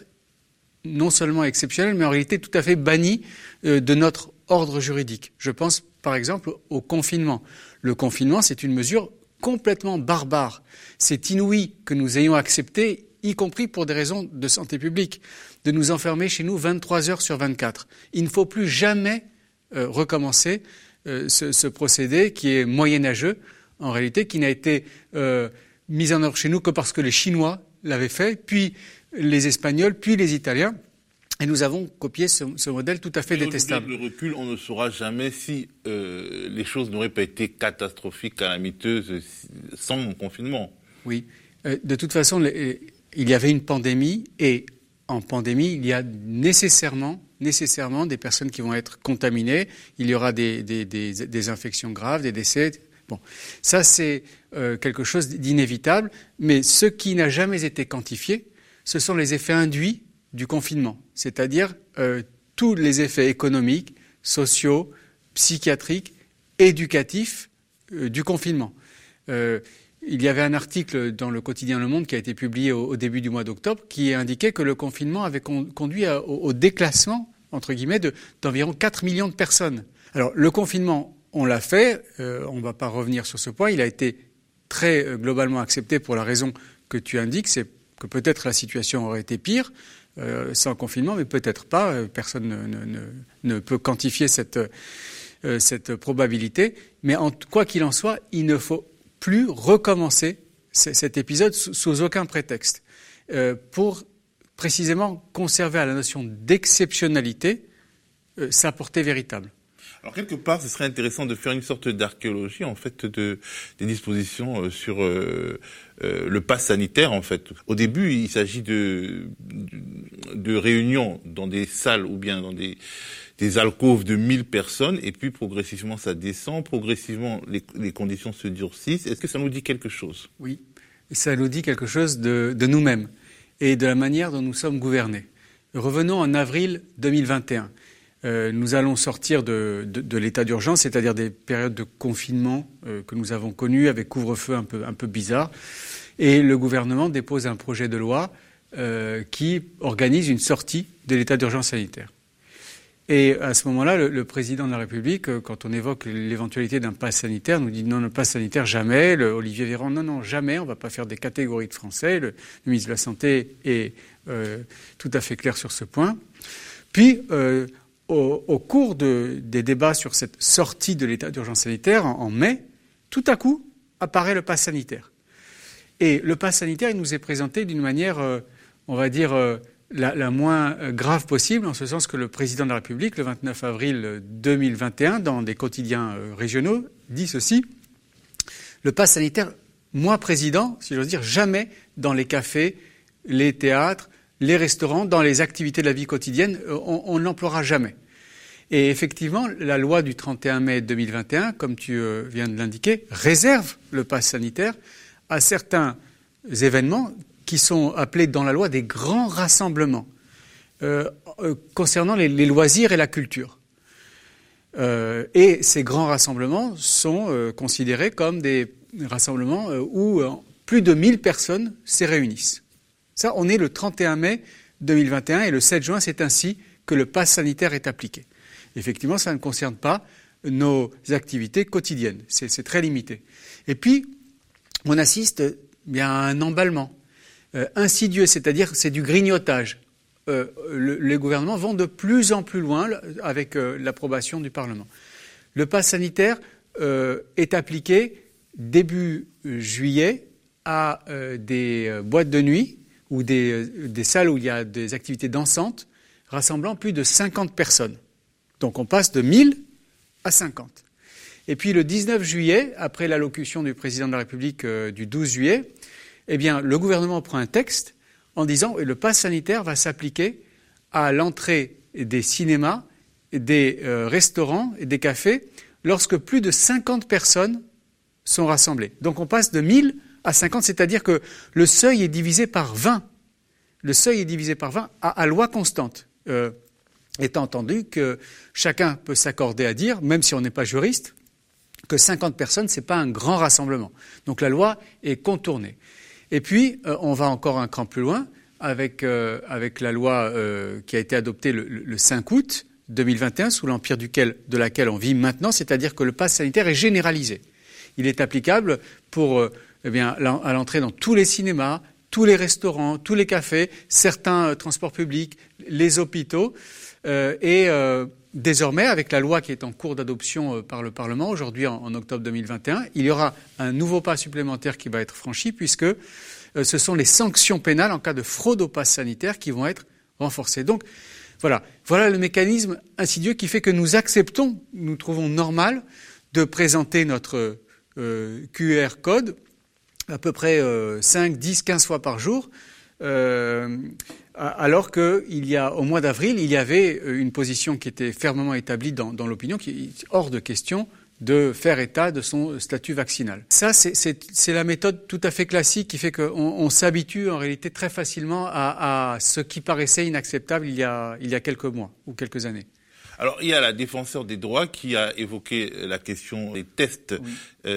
non seulement exceptionnel, mais en réalité tout à fait banni euh, de notre ordre juridique. Je pense par exemple au confinement. Le confinement, c'est une mesure complètement barbare. C'est inouï que nous ayons accepté, y compris pour des raisons de santé publique, de nous enfermer chez nous vingt-trois heures sur vingt-quatre. Il ne faut plus jamais euh, recommencer euh, ce, ce procédé qui est moyenâgeux, en réalité, qui n'a été euh, mis en œuvre chez nous que parce que les Chinois l'avaient fait, puis les Espagnols, puis les Italiens. Et nous avons copié ce, ce modèle tout à fait et détestable. Avec le recul, on ne saura jamais si euh, les choses n'auraient pas été catastrophiques, calamiteuses, sans mon confinement. Oui. Euh, de toute façon, les, il y avait une pandémie, et en pandémie, il y a nécessairement, nécessairement des personnes qui vont être contaminées. Il y aura des, des, des, des infections graves, des décès. Bon, ça c'est euh, quelque chose d'inévitable. Mais ce qui n'a jamais été quantifié, ce sont les effets induits du confinement, c'est-à-dire euh, tous les effets économiques, sociaux, psychiatriques, éducatifs euh, du confinement. Euh, il y avait un article dans le quotidien Le Monde qui a été publié au, au début du mois d'octobre qui indiquait que le confinement avait con, conduit à, au, au déclassement, entre guillemets, de, d'environ quatre millions de personnes. Alors le confinement, on l'a fait, euh, on ne va pas revenir sur ce point, il a été très euh, globalement accepté pour la raison que tu indiques, c'est que peut-être la situation aurait été pire, Euh, sans confinement, mais peut-être pas. Euh, personne ne, ne, ne peut quantifier cette, euh, cette probabilité. Mais en, quoi qu'il en soit, il ne faut plus recommencer c- cet épisode sous, sous aucun prétexte. Euh, pour précisément conserver à la notion d'exceptionnalité euh, sa portée véritable. Alors quelque part, ce serait intéressant de faire une sorte d'archéologie en fait de des dispositions euh, sur euh, euh, le pass sanitaire en fait. Au début, il s'agit de, de de réunions dans des salles ou bien dans des des alcôves de mille personnes et puis progressivement ça descend, progressivement les les conditions se durcissent. Est-ce que ça nous dit quelque chose? Oui, ça nous dit quelque chose de de nous-mêmes et de la manière dont nous sommes gouvernés. Revenons en avril deux mille vingt et un. Euh, nous allons sortir de, de, de l'état d'urgence, c'est-à-dire des périodes de confinement euh, que nous avons connues avec couvre-feu un peu, un peu bizarre. Et le gouvernement dépose un projet de loi euh, qui organise une sortie de l'état d'urgence sanitaire. Et à ce moment-là, le, le président de la République, euh, quand on évoque l'éventualité d'un pass sanitaire, nous dit non, le pass sanitaire, jamais. Le Olivier Véran, non, non, jamais. On ne va pas faire des catégories de Français. Le, le ministre de la Santé est euh, tout à fait clair sur ce point. Puis, euh, Au, au cours de, des débats sur cette sortie de l'état d'urgence sanitaire, en, en mai, tout à coup apparaît le pass sanitaire. Et le pass sanitaire, il nous est présenté d'une manière, euh, on va dire, euh, la, la moins grave possible, en ce sens que le président de la République, le vingt-neuf avril deux mille vingt et un, dans des quotidiens euh, régionaux, dit ceci: le pass sanitaire, moi président, si j'ose dire, jamais dans les cafés, les théâtres, les restaurants, dans les activités de la vie quotidienne, on, on ne l'emploiera jamais. Et effectivement, la loi du trente et un mai deux mille vingt et un, comme tu euh, viens de l'indiquer, réserve le pass sanitaire à certains événements qui sont appelés dans la loi des grands rassemblements euh, euh, concernant les, les loisirs et la culture. Euh, et ces grands rassemblements sont euh, considérés comme des rassemblements euh, où euh, plus de mille personnes s'y réunissent. Ça, on est le trente et un mai deux mille vingt et un et le sept juin, c'est ainsi que le pass sanitaire est appliqué. Effectivement, ça ne concerne pas nos activités quotidiennes. C'est, c'est très limité. Et puis, on assiste bien à un emballement euh, insidieux, c'est-à-dire c'est du grignotage. euh, le, les gouvernements vont de plus en plus loin avec euh, l'approbation du Parlement. Le pass sanitaire euh, est appliqué début juillet à euh, des euh, boîtes de nuit ou des, euh, des salles où il y a des activités dansantes rassemblant plus de cinquante personnes. Donc on passe de mille à cinquante. Et puis le dix-neuf juillet, après l'allocution du président de la République euh, du douze juillet, eh bien, le gouvernement prend un texte en disant que le pass sanitaire va s'appliquer à l'entrée des cinémas, des euh, restaurants et des cafés lorsque plus de cinquante personnes sont rassemblées. Donc on passe de mille à cinquante, c'est-à-dire que le seuil est divisé par vingt. Le seuil est divisé par vingt à, à loi constante. Euh, étant entendu que chacun peut s'accorder à dire, même si on n'est pas juriste, que cinquante personnes, ce n'est pas un grand rassemblement. Donc la loi est contournée. Et puis, euh, on va encore un cran plus loin avec, euh, avec la loi euh, qui a été adoptée le, le cinq août deux mille vingt et un, sous l'empire duquel, de laquelle on vit maintenant, c'est-à-dire que le pass sanitaire est généralisé. Il est applicable pour, euh, eh bien, à l'entrée dans tous les cinémas, tous les restaurants, tous les cafés, certains euh, transports publics, les hôpitaux, euh, et euh, désormais, avec la loi qui est en cours d'adoption par le Parlement, aujourd'hui en, en octobre deux mille vingt et un, il y aura un nouveau pas supplémentaire qui va être franchi puisque euh, ce sont les sanctions pénales en cas de fraude au pass sanitaire qui vont être renforcées. Donc voilà, voilà le mécanisme insidieux qui fait que nous acceptons, nous trouvons normal de présenter notre euh, Q R code à peu près euh, cinq, dix, quinze fois par jour. Euh, alors qu'il y a, au mois d'avril, il y avait une position qui était fermement établie dans, dans l'opinion, qui est hors de question de faire état de son statut vaccinal. Ça, c'est, c'est, c'est la méthode tout à fait classique qui fait qu'on on s'habitue en réalité très facilement à, à ce qui paraissait inacceptable il y a, il y a quelques mois ou quelques années. Alors, il y a la défenseur des droits qui a évoqué la question des tests oui.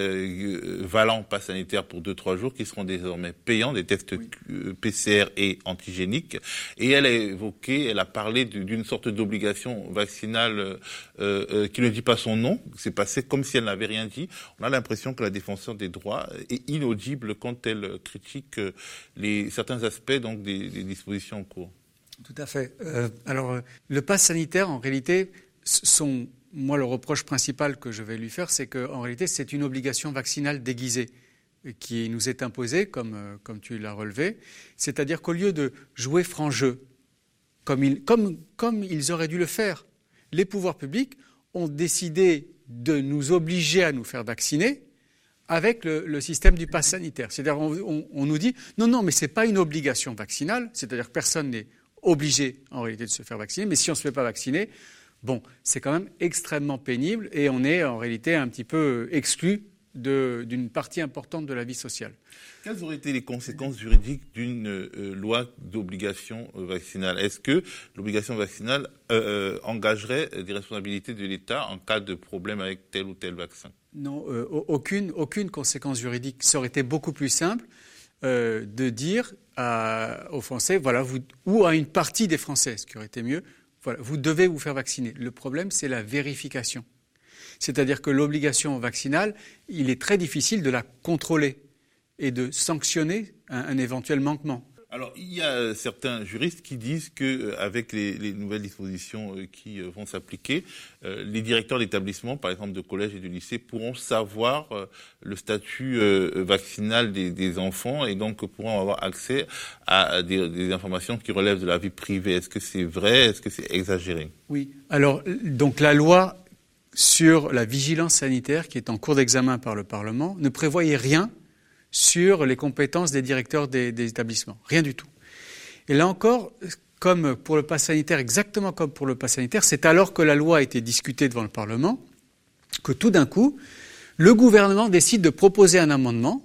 euh, valant pass sanitaire pour deux, trois jours qui seront désormais payants, des tests oui. P C R et antigéniques. Et elle a évoqué, elle a parlé d'une sorte d'obligation vaccinale euh, euh, qui ne dit pas son nom. C'est passé comme si elle n'avait rien dit. On a l'impression que la défenseur des droits est inaudible quand elle critique les, certains aspects donc des, des dispositions en cours. Tout à fait. Euh, alors, euh, le pass sanitaire, en réalité, son, moi, le reproche principal que je vais lui faire, c'est qu'en réalité, c'est une obligation vaccinale déguisée qui nous est imposée, comme, euh, comme tu l'as relevé. C'est-à-dire qu'au lieu de jouer franc jeu, comme, il, comme, comme ils auraient dû le faire, les pouvoirs publics ont décidé de nous obliger à nous faire vacciner avec le, le système du pass sanitaire. C'est-à-dire on, on, on nous dit non, non, mais ce n'est pas une obligation vaccinale, c'est-à-dire que personne n'est obligé en réalité de se faire vacciner, mais si on ne se fait pas vacciner, bon, c'est quand même extrêmement pénible et on est en réalité un petit peu exclu de, d'une partie importante de la vie sociale. Quelles auraient été les conséquences juridiques d'une euh, loi d'obligation euh, vaccinale ? Est-ce que l'obligation vaccinale euh, euh, engagerait des responsabilités de l'État en cas de problème avec tel ou tel vaccin ? Non, euh, aucune, aucune conséquence juridique. Ça aurait été beaucoup plus simple euh, de dire à, aux Français, voilà, vous, ou à une partie des Français, ce qui aurait été mieux, voilà, vous devez vous faire vacciner. Le problème, c'est la vérification. C'est-à-dire que l'obligation vaccinale, il est très difficile de la contrôler et de sanctionner un, un éventuel manquement. Alors, il y a certains juristes qui disent qu'avec les, les nouvelles dispositions qui vont s'appliquer, euh, les directeurs d'établissements, par exemple de collèges et de lycées, pourront savoir euh, le statut euh, vaccinal des, des enfants et donc pourront avoir accès à des, des informations qui relèvent de la vie privée. Est-ce que c'est vrai ? Est-ce que c'est exagéré ? Oui. Alors, donc la loi sur la vigilance sanitaire, qui est en cours d'examen par le Parlement, ne prévoyait rien sur les compétences des directeurs des, des établissements. Rien du tout. Et là encore, comme pour le pass sanitaire, exactement comme pour le pass sanitaire, c'est alors que la loi a été discutée devant le Parlement que tout d'un coup, le gouvernement décide de proposer un amendement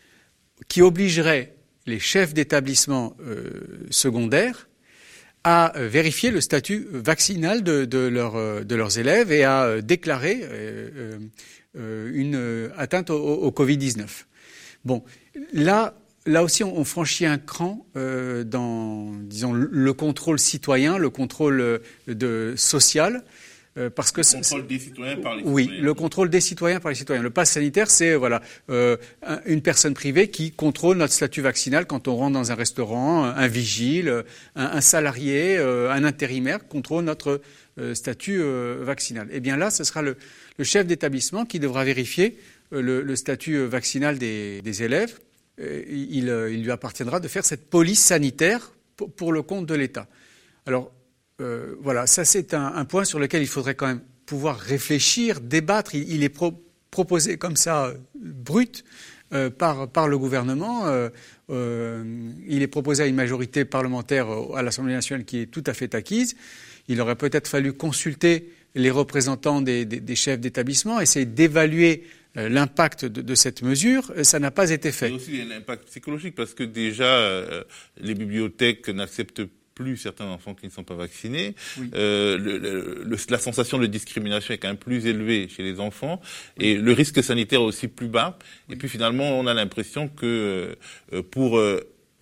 qui obligerait les chefs d'établissement euh, secondaires à vérifier le statut vaccinal de, de, leur, de leurs élèves et à déclarer euh, euh, une atteinte au, au covid dix-neuf. Bon, là, là aussi, on franchit un cran euh, dans, disons, le contrôle citoyen, le contrôle de, social, Euh, parce que le contrôle des citoyens par les oui, citoyens. Oui, le contrôle des citoyens par les citoyens. Le pass sanitaire, c'est voilà euh, une personne privée qui contrôle notre statut vaccinal quand on rentre dans un restaurant, un vigile, un, un salarié, euh, un intérimaire contrôle notre euh, statut euh, vaccinal. Eh bien là, ce sera le, le chef d'établissement qui devra vérifier euh, le, le statut vaccinal des, des élèves. Euh, il, il lui appartiendra de faire cette police sanitaire pour, pour le compte de l'État. Alors Euh, voilà, ça c'est un, un point sur lequel il faudrait quand même pouvoir réfléchir, débattre. Il, il est pro, proposé comme ça, euh, brut, euh, par, par le gouvernement. Euh, euh, il est proposé à une majorité parlementaire à l'Assemblée nationale qui est tout à fait acquise. Il aurait peut-être fallu consulter les représentants des, des, des chefs d'établissement, essayer d'évaluer euh, l'impact de, de cette mesure. Ça n'a pas été fait. Il y a aussi l'impact psychologique parce que déjà, euh, les bibliothèques n'acceptent pas plus certains enfants qui ne sont pas vaccinés. Oui. Euh, le, le, le, la sensation de discrimination est quand même plus élevée chez les enfants et oui. le risque sanitaire est aussi plus bas. Oui. Et puis finalement, on a l'impression que euh, pour euh,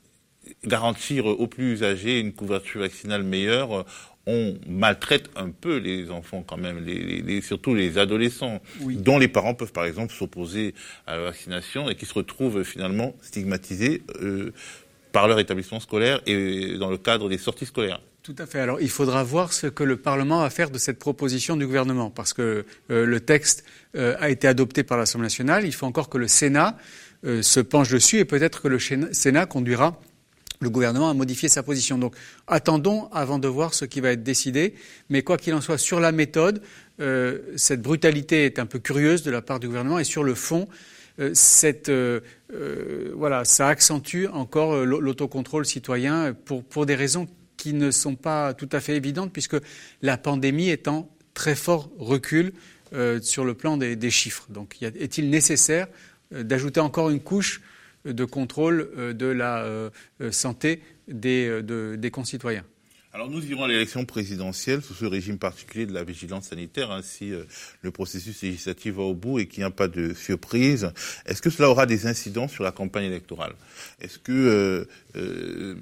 garantir aux plus âgés une couverture vaccinale meilleure, on maltraite un peu les enfants quand même, les, les, les, surtout les adolescents, oui. dont les parents peuvent par exemple s'opposer à la vaccination et qui se retrouvent finalement stigmatisés euh, par leur établissement scolaire et dans le cadre des sorties scolaires. Tout à fait. Alors, il faudra voir ce que le Parlement va faire de cette proposition du gouvernement, parce que euh, le texte euh, a été adopté par l'Assemblée nationale. Il faut encore que le Sénat euh, se penche dessus et peut-être que le Sénat conduira le gouvernement à modifier sa position. Donc, attendons avant de voir ce qui va être décidé. Mais quoi qu'il en soit, sur la méthode, euh, cette brutalité est un peu curieuse de la part du gouvernement et sur le fond, Euh, cette, euh, euh, voilà, ça accentue encore euh, l'autocontrôle citoyen pour, pour des raisons qui ne sont pas tout à fait évidentes, puisque la pandémie est en très fort recul euh, sur le plan des, des chiffres. Donc, y a, est-il nécessaire euh, d'ajouter encore une couche de contrôle euh, de la euh, santé des, euh, de, des concitoyens ? Alors nous irons à l'élection présidentielle sous ce régime particulier de la vigilance sanitaire, hein, si euh, le processus législatif va au bout et qu'il n'y a pas de surprise. Est-ce que cela aura des incidences sur la campagne électorale ? Est-ce que euh, euh,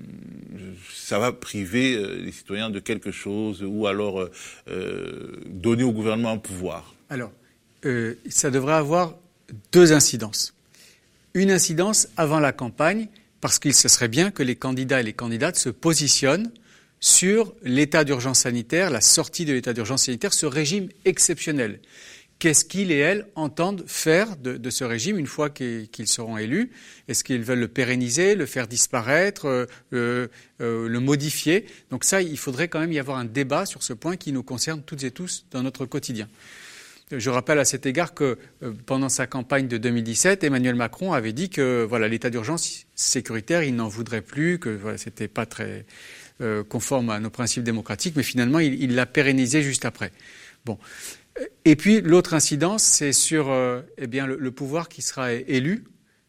ça va priver euh, les citoyens de quelque chose ou alors euh, donner au gouvernement un pouvoir ? Alors, euh, ça devrait avoir deux incidences. Une incidence avant la campagne, parce qu'il se serait bien que les candidats et les candidates se positionnent sur l'état d'urgence sanitaire, la sortie de l'état d'urgence sanitaire, ce régime exceptionnel. Qu'est-ce qu'ils et elles entendent faire de, de ce régime une fois qu'ils, qu'ils seront élus ? Est-ce qu'ils veulent le pérenniser, le faire disparaître, euh, euh, euh, le modifier ? Donc ça, il faudrait quand même y avoir un débat sur ce point qui nous concerne toutes et tous dans notre quotidien. Je rappelle à cet égard que euh, pendant sa campagne de deux mille dix-sept, Emmanuel Macron avait dit que voilà, l'état d'urgence sécuritaire, il n'en voudrait plus, que voilà, c'était pas très euh, conforme à nos principes démocratiques, mais finalement, il, il l'a pérennisé juste après. Bon. Et puis, l'autre incidence, c'est sur euh, eh bien, le, le pouvoir qui sera élu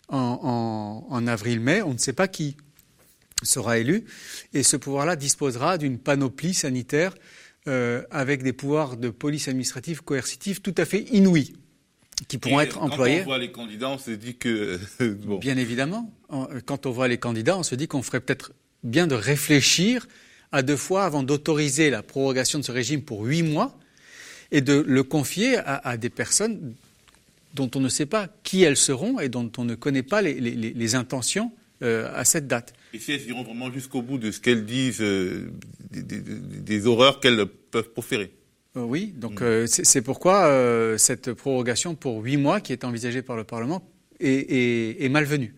en, en, en avril-mai. On ne sait pas qui sera élu. Et ce pouvoir-là disposera d'une panoplie sanitaire Euh, avec des pouvoirs de police administrative coercitive tout à fait inouïs, qui pourront Et être employés. Quand on voit les candidats, on se dit que... bon. Bien évidemment. Quand on voit les candidats, on se dit qu'on ferait peut-être bien de réfléchir à deux fois avant d'autoriser la prorogation de ce régime pour huit mois et de le confier à, à des personnes dont on ne sait pas qui elles seront et dont on ne connaît pas les, les, les intentions euh, à cette date. Et si elles iront vraiment jusqu'au bout de ce qu'elles disent, euh, des, des, des horreurs qu'elles peuvent proférer. Euh, oui, donc mmh. euh, c'est, c'est pourquoi euh, cette prorogation pour huit mois qui est envisagée par le Parlement est, est, est malvenue.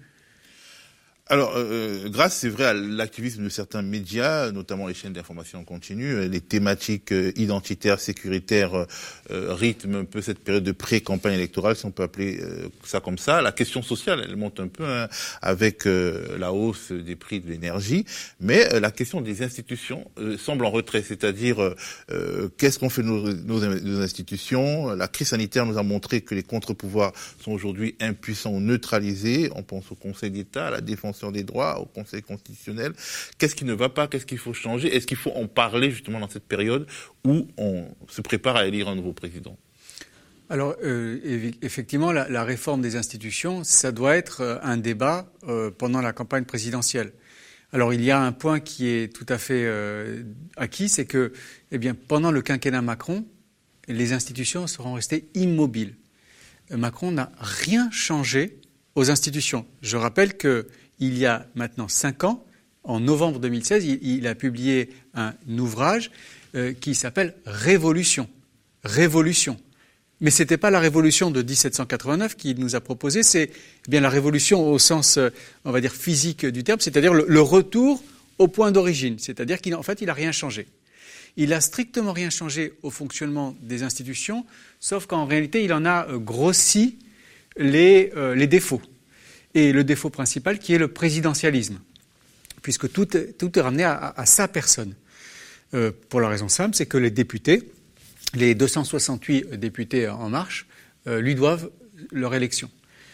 Alors, euh, grâce, c'est vrai, à l'activisme de certains médias, notamment les chaînes d'information en continu, les thématiques euh, identitaires, sécuritaires euh, rythment un peu cette période de pré-campagne électorale, si on peut appeler euh, ça comme ça. La question sociale, elle monte un peu hein, avec euh, la hausse des prix de l'énergie, mais euh, la question des institutions euh, semble en retrait, c'est-à-dire euh, qu'est-ce qu'on fait de nos, nos, nos institutions. La crise sanitaire nous a montré que les contre-pouvoirs sont aujourd'hui impuissants ou neutralisés. On pense au Conseil d'État, à la défense des droits, au Conseil constitutionnel. Qu'est-ce qui ne va pas? Qu'est-ce qu'il faut changer? Est-ce qu'il faut en parler justement dans cette période où on se prépare à élire un nouveau président? Alors, euh, effectivement, la, la réforme des institutions, ça doit être un débat euh, pendant la campagne présidentielle. Alors, il y a un point qui est tout à fait euh, acquis, c'est que, eh bien, pendant le quinquennat Macron, les institutions seront restées immobiles. Macron n'a rien changé aux institutions. Je rappelle qu'il y a maintenant cinq ans, en novembre deux mille seize, il, il a publié un ouvrage euh, qui s'appelle « Révolution ». Révolution. Mais ce n'était pas la révolution de dix-sept cent quatre-vingt-neuf qu'il nous a proposé, c'est eh bien la révolution au sens, euh, on va dire, physique du terme, c'est-à-dire le, le retour au point d'origine. C'est-à-dire qu'en fait, il n'a rien changé. Il n'a strictement rien changé au fonctionnement des institutions, sauf qu'en réalité, il en a euh, grossi les, euh, les défauts. Et le défaut principal qui est le présidentialisme, puisque tout, tout est ramené à, à, à sa personne. Euh, pour la raison simple, c'est que les députés, les deux cent soixante-huit députés En Marche, euh, lui doivent leur élection.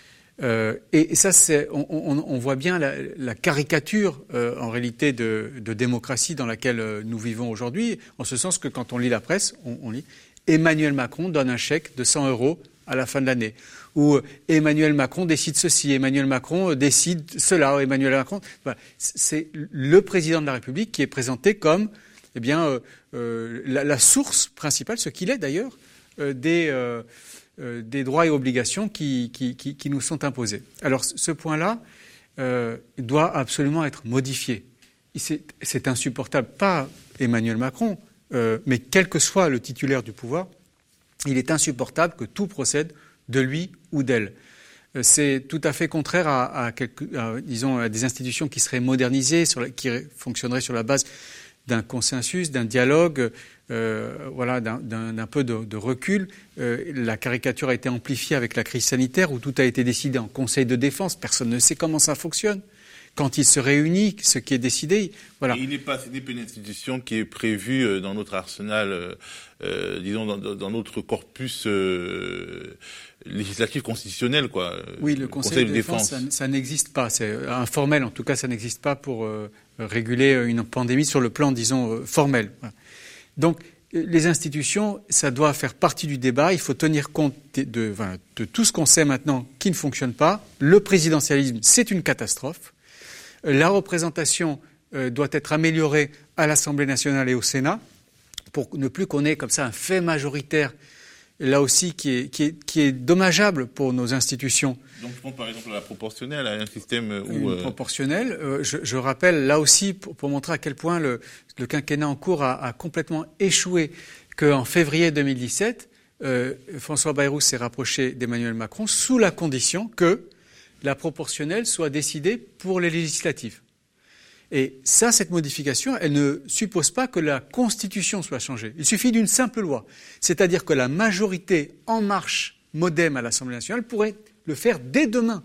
Euh, et, et ça, c'est, on, on, on voit bien la, la caricature, euh, en réalité, de, de démocratie dans laquelle euh, nous vivons aujourd'hui, en ce sens que quand on lit la presse, on, on lit Emmanuel Macron donne un chèque de cent euros à la fin de l'année. Ou euh, Emmanuel Macron décide ceci, Emmanuel Macron décide cela, Emmanuel Macron... Voilà. C'est le président de la République qui est présenté comme eh bien, euh, euh, la, la source principale, ce qu'il est d'ailleurs, euh, des, euh, euh, des droits et obligations qui, qui, qui, qui nous sont imposés. Alors ce point-là euh, doit absolument être modifié. C'est, c'est insupportable, pas Emmanuel Macron, euh, mais quel que soit le titulaire du pouvoir, il est insupportable que tout procède de lui ou d'elle. Euh, c'est tout à fait contraire à, à, quelque, à, disons, à des institutions qui seraient modernisées, sur la, qui fonctionneraient sur la base d'un consensus, d'un dialogue, euh, voilà, d'un, d'un, d'un peu de, de recul. Euh, la caricature a été amplifiée avec la crise sanitaire où tout a été décidé en Conseil de défense. Personne ne sait comment ça fonctionne. Quand il se réunit, ce qui est décidé, voilà. Et il n'est pas, ce n'est pas une institution qui est prévue dans notre arsenal, euh, euh, disons, dans, dans notre corpus euh, législatif constitutionnel, quoi. Oui, le Conseil, Conseil de, de défense, défense. Ça, ça n'existe pas. C'est informel, en tout cas, ça n'existe pas pour euh, réguler une pandémie sur le plan, disons, euh, formel. Voilà. Donc, les institutions, ça doit faire partie du débat. Il faut tenir compte de, de, enfin, de tout ce qu'on sait maintenant qui ne fonctionne pas. Le présidentialisme, c'est une catastrophe. La représentation euh, doit être améliorée à l'Assemblée nationale et au Sénat pour ne plus qu'on ait comme ça un fait majoritaire, là aussi, qui est, qui est, qui est dommageable pour nos institutions. Donc je pense par exemple à la proportionnelle, à un système où... Une euh... proportionnelle. Euh, je, je rappelle là aussi, pour, pour montrer à quel point le, le quinquennat en cours a, a complètement échoué, qu'en février deux mille dix-sept, euh, François Bayrou s'est rapproché d'Emmanuel Macron sous la condition que la proportionnelle soit décidée pour les législatives. Et ça, cette modification, elle ne suppose pas que la Constitution soit changée. Il suffit d'une simple loi. C'est-à-dire que la majorité En Marche, MoDem à l'Assemblée nationale pourrait le faire dès demain.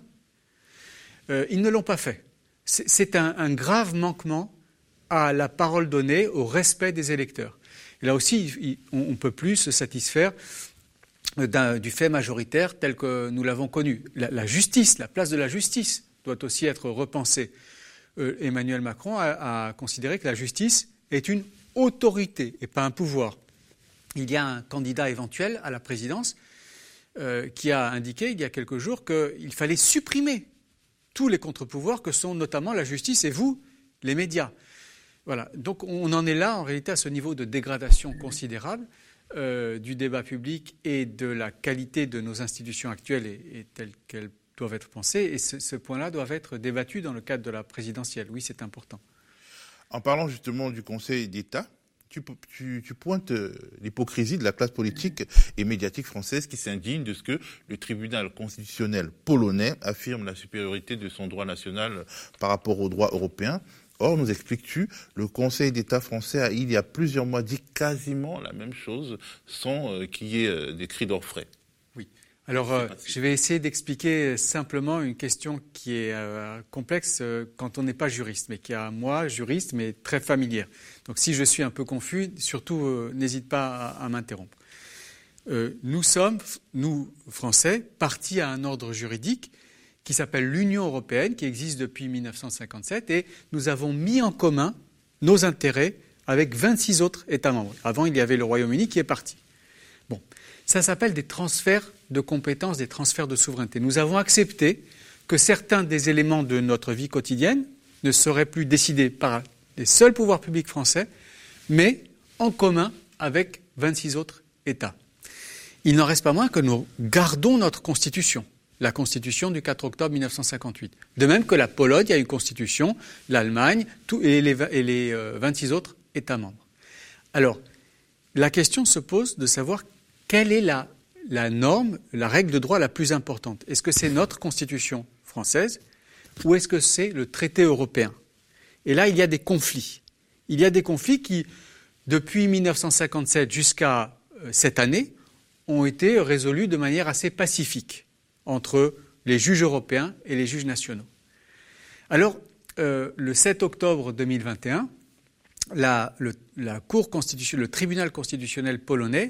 Euh, ils ne l'ont pas fait. C'est, c'est un, un grave manquement à la parole donnée, au respect des électeurs. Et là aussi, il, on ne peut plus se satisfaire D'un, du fait majoritaire tel que nous l'avons connu. La, la justice, la place de la justice doit aussi être repensée. Euh, Emmanuel Macron a, a considéré que la justice est une autorité et pas un pouvoir. Il y a un candidat éventuel à la présidence euh, qui a indiqué il y a quelques jours qu'il fallait supprimer tous les contre-pouvoirs que sont notamment la justice et vous, les médias. Voilà. Donc on en est là en réalité à ce niveau de dégradation considérable Euh, du débat public et de la qualité de nos institutions actuelles et, et telles qu'elles doivent être pensées. Et ce, ce point-là doit être débattu dans le cadre de la présidentielle. Oui, c'est important. En parlant justement du Conseil d'État, tu, tu, tu pointes l'hypocrisie de la classe politique et médiatique française qui s'indigne de ce que le tribunal constitutionnel polonais affirme la supériorité de son droit national par rapport au droit européen. Or, nous expliques-tu, le Conseil d'État français a, il y a plusieurs mois, dit quasiment la même chose sans euh, qu'il y ait euh, des cris d'orfraie. Oui. Alors, euh, je vais essayer d'expliquer simplement une question qui est euh, complexe euh, quand on n'est pas juriste, mais qui est à moi, juriste, mais très familière. Donc, si je suis un peu confus, surtout, euh, n'hésite pas à, à m'interrompre. Euh, nous sommes, nous, Français, partis à un ordre juridique qui s'appelle l'Union européenne, qui existe depuis mille neuf cent cinquante-sept, et nous avons mis en commun nos intérêts avec vingt-six autres États membres. Avant, il y avait le Royaume-Uni qui est parti. Bon, ça s'appelle des transferts de compétences, des transferts de souveraineté. Nous avons accepté que certains des éléments de notre vie quotidienne ne seraient plus décidés par les seuls pouvoirs publics français, mais en commun avec vingt-six autres États. il n'en reste pas moins que nous gardons notre constitution, la constitution du quatre octobre mille neuf cent cinquante-huit. De même que la Pologne a une constitution, l'Allemagne tout, et les, et les euh, vingt-six autres États membres. Alors, la question se pose de savoir quelle est la, la norme, la règle de droit la plus importante. Est-ce que c'est notre constitution française ou est-ce que c'est le traité européen? Et là, il y a des conflits. Il y a des conflits qui, depuis mille neuf cent cinquante-sept jusqu'à euh, cette année, ont été résolus de manière assez pacifique entre les juges européens et les juges nationaux. Alors, euh, le sept octobre deux mille vingt et un, la, le, la Cour constitutionnelle, le tribunal constitutionnel polonais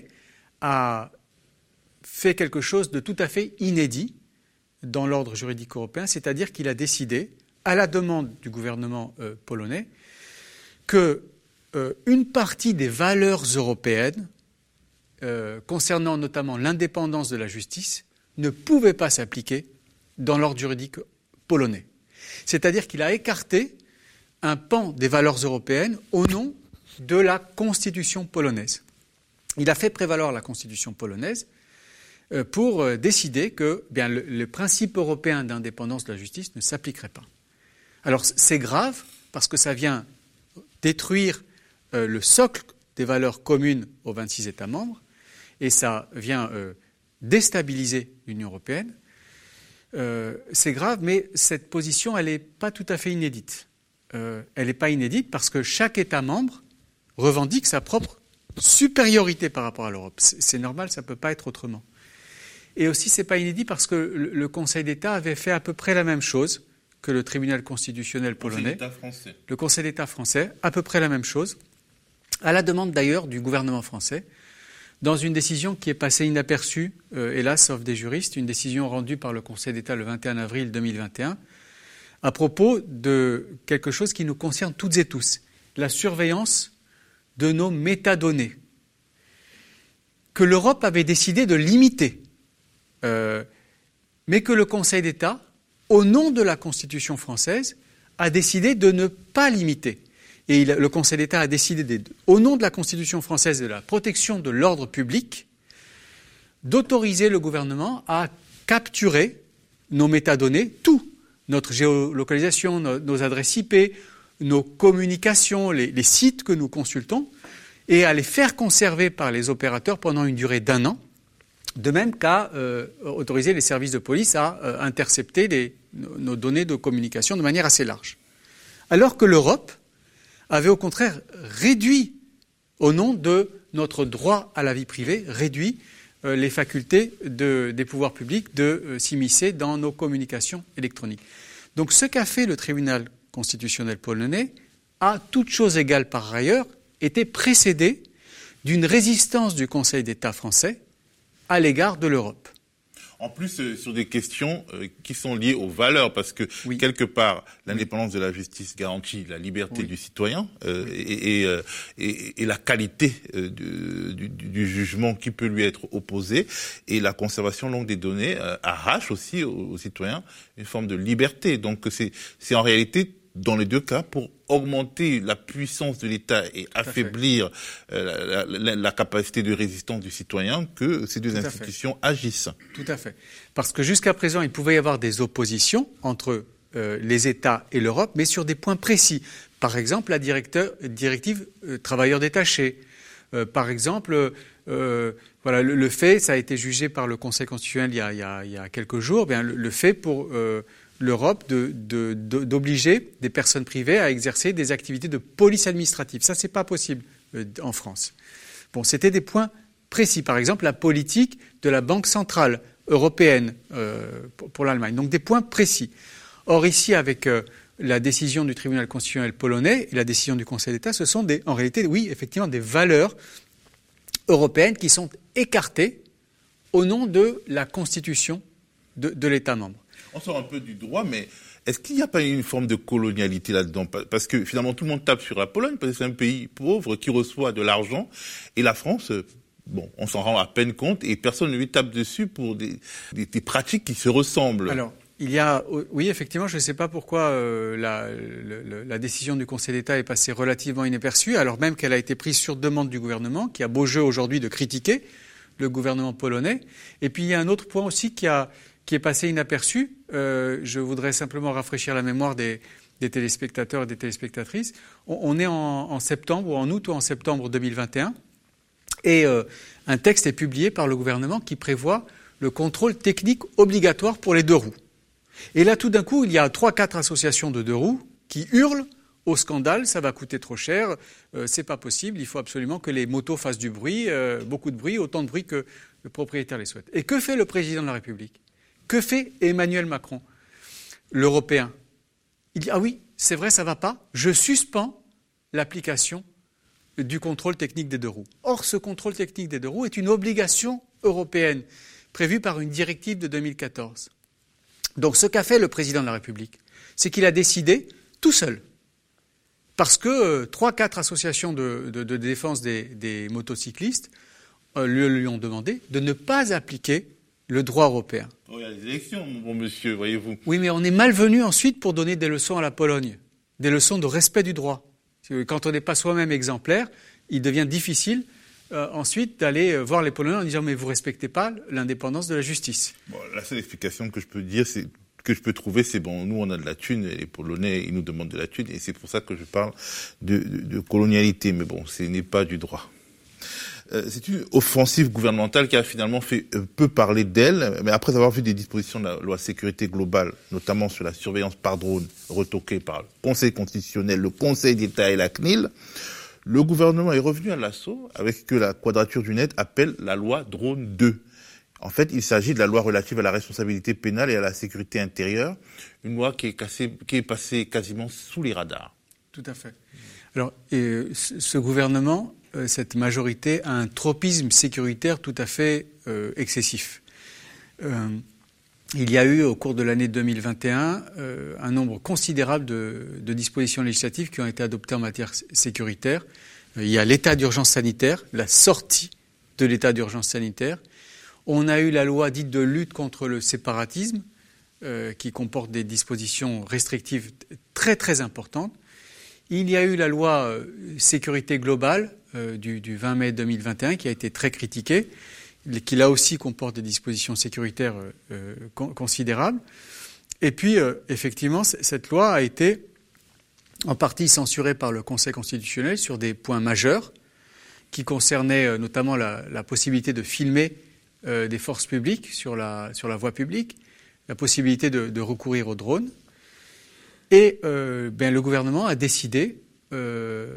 a fait quelque chose de tout à fait inédit dans l'ordre juridique européen, c'est-à-dire qu'il a décidé, à la demande du gouvernement euh, polonais, que euh, une partie des valeurs européennes, euh, concernant notamment l'indépendance de la justice, ne pouvait pas s'appliquer dans l'ordre juridique polonais. C'est-à-dire qu'il a écarté un pan des valeurs européennes au nom de la Constitution polonaise. Il a fait prévaloir la Constitution polonaise euh, pour euh, décider que bien, le, le principe européen d'indépendance de la justice ne s'appliquerait pas. Alors c'est grave parce que ça vient détruire euh, le socle des valeurs communes aux vingt-six États membres et ça vient euh, déstabiliser l'Union européenne. Euh, c'est grave, mais cette position, elle n'est pas tout à fait inédite. Euh, elle n'est pas inédite parce que chaque État membre revendique sa propre supériorité par rapport à l'Europe. C'est, c'est normal, ça ne peut pas être autrement. Et aussi, ce n'est pas inédit parce que le, le Conseil d'État avait fait à peu près la même chose que le tribunal constitutionnel polonais. Le Conseil d'État français. Le Conseil d'État français, à peu près la même chose, à la demande d'ailleurs du gouvernement français, dans une décision qui est passée inaperçue, euh, hélas, sauf des juristes, une décision rendue par le Conseil d'État le vingt et un avril deux mille vingt et un, à propos de quelque chose qui nous concerne toutes et tous, la surveillance de nos métadonnées, que l'Europe avait décidé de limiter, euh, mais que le Conseil d'État, au nom de la Constitution française, a décidé de ne pas limiter. Et il, le Conseil d'État a décidé, de, au nom de la Constitution française et de la protection de l'ordre public, d'autoriser le gouvernement à capturer nos métadonnées, tout, notre géolocalisation, nos, nos adresses I P, nos communications, les, les sites que nous consultons, et à les faire conserver par les opérateurs pendant une durée d'un an, de même qu'à euh, autoriser les services de police à euh, intercepter les, nos, nos données de communication de manière assez large. Alors que l'Europe avait au contraire réduit, au nom de notre droit à la vie privée, réduit euh, les facultés de, des pouvoirs publics de euh, s'immiscer dans nos communications électroniques. Donc ce qu'a fait le tribunal constitutionnel polonais a, toute chose égale par ailleurs, été précédé d'une résistance du Conseil d'État français à l'égard de l'Europe. En plus, euh, sur des questions euh, qui sont liées aux valeurs, parce que, oui. quelque part, l'indépendance oui. de la justice garantit la liberté oui. du citoyen euh, oui. et, et, euh, et, et la qualité euh, du, du, du jugement qui peut lui être opposé, et la conservation longue des données euh, arrache aussi aux, aux citoyens une forme de liberté. Donc, c'est, c'est en réalité, dans les deux cas, pour augmenter la puissance de l'État et affaiblir euh, la, la, la capacité de résistance du citoyen que ces deux Tout institutions agissent. Tout à fait. Parce que jusqu'à présent, il pouvait y avoir des oppositions entre euh, les États et l'Europe, mais sur des points précis. Par exemple, la directive euh, travailleurs détachés. Euh, par exemple, euh, voilà, le, le fait, ça a été jugé par le Conseil constitutionnel il y a, il y a, il y a quelques jours, bien, le, le fait pour... Euh, l'Europe de, de, de, d'obliger des personnes privées à exercer des activités de police administrative. Ça, c'est pas possible euh, en France. Bon, c'était des points précis. Par exemple, la politique de la Banque centrale européenne euh, pour, pour l'Allemagne. Donc, des points précis. Or, ici, avec euh, la décision du tribunal constitutionnel polonais et la décision du Conseil d'État, ce sont des, en réalité, oui, effectivement, des valeurs européennes qui sont écartées au nom de la Constitution de, de l'État membre. On sort un peu du droit, mais est-ce qu'il n'y a pas une forme de colonialité là-dedans? Parce que finalement, tout le monde tape sur la Pologne, parce que c'est un pays pauvre qui reçoit de l'argent, et la France, bon, on s'en rend à peine compte, et personne ne lui tape dessus pour des, des, des pratiques qui se ressemblent. Alors, il y a, oui, effectivement, je ne sais pas pourquoi euh, la, la, la décision du Conseil d'État est passée relativement inaperçue, alors même qu'elle a été prise sur demande du gouvernement, qui a beau jeu aujourd'hui de critiquer, le gouvernement polonais. Et puis il y a un autre point aussi qui, a, qui est passé inaperçu. Euh, je voudrais simplement rafraîchir la mémoire des, des téléspectateurs et des téléspectatrices. On, on est en, en septembre, ou en août ou en septembre deux mille vingt et un. Et euh, un texte est publié par le gouvernement qui prévoit le contrôle technique obligatoire pour les deux roues. Et là, tout d'un coup, il y a trois, quatre associations de deux roues qui hurlent au scandale, ça va coûter trop cher, euh, c'est pas possible, il faut absolument que les motos fassent du bruit, euh, beaucoup de bruit, autant de bruit que le propriétaire les souhaite. Et que fait le président de la République? Que fait Emmanuel Macron, l'Européen? Il dit, ah oui, c'est vrai, ça va pas, je suspends l'application du contrôle technique des deux roues. Or, ce contrôle technique des deux roues est une obligation européenne, prévue par une directive de deux mille quatorze. Donc, ce qu'a fait le président de la République, c'est qu'il a décidé tout seul, parce que euh, trois, quatre associations de, de, de défense des, des motocyclistes euh, lui, lui ont demandé de ne pas appliquer le droit européen. Oh, il y a les élections, mon bon monsieur, voyez-vous. Oui, mais on est malvenu ensuite pour donner des leçons à la Pologne, des leçons de respect du droit. Quand on n'est pas soi-même exemplaire, il devient difficile euh, ensuite d'aller voir les Polonais en disant « mais vous ne respectez pas l'indépendance de la justice ». Bon, la seule explication que je peux dire, c'est que je peux trouver, c'est bon, nous on a de la thune, et les Polonais, ils nous demandent de la thune, et c'est pour ça que je parle de, de, de colonialité, mais bon, ce n'est pas du droit. Euh, c'est une offensive gouvernementale qui a finalement fait euh, peu parler d'elle, mais après avoir vu des dispositions de la loi sécurité globale, notamment sur la surveillance par drone, retoquée par le Conseil constitutionnel, le Conseil d'État et la C N I L, le gouvernement est revenu à l'assaut avec ce que la Quadrature du Net appelle la loi Drone deux. En fait, il s'agit de la loi relative à la responsabilité pénale et à la sécurité intérieure, une loi qui est, cassée, qui est passée quasiment sous les radars. Tout à fait. Alors, euh, ce gouvernement, euh, cette majorité, a un tropisme sécuritaire tout à fait euh, excessif. Euh, il y a eu, au cours de l'année deux mille vingt et un, euh, un nombre considérable de, de dispositions législatives qui ont été adoptées en matière sécuritaire. Euh, il y a l'état d'urgence sanitaire, la sortie de l'état d'urgence sanitaire. On a eu la loi dite de lutte contre le séparatisme, euh, qui comporte des dispositions restrictives très très importantes. Il y a eu la loi euh, sécurité globale euh, du, du vingt mai deux mille vingt et un, qui a été très critiquée, qui là aussi comporte des dispositions sécuritaires euh, con, considérables. Et puis, euh, effectivement, c- cette loi a été en partie censurée par le Conseil constitutionnel sur des points majeurs, qui concernaient euh, notamment la, la possibilité de filmer Euh, des forces publiques sur la, sur la voie publique, la possibilité de, de recourir aux drones. Et euh, ben, le gouvernement a décidé euh,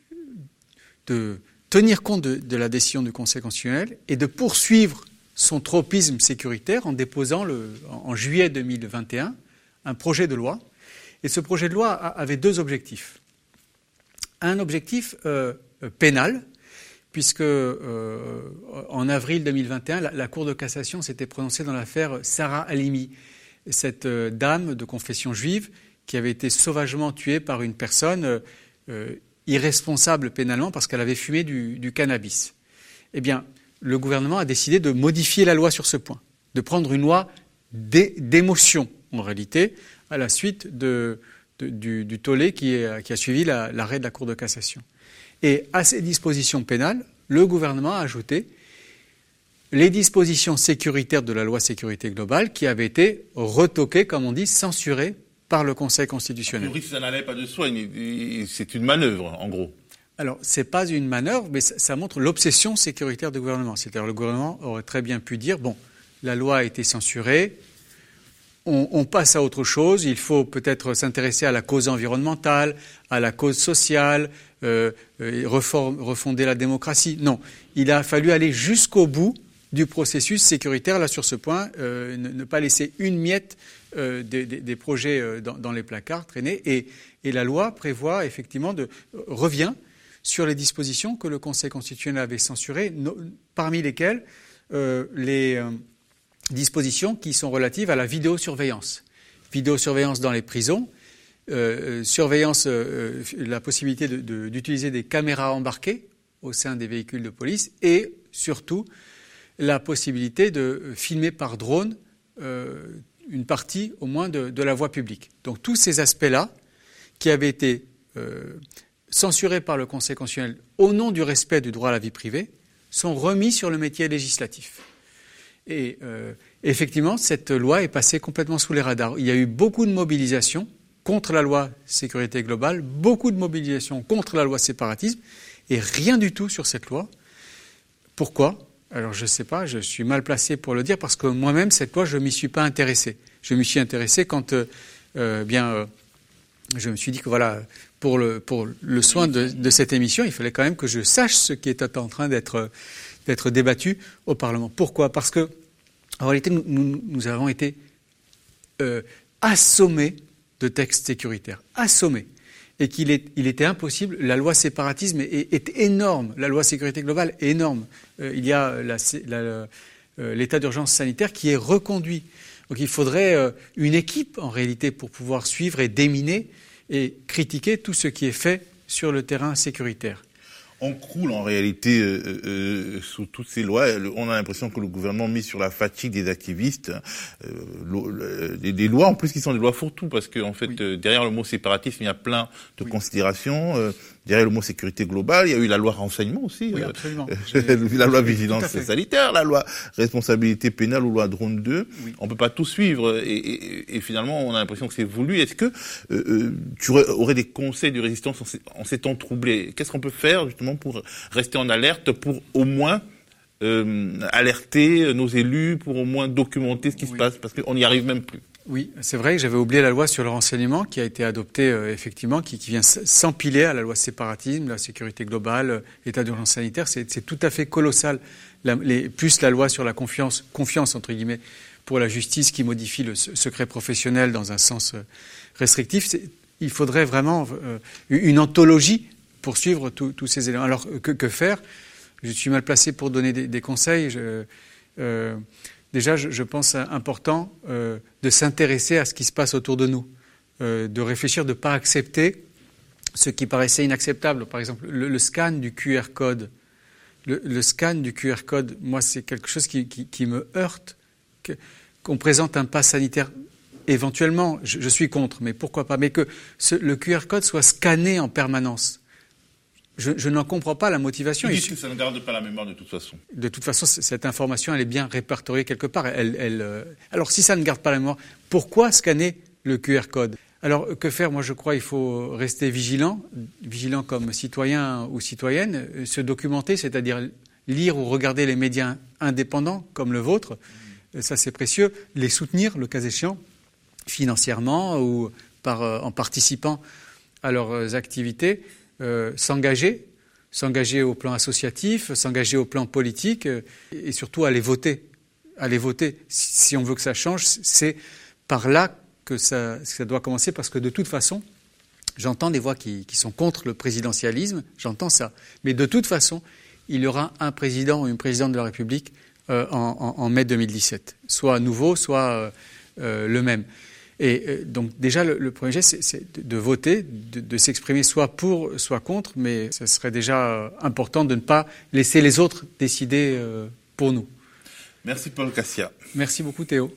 de tenir compte de, de la décision du Conseil constitutionnel et de poursuivre son tropisme sécuritaire en déposant le, en, en juillet deux mille vingt et un un projet de loi. Et ce projet de loi a, avait deux objectifs. Un objectif euh, pénal, puisque euh, en avril deux mille vingt et un, la, la Cour de cassation s'était prononcée dans l'affaire Sarah Halimi, cette euh, dame de confession juive qui avait été sauvagement tuée par une personne euh, irresponsable pénalement parce qu'elle avait fumé du, du cannabis. Eh bien, le gouvernement a décidé de modifier la loi sur ce point, de prendre une loi d'é- d'émotion, en réalité, à la suite de, de, du, du tollé qui, est, qui a suivi la, l'arrêt de la Cour de cassation. Et à ces dispositions pénales, le gouvernement a ajouté les dispositions sécuritaires de la loi sécurité globale qui avaient été retoquées, comme on dit, censurées par le Conseil constitutionnel. A priori, ça n'allait pas de soi, c'est une manœuvre, en gros. Alors, c'est pas une manœuvre, mais ça, ça montre l'obsession sécuritaire du gouvernement. C'est-à-dire, le gouvernement aurait très bien pu dire, bon, la loi a été censurée, on, on passe à autre chose, il faut peut-être s'intéresser à la cause environnementale, à la cause sociale, euh, reform, refonder la démocratie. Non, il a fallu aller jusqu'au bout du processus sécuritaire, là, sur ce point, euh, ne, ne pas laisser une miette euh, des, des, des projets euh, dans, dans les placards traîner. Et, et la loi prévoit, effectivement, de, euh, revient sur les dispositions que le Conseil constitutionnel avait censurées, no, parmi lesquelles euh, les euh, dispositions qui sont relatives à la vidéosurveillance. Vidéosurveillance dans les prisons, euh, surveillance, euh, la possibilité de, de, d'utiliser des caméras embarquées au sein des véhicules de police et, surtout, la possibilité de filmer par drone euh, une partie, au moins, de, de la voie publique. Donc, tous ces aspects-là, qui avaient été euh, censurés par le Conseil constitutionnel au nom du respect du droit à la vie privée, sont remis sur le métier législatif. Et euh, effectivement, cette loi est passée complètement sous les radars. Il y a eu beaucoup de mobilisations contre la loi sécurité globale, beaucoup de mobilisations contre la loi séparatisme, et rien du tout sur cette loi. Pourquoi ? Alors je ne sais pas, je suis mal placé pour le dire, parce que moi-même, cette loi, je ne m'y suis pas intéressé. Je m'y suis intéressé quand euh, bien, euh, je me suis dit que voilà, pour le, pour le soin de, de cette émission, il fallait quand même que je sache ce qui était en train d'être, d'être débattu au Parlement. Pourquoi ? Parce que, en réalité, nous, nous, nous avons été euh, assommés de textes sécuritaires, assommés. Et qu'il est, il était impossible, la loi séparatisme est, est énorme, la loi sécurité globale est énorme. Euh, il y a la, la, euh, l'état d'urgence sanitaire qui est reconduit. Donc il faudrait euh, une équipe en réalité pour pouvoir suivre et déminer et critiquer tout ce qui est fait sur le terrain sécuritaire. On croule en réalité euh, euh, sous toutes ces lois. On a l'impression que le gouvernement mise sur la fatigue des activistes. Euh, des, des lois en plus qui sont des lois fourre-tout, parce que en fait oui. euh, derrière le mot séparatisme il y a plein de oui. considérations. Euh, derrière le mot sécurité globale, il y a eu la loi renseignement aussi. Oui, absolument. Euh, la loi vigilance sanitaire, la loi responsabilité pénale ou loi drone deux. Oui. On peut pas tout suivre et, et, et finalement on a l'impression que c'est voulu. Est-ce que euh, tu aurais des conseils de résistance en ces, en ces temps troublés ? Qu'est-ce qu'on peut faire justement pour rester en alerte, pour au moins euh, alerter nos élus, pour au moins documenter ce qui oui. se passe, parce qu'on n'y arrive même plus. Oui, c'est vrai que j'avais oublié la loi sur le renseignement qui a été adoptée euh, effectivement, qui, qui vient s'empiler à la loi séparatisme, la sécurité globale, l'état d'urgence sanitaire. C'est, c'est tout à fait colossal. La, les, plus la loi sur la confiance, confiance entre guillemets, pour la justice qui modifie le secret professionnel dans un sens euh, restrictif. C'est, il faudrait vraiment euh, une anthologie pour suivre tous ces éléments. Alors, que, que faire ? Je suis mal placé pour donner des, des conseils. Je, euh, déjà, je, je pense important euh, de s'intéresser à ce qui se passe autour de nous, euh, de réfléchir, de ne pas accepter ce qui paraissait inacceptable. Par exemple, le, le scan du Q R code. Le, le scan du Q R code, moi, c'est quelque chose qui, qui, qui me heurte. Que, qu'on présente un pass sanitaire. Éventuellement, je, je suis contre, mais pourquoi pas ? Mais que ce, le Q R code soit scanné en permanence. Je, je n'en comprends pas la motivation. Ils disent que ça ne garde pas la mémoire de toute façon. De toute façon, cette information, elle est bien répertoriée quelque part. Elle, elle, euh... Alors, si ça ne garde pas la mémoire, pourquoi scanner le Q R code ? Alors, que faire ? Moi, je crois qu'il faut rester vigilant, vigilant comme citoyen ou citoyenne, se documenter, c'est-à-dire lire ou regarder les médias indépendants comme le vôtre. Ça, c'est précieux. Les soutenir, le cas échéant, financièrement ou par, euh, en participant à leurs activités. Euh, s'engager, s'engager au plan associatif, s'engager au plan politique euh, et surtout aller voter. Aller voter. Si, si on veut que ça change, c'est par là que ça, ça doit commencer, parce que de toute façon, j'entends des voix qui, qui sont contre le présidentialisme, j'entends ça. Mais de toute façon, il y aura un président ou une présidente de la République euh, en, en, en mai deux mille dix-sept. Soit nouveau, soit euh, euh, le même. Et euh, donc déjà, le, le premier geste, c'est, c'est de, de voter, de, de s'exprimer soit pour, soit contre, mais ce serait déjà euh, important de ne pas laisser les autres décider euh, pour nous. Merci Paul Cassia. Merci beaucoup Théo.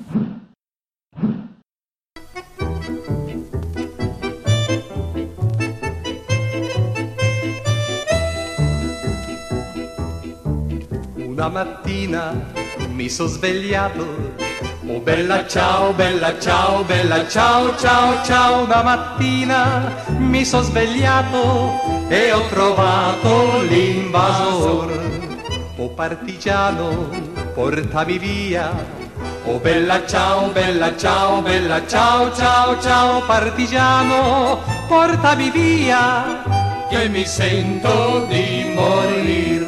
Una mattina mi sono svegliato. Oh bella ciao, bella ciao, bella ciao, ciao, ciao. Una mattina mi sono svegliato e ho trovato l'invasor. Oh partigiano, portami via. Oh bella ciao, bella ciao, bella ciao, ciao, ciao. Partigiano, portami via, che mi sento di morir.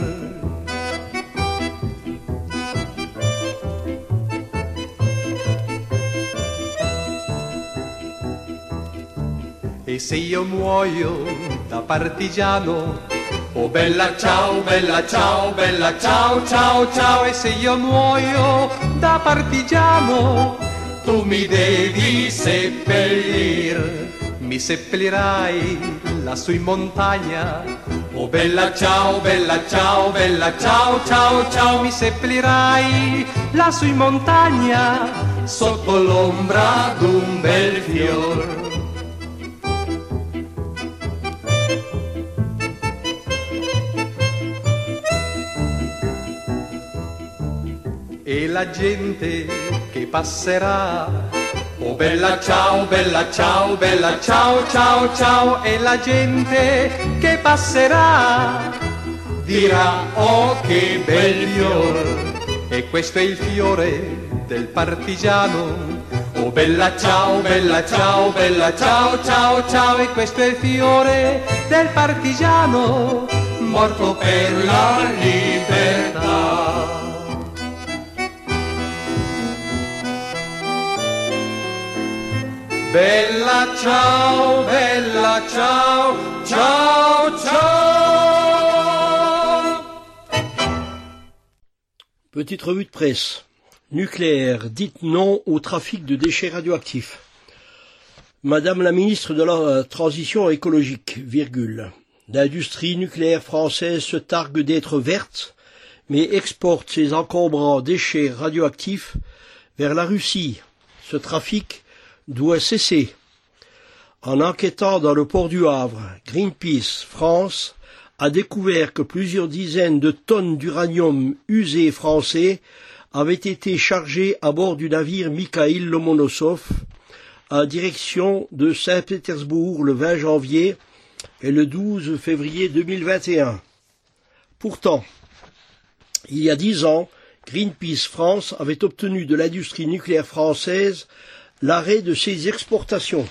E se io muoio da partigiano, oh bella ciao, bella ciao, bella ciao, ciao, ciao. E se io muoio da partigiano, tu mi devi seppellir. Mi seppellirai lassù in montagna. Oh bella ciao, bella ciao, bella ciao, ciao, ciao. Mi seppellirai lassù in montagna, sotto l'ombra d'un bel fior. e la gente che passerà. Oh bella ciao, bella ciao, bella ciao, ciao, ciao, e la gente che passerà dirà oh che bel fiore, e questo è il fiore del partigiano. Oh bella ciao, bella ciao, bella ciao, ciao, ciao, e questo è il fiore del partigiano morto per la libertà. Bella ciao, bella ciao, ciao, ciao. Petite revue de presse. Nucléaire, dites non au trafic de déchets radioactifs. Madame la ministre de la Transition écologique, virgule. L'industrie nucléaire française se targue d'être verte, mais exporte ses encombrants déchets radioactifs vers la Russie. Ce trafic doit cesser. En enquêtant dans le port du Havre, Greenpeace France a découvert que plusieurs dizaines de tonnes d'uranium usé français avaient été chargées à bord du navire Mikhail Lomonosov à direction de Saint-Pétersbourg le vingt janvier et le douze février deux mille vingt et un. Pourtant, il y a dix ans, Greenpeace France avait obtenu de l'industrie nucléaire française l'arrêt de ses exportations.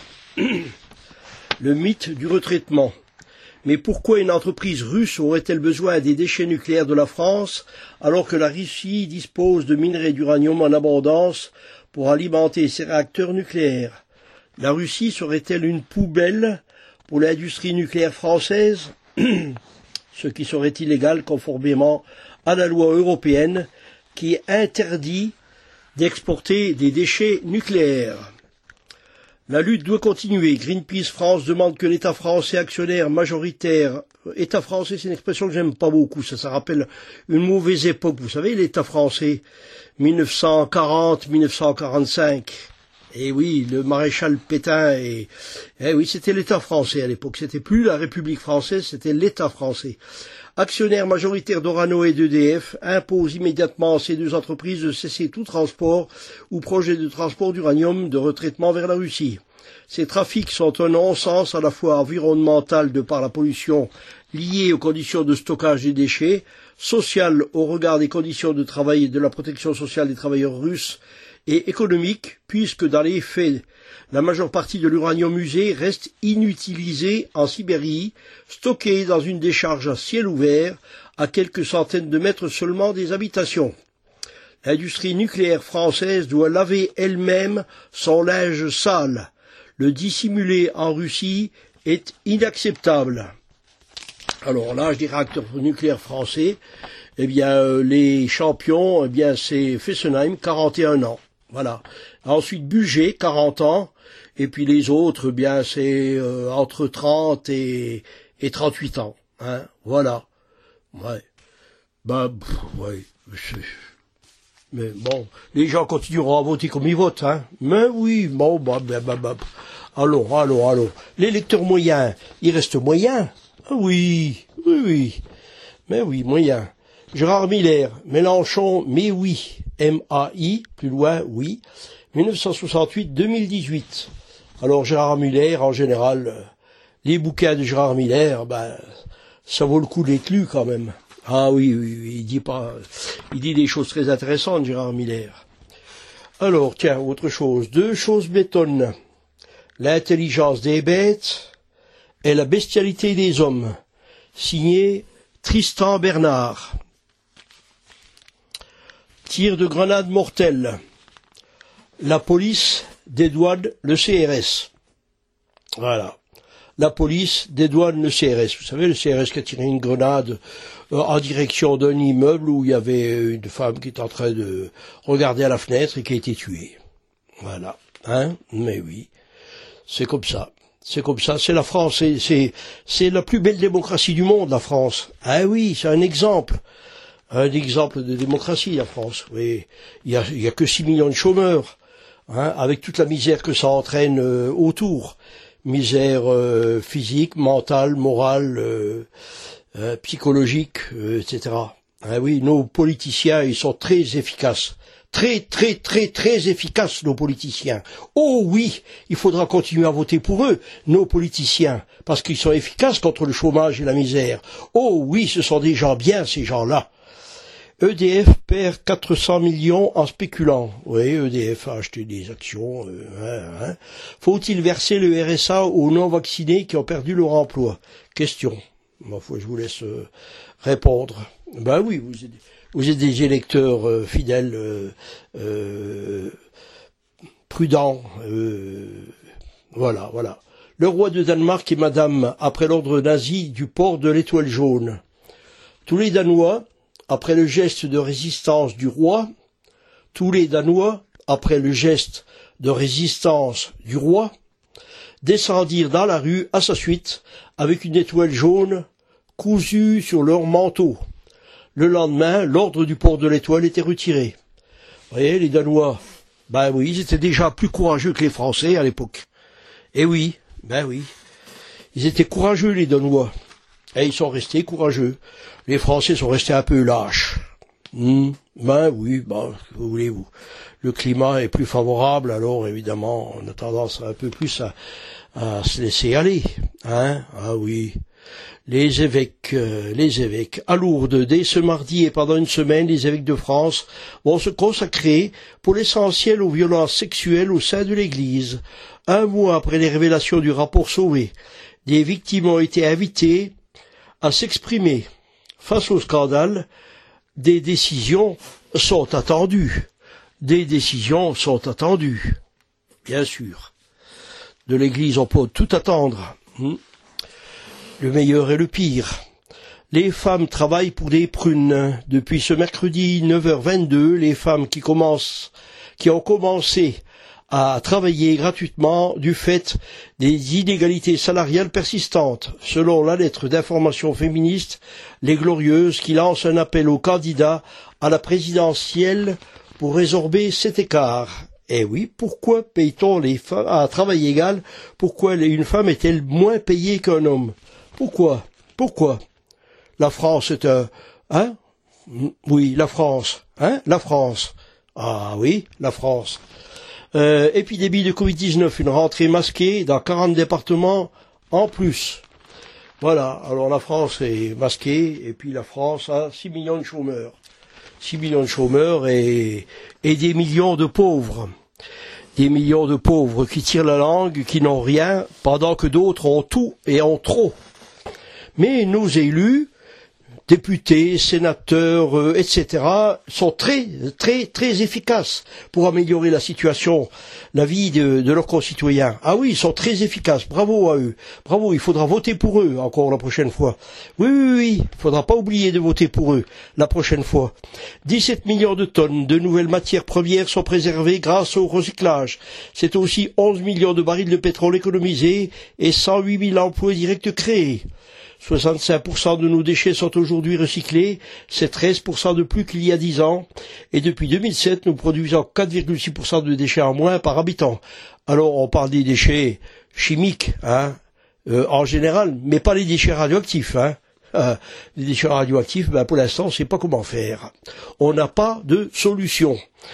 Le mythe du retraitement. Mais pourquoi une entreprise russe aurait-elle besoin des déchets nucléaires de la France alors que la Russie dispose de minerais d'uranium en abondance pour alimenter ses réacteurs nucléaires? La Russie serait-elle une poubelle pour l'industrie nucléaire française? Ce qui serait illégal conformément à la loi européenne qui interdit d'exporter des déchets nucléaires. La lutte doit continuer. Greenpeace France demande que l'État français actionnaire majoritaire, État français c'est une expression que j'aime pas beaucoup, ça, ça rappelle une mauvaise époque, vous savez, l'État français, mille neuf cent quarante à mille neuf cent quarante-cinq. Et oui, le maréchal Pétain, et, eh oui, c'était l'État français à l'époque, c'était plus la République française, c'était l'État français. Actionnaire majoritaire d'Orano et d'E D F, impose immédiatement à ces deux entreprises de cesser tout transport ou projet de transport d'uranium de retraitement vers la Russie. Ces trafics sont un non-sens à la fois environnemental de par la pollution liée aux conditions de stockage des déchets, social au regard des conditions de travail et de la protection sociale des travailleurs russes, et économique, puisque dans les faits, la majeure partie de l'uranium usé reste inutilisée en Sibérie, stocké dans une décharge à ciel ouvert, à quelques centaines de mètres seulement des habitations. L'industrie nucléaire française doit laver elle-même son linge sale. Le dissimuler en Russie est inacceptable. Alors là, des réacteurs nucléaires français, eh bien, euh, les champions, eh bien, c'est Fessenheim, quarante et un ans. Voilà. Ensuite, Bugey, quarante ans. Et puis les autres, eh bien, c'est euh, entre trente et, et trente-huit ans. Hein. Voilà. Ouais. Ben, pff, ouais. Mais bon, les gens continueront à voter comme ils votent, hein. Mais oui, bon, bah, bah, bah, bah. Allons, allons, allons. L'électeur moyen, il reste moyen. Ah oui, oui, oui. Mais oui, moyen. Gérard Miller, Mélenchon, mais oui. M A I, plus loin, oui. mille neuf cent soixante-huit à deux mille dix-huit. Alors Gérard Miller, en général, euh, les bouquins de Gérard Miller, ben, ça vaut le coup d'être lu quand même. Ah oui, oui, oui, il dit pas, il dit des choses très intéressantes, Gérard Miller. Alors, tiens, autre chose. Deux choses m'étonnent. L'intelligence des bêtes et la bestialité des hommes. Signé Tristan Bernard. Tir de grenade mortelle. La police dédouane le C R S. Voilà. La police dédouane le C R S. Vous savez, le C R S qui a tiré une grenade euh, en direction d'un immeuble où il y avait une femme qui était en train de regarder à la fenêtre et qui a été tuée. Voilà. Hein? Mais oui. C'est comme ça. C'est comme ça. C'est la France. C'est, c'est, c'est la plus belle démocratie du monde, la France. Ah oui, c'est un exemple. Un exemple de démocratie, la France. Oui. Il y a, il y a que six millions de chômeurs. Hein, avec toute la misère que ça entraîne euh, autour. Misère euh, physique, mentale, morale, euh, euh, psychologique, euh, et cetera. Ah oui, nos politiciens, ils sont très efficaces. Très, très, très, très efficaces, nos politiciens. Oh oui, il faudra continuer à voter pour eux, nos politiciens, parce qu'ils sont efficaces contre le chômage et la misère. Oh oui, ce sont des gens bien, ces gens-là. E D F perd quatre cents millions en spéculant. Oui, E D F a acheté des actions. Euh, hein, hein. Faut-il verser le R S A aux non-vaccinés qui ont perdu leur emploi? Question. Ma foi, je vous laisse euh, répondre. Ben oui, vous êtes, vous êtes des électeurs euh, fidèles, euh, euh, prudents. Euh, voilà, voilà. Le roi de Danemark et madame, après l'ordre nazi du port de l'étoile jaune. Tous les Danois, après le geste de résistance du roi, tous les Danois, après le geste de résistance du roi, descendirent dans la rue à sa suite avec une étoile jaune cousue sur leur manteau. Le lendemain, l'ordre du port de l'étoile était retiré. Vous voyez, les Danois, ben oui, ils étaient déjà plus courageux que les Français à l'époque. Eh oui, ben oui. Ils étaient courageux, les Danois. Et ils sont restés courageux. Les Français sont restés un peu lâches. Mmh, ben oui, ben, que voulez-vous. Le climat est plus favorable, alors évidemment, on a tendance un peu plus à, à se laisser aller. Hein? Ah oui. Les évêques, euh, les évêques. À Lourdes, dès ce mardi et pendant une semaine, les évêques de France vont se consacrer pour l'essentiel aux violences sexuelles au sein de l'Église. Un mois après les révélations du rapport Sauvé, des victimes ont été invitées à s'exprimer. Face au scandale, des décisions sont attendues. Des décisions sont attendues. Bien sûr. De l'Église, on peut tout attendre. Hmm. Le meilleur et le pire. Les femmes travaillent pour des prunes. Depuis ce mercredi neuf heures vingt-deux, les femmes qui commencent, qui ont commencé à travailler gratuitement du fait des inégalités salariales persistantes. Selon la lettre d'information féministe, Les Glorieuses, qui lance un appel aux candidats à la présidentielle pour résorber cet écart. Eh oui, pourquoi paye-t-on les femmes à travail égal? Pourquoi une femme est-elle moins payée qu'un homme? Pourquoi? Pourquoi? La France est un... Hein? Oui, la France. Hein? La France. Ah oui, la France. Euh, épidémie de Covid dix-neuf, une rentrée masquée dans quarante départements en plus. Voilà, alors la France est masquée, et puis la France a six millions de chômeurs. six millions de chômeurs et, et des millions de pauvres. Des millions de pauvres qui tirent la langue, qui n'ont rien, pendant que d'autres ont tout et ont trop. Mais nos élus, députés, sénateurs, euh, et cetera, sont très, très, très efficaces pour améliorer la situation, la vie de, de leurs concitoyens. Ah oui, ils sont très efficaces. Bravo à eux. Bravo, il faudra voter pour eux encore la prochaine fois. Oui, oui, oui, il faudra pas oublier de voter pour eux la prochaine fois. dix-sept millions de tonnes de nouvelles matières premières sont préservées grâce au recyclage. C'est aussi onze millions de barils de pétrole économisés et cent huit mille emplois directs créés. soixante-cinq pour cent de nos déchets sont aujourd'hui recyclés, c'est treize pour cent de plus qu'il y a dix ans, et depuis deux mille sept, nous produisons quatre virgule six pour cent de déchets en moins par habitant. Alors, on parle des déchets chimiques, hein, euh, en général, mais pas les déchets radioactifs, hein. Euh, les déchets radioactifs, ben, pour l'instant, on ne sait pas comment faire. On n'a pas de solution.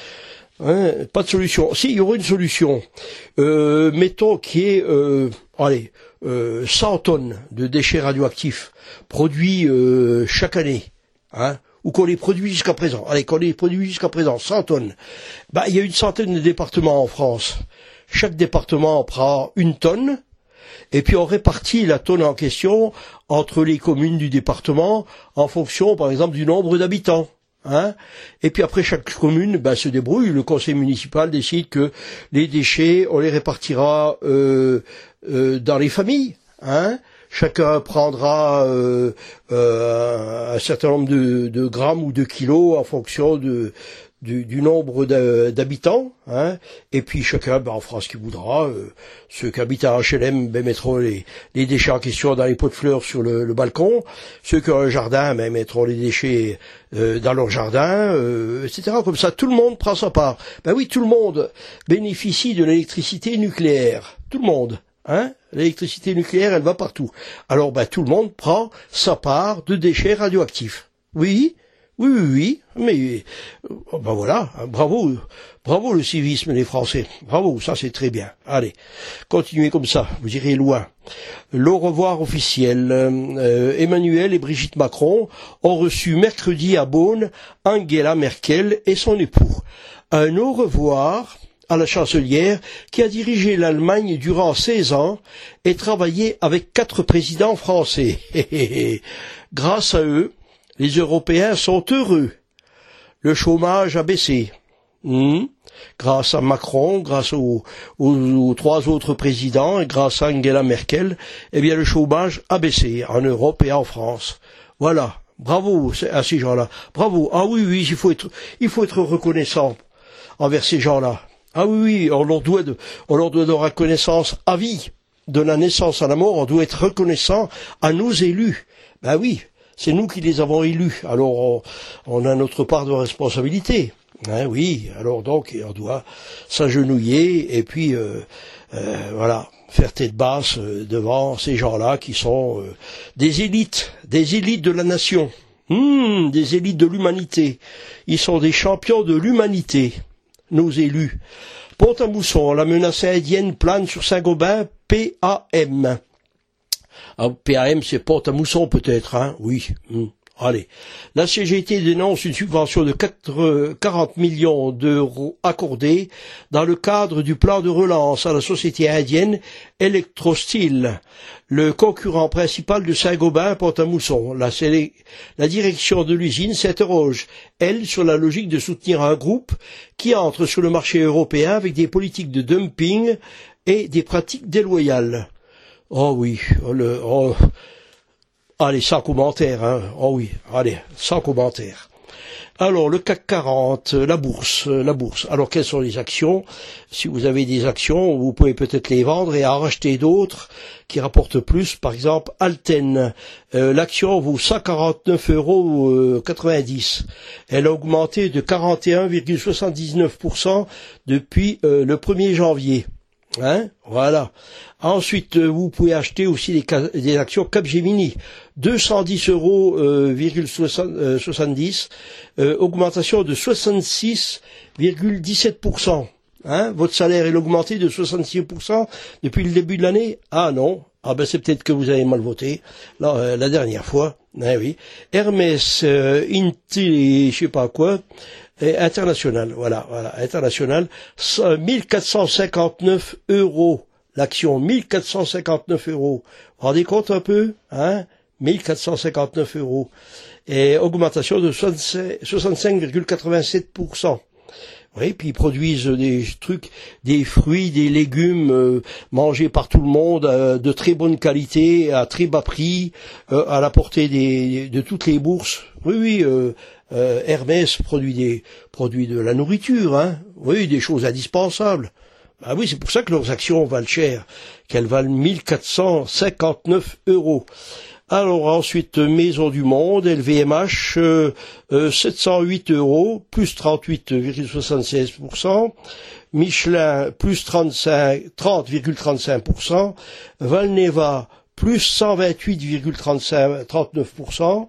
Hein, pas de solution. Si, il y aurait une solution. Euh, mettons qu'il y ait, euh, allez, euh, cent tonnes de déchets radioactifs produits euh, chaque année, hein, ou qu'on les produit jusqu'à présent. Allez, qu'on les produit jusqu'à présent, cent tonnes. Bah, il y a une centaine de départements en France. Chaque département prend une tonne, et puis on répartit la tonne en question entre les communes du département en fonction, par exemple, du nombre d'habitants. Hein, et puis après, chaque commune ben, se débrouille. Le conseil municipal décide que les déchets, on les répartira euh, euh, dans les familles. Hein. Chacun prendra euh, euh, un certain nombre de, de grammes ou de kilos en fonction de, du, du nombre d'habitants. Hein. Et puis chacun ben, en fera ce qu'il voudra. Euh, ceux qui habitent à H L M ben, mettront les, les déchets en question dans les pots de fleurs sur le, le balcon. Ceux qui ont un jardin ben, mettront les déchets euh, dans leur jardin, euh, et cetera. Comme ça, tout le monde prend sa part. Ben oui, tout le monde bénéficie de l'électricité nucléaire. Tout le monde. Hein, l'électricité nucléaire, elle va partout. Alors, ben, tout le monde prend sa part de déchets radioactifs. Oui, Oui, oui, oui, mais euh, ben voilà, bravo, bravo le civisme des Français, bravo, ça c'est très bien. Allez, continuez comme ça, vous irez loin. L'au revoir officiel. Euh, Emmanuel et Brigitte Macron ont reçu mercredi à Bonn Angela Merkel et son époux. Un au revoir à la chancelière qui a dirigé l'Allemagne durant seize ans et travaillé avec quatre présidents français. Grâce à eux, les Européens sont heureux. Le chômage a baissé. Mmh. Grâce à Macron, grâce aux, aux, aux trois autres présidents et grâce à Angela Merkel, eh bien le chômage a baissé en Europe et en France. Voilà. Bravo à ces gens-là. Bravo. Ah oui, oui, il faut être, il faut être reconnaissant envers ces gens-là. Ah oui, oui, on leur doit de, on leur doit de reconnaissance à vie. De la naissance à la mort, on doit être reconnaissant à nos élus. Ben oui. C'est nous qui les avons élus, alors on, on a notre part de responsabilité. Hein, oui, alors donc on doit s'agenouiller et puis euh, euh, voilà, faire tête basse euh, devant ces gens-là qui sont euh, des élites, des élites de la nation, mmh, des élites de l'humanité. Ils sont des champions de l'humanité, nos élus. Pont-à-Mousson, la menace indienne plane sur Saint-Gobain, P A M. Ah, P A M, c'est Pont-à-Mousson peut-être, hein, oui. Hum. Allez. La C G T dénonce une subvention de quarante millions d'euros accordée dans le cadre du plan de relance à la société indienne Electrosteel, le concurrent principal de Saint-Gobain Pont-à-Mousson. La, la direction de l'usine s'interroge, elle, sur la logique de soutenir un groupe qui entre sur le marché européen avec des politiques de dumping et des pratiques déloyales. Oh oui, le, oh, allez, sans commentaire, hein. Oh oui, allez, sans commentaire. Alors, le C A C quarante, la bourse, la bourse. Alors, quelles sont les actions? Si vous avez des actions, vous pouvez peut-être les vendre et en racheter d'autres qui rapportent plus. Par exemple, Alten, euh, l'action vaut cent quarante-neuf euros quatre-vingt-dix. Elle a augmenté de quarante et un virgule soixante-dix-neuf pour cent depuis euh, le premier janvier. Hein, voilà. Ensuite, vous pouvez acheter aussi des, des actions Capgemini, deux cent dix euros virgule soixante-dix, euh, augmentation de soixante-six virgule dix-sept pour cent. Hein, votre salaire est augmenté de soixante-six pour cent depuis le début de l'année? Ah non, ah ben c'est peut-être que vous avez mal voté là, euh, la dernière fois. Ah oui. Hermès, euh, Intel, je sais pas quoi. Et international, voilà, voilà, international, mille quatre cent cinquante-neuf euros, l'action, mille quatre cent cinquante-neuf euros. Vous vous rendez compte un peu, hein? mille quatre cent cinquante-neuf euros. Et augmentation de soixante-cinq virgule quatre-vingt-sept pour cent. Oui, puis ils produisent des trucs, des fruits, des légumes euh, mangés par tout le monde, euh, de très bonne qualité, à très bas prix, euh, à la portée des, de toutes les bourses. Oui, oui, euh, euh, Hermès produit des produit de la nourriture, hein. Oui, des choses indispensables. Ah oui, c'est pour ça que leurs actions valent cher, qu'elles valent mille quatre cent cinquante-neuf euros. Alors ensuite, Maison du Monde, L V M H, euh, euh, sept cent huit euros, plus trente-huit virgule soixante-seize pour cent. Michelin, plus trente-cinq, trente virgule trente-cinq pour cent. Valneva, plus cent vingt-huit virgule trente-cinq, trente-neuf pour cent.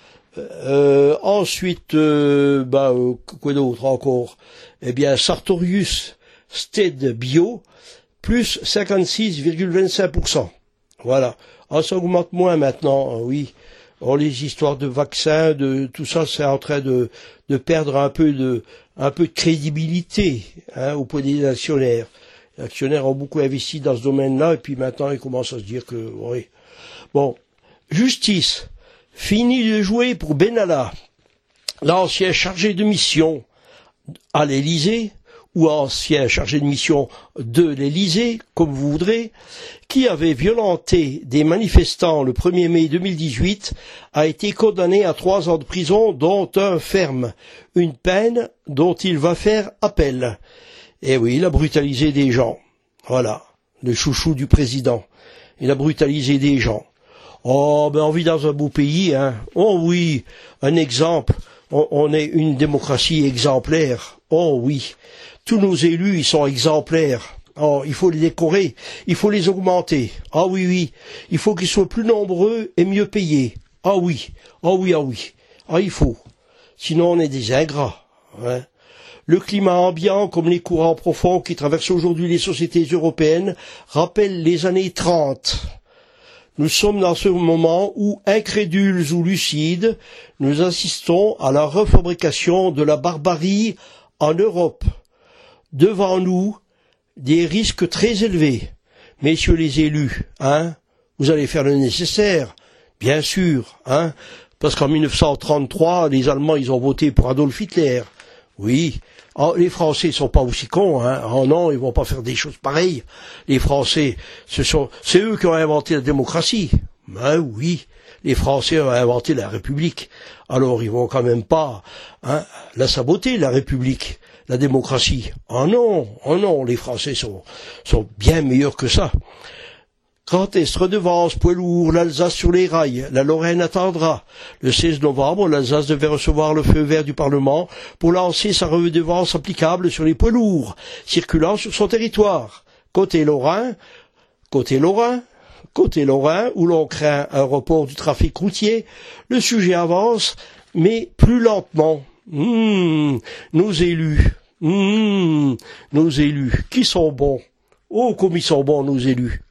Euh, ensuite, euh, bah, euh, quoi d'autre encore? Eh bien, Sartorius Stead Bio, plus cinquante-six virgule vingt-cinq pour cent. Voilà. Ah, ça augmente moins maintenant, oui. Oh, les histoires de vaccins, de tout ça, c'est en train de, de perdre un peu de, un peu de crédibilité, hein, auprès des actionnaires. Les actionnaires ont beaucoup investi dans ce domaine-là, et puis maintenant, ils commencent à se dire que, oui. Bon. Justice. Fini de jouer pour Benalla, l'ancien chargé de mission à l'Élysée, ou ancien chargé de mission de l'Élysée, comme vous voudrez, qui avait violenté des manifestants le premier mai deux mille dix-huit, a été condamné à trois ans de prison, dont un ferme, une peine dont il va faire appel. Et oui, il a brutalisé des gens. Voilà, le chouchou du président. Il a brutalisé des gens. Oh, ben on vit dans un beau pays, hein. Oh oui, un exemple. On, on est une démocratie exemplaire. Oh oui. Tous nos élus, ils sont exemplaires. Oh, il faut les décorer, il faut les augmenter. Ah oui, oui. Il faut qu'ils soient plus nombreux et mieux payés. Ah oui, ah oui, ah oui. Ah, il faut. sinon on est des ingrats. Hein. Le climat ambiant, comme les courants profonds qui traversent aujourd'hui les sociétés européennes, rappellent les années trente. Nous sommes dans ce moment où, incrédules ou lucides, nous assistons à la refabrication de la barbarie en Europe. Devant nous, des risques très élevés. Messieurs les élus, hein, vous allez faire le nécessaire, bien sûr, hein, parce qu'en mille neuf cent trente-trois, les Allemands, ils ont voté pour Adolf Hitler. Oui, oh, les Français sont pas aussi cons, hein. Oh non, ils vont pas faire des choses pareilles. Les Français, ce sont, c'est eux qui ont inventé la démocratie. Ben oui, les Français ont inventé la République. Alors ils vont quand même pas, hein, la saboter, la République, la démocratie. Oh non, oh non, les Français sont, sont bien meilleurs que ça. Grand Est, redevance, poids lourd, l'Alsace sur les rails, la Lorraine attendra. Le seize novembre, l'Alsace devait recevoir le feu vert du Parlement pour lancer sa redevance applicable sur les poids lourds, circulant sur son territoire. Côté Lorrain, côté Lorrain, côté Lorrain, où l'on craint un report du trafic routier, le sujet avance, mais plus lentement. Mmh, nos élus, mmh, nos élus, qui sont bons. Oh, comme ils sont bons, nos élus.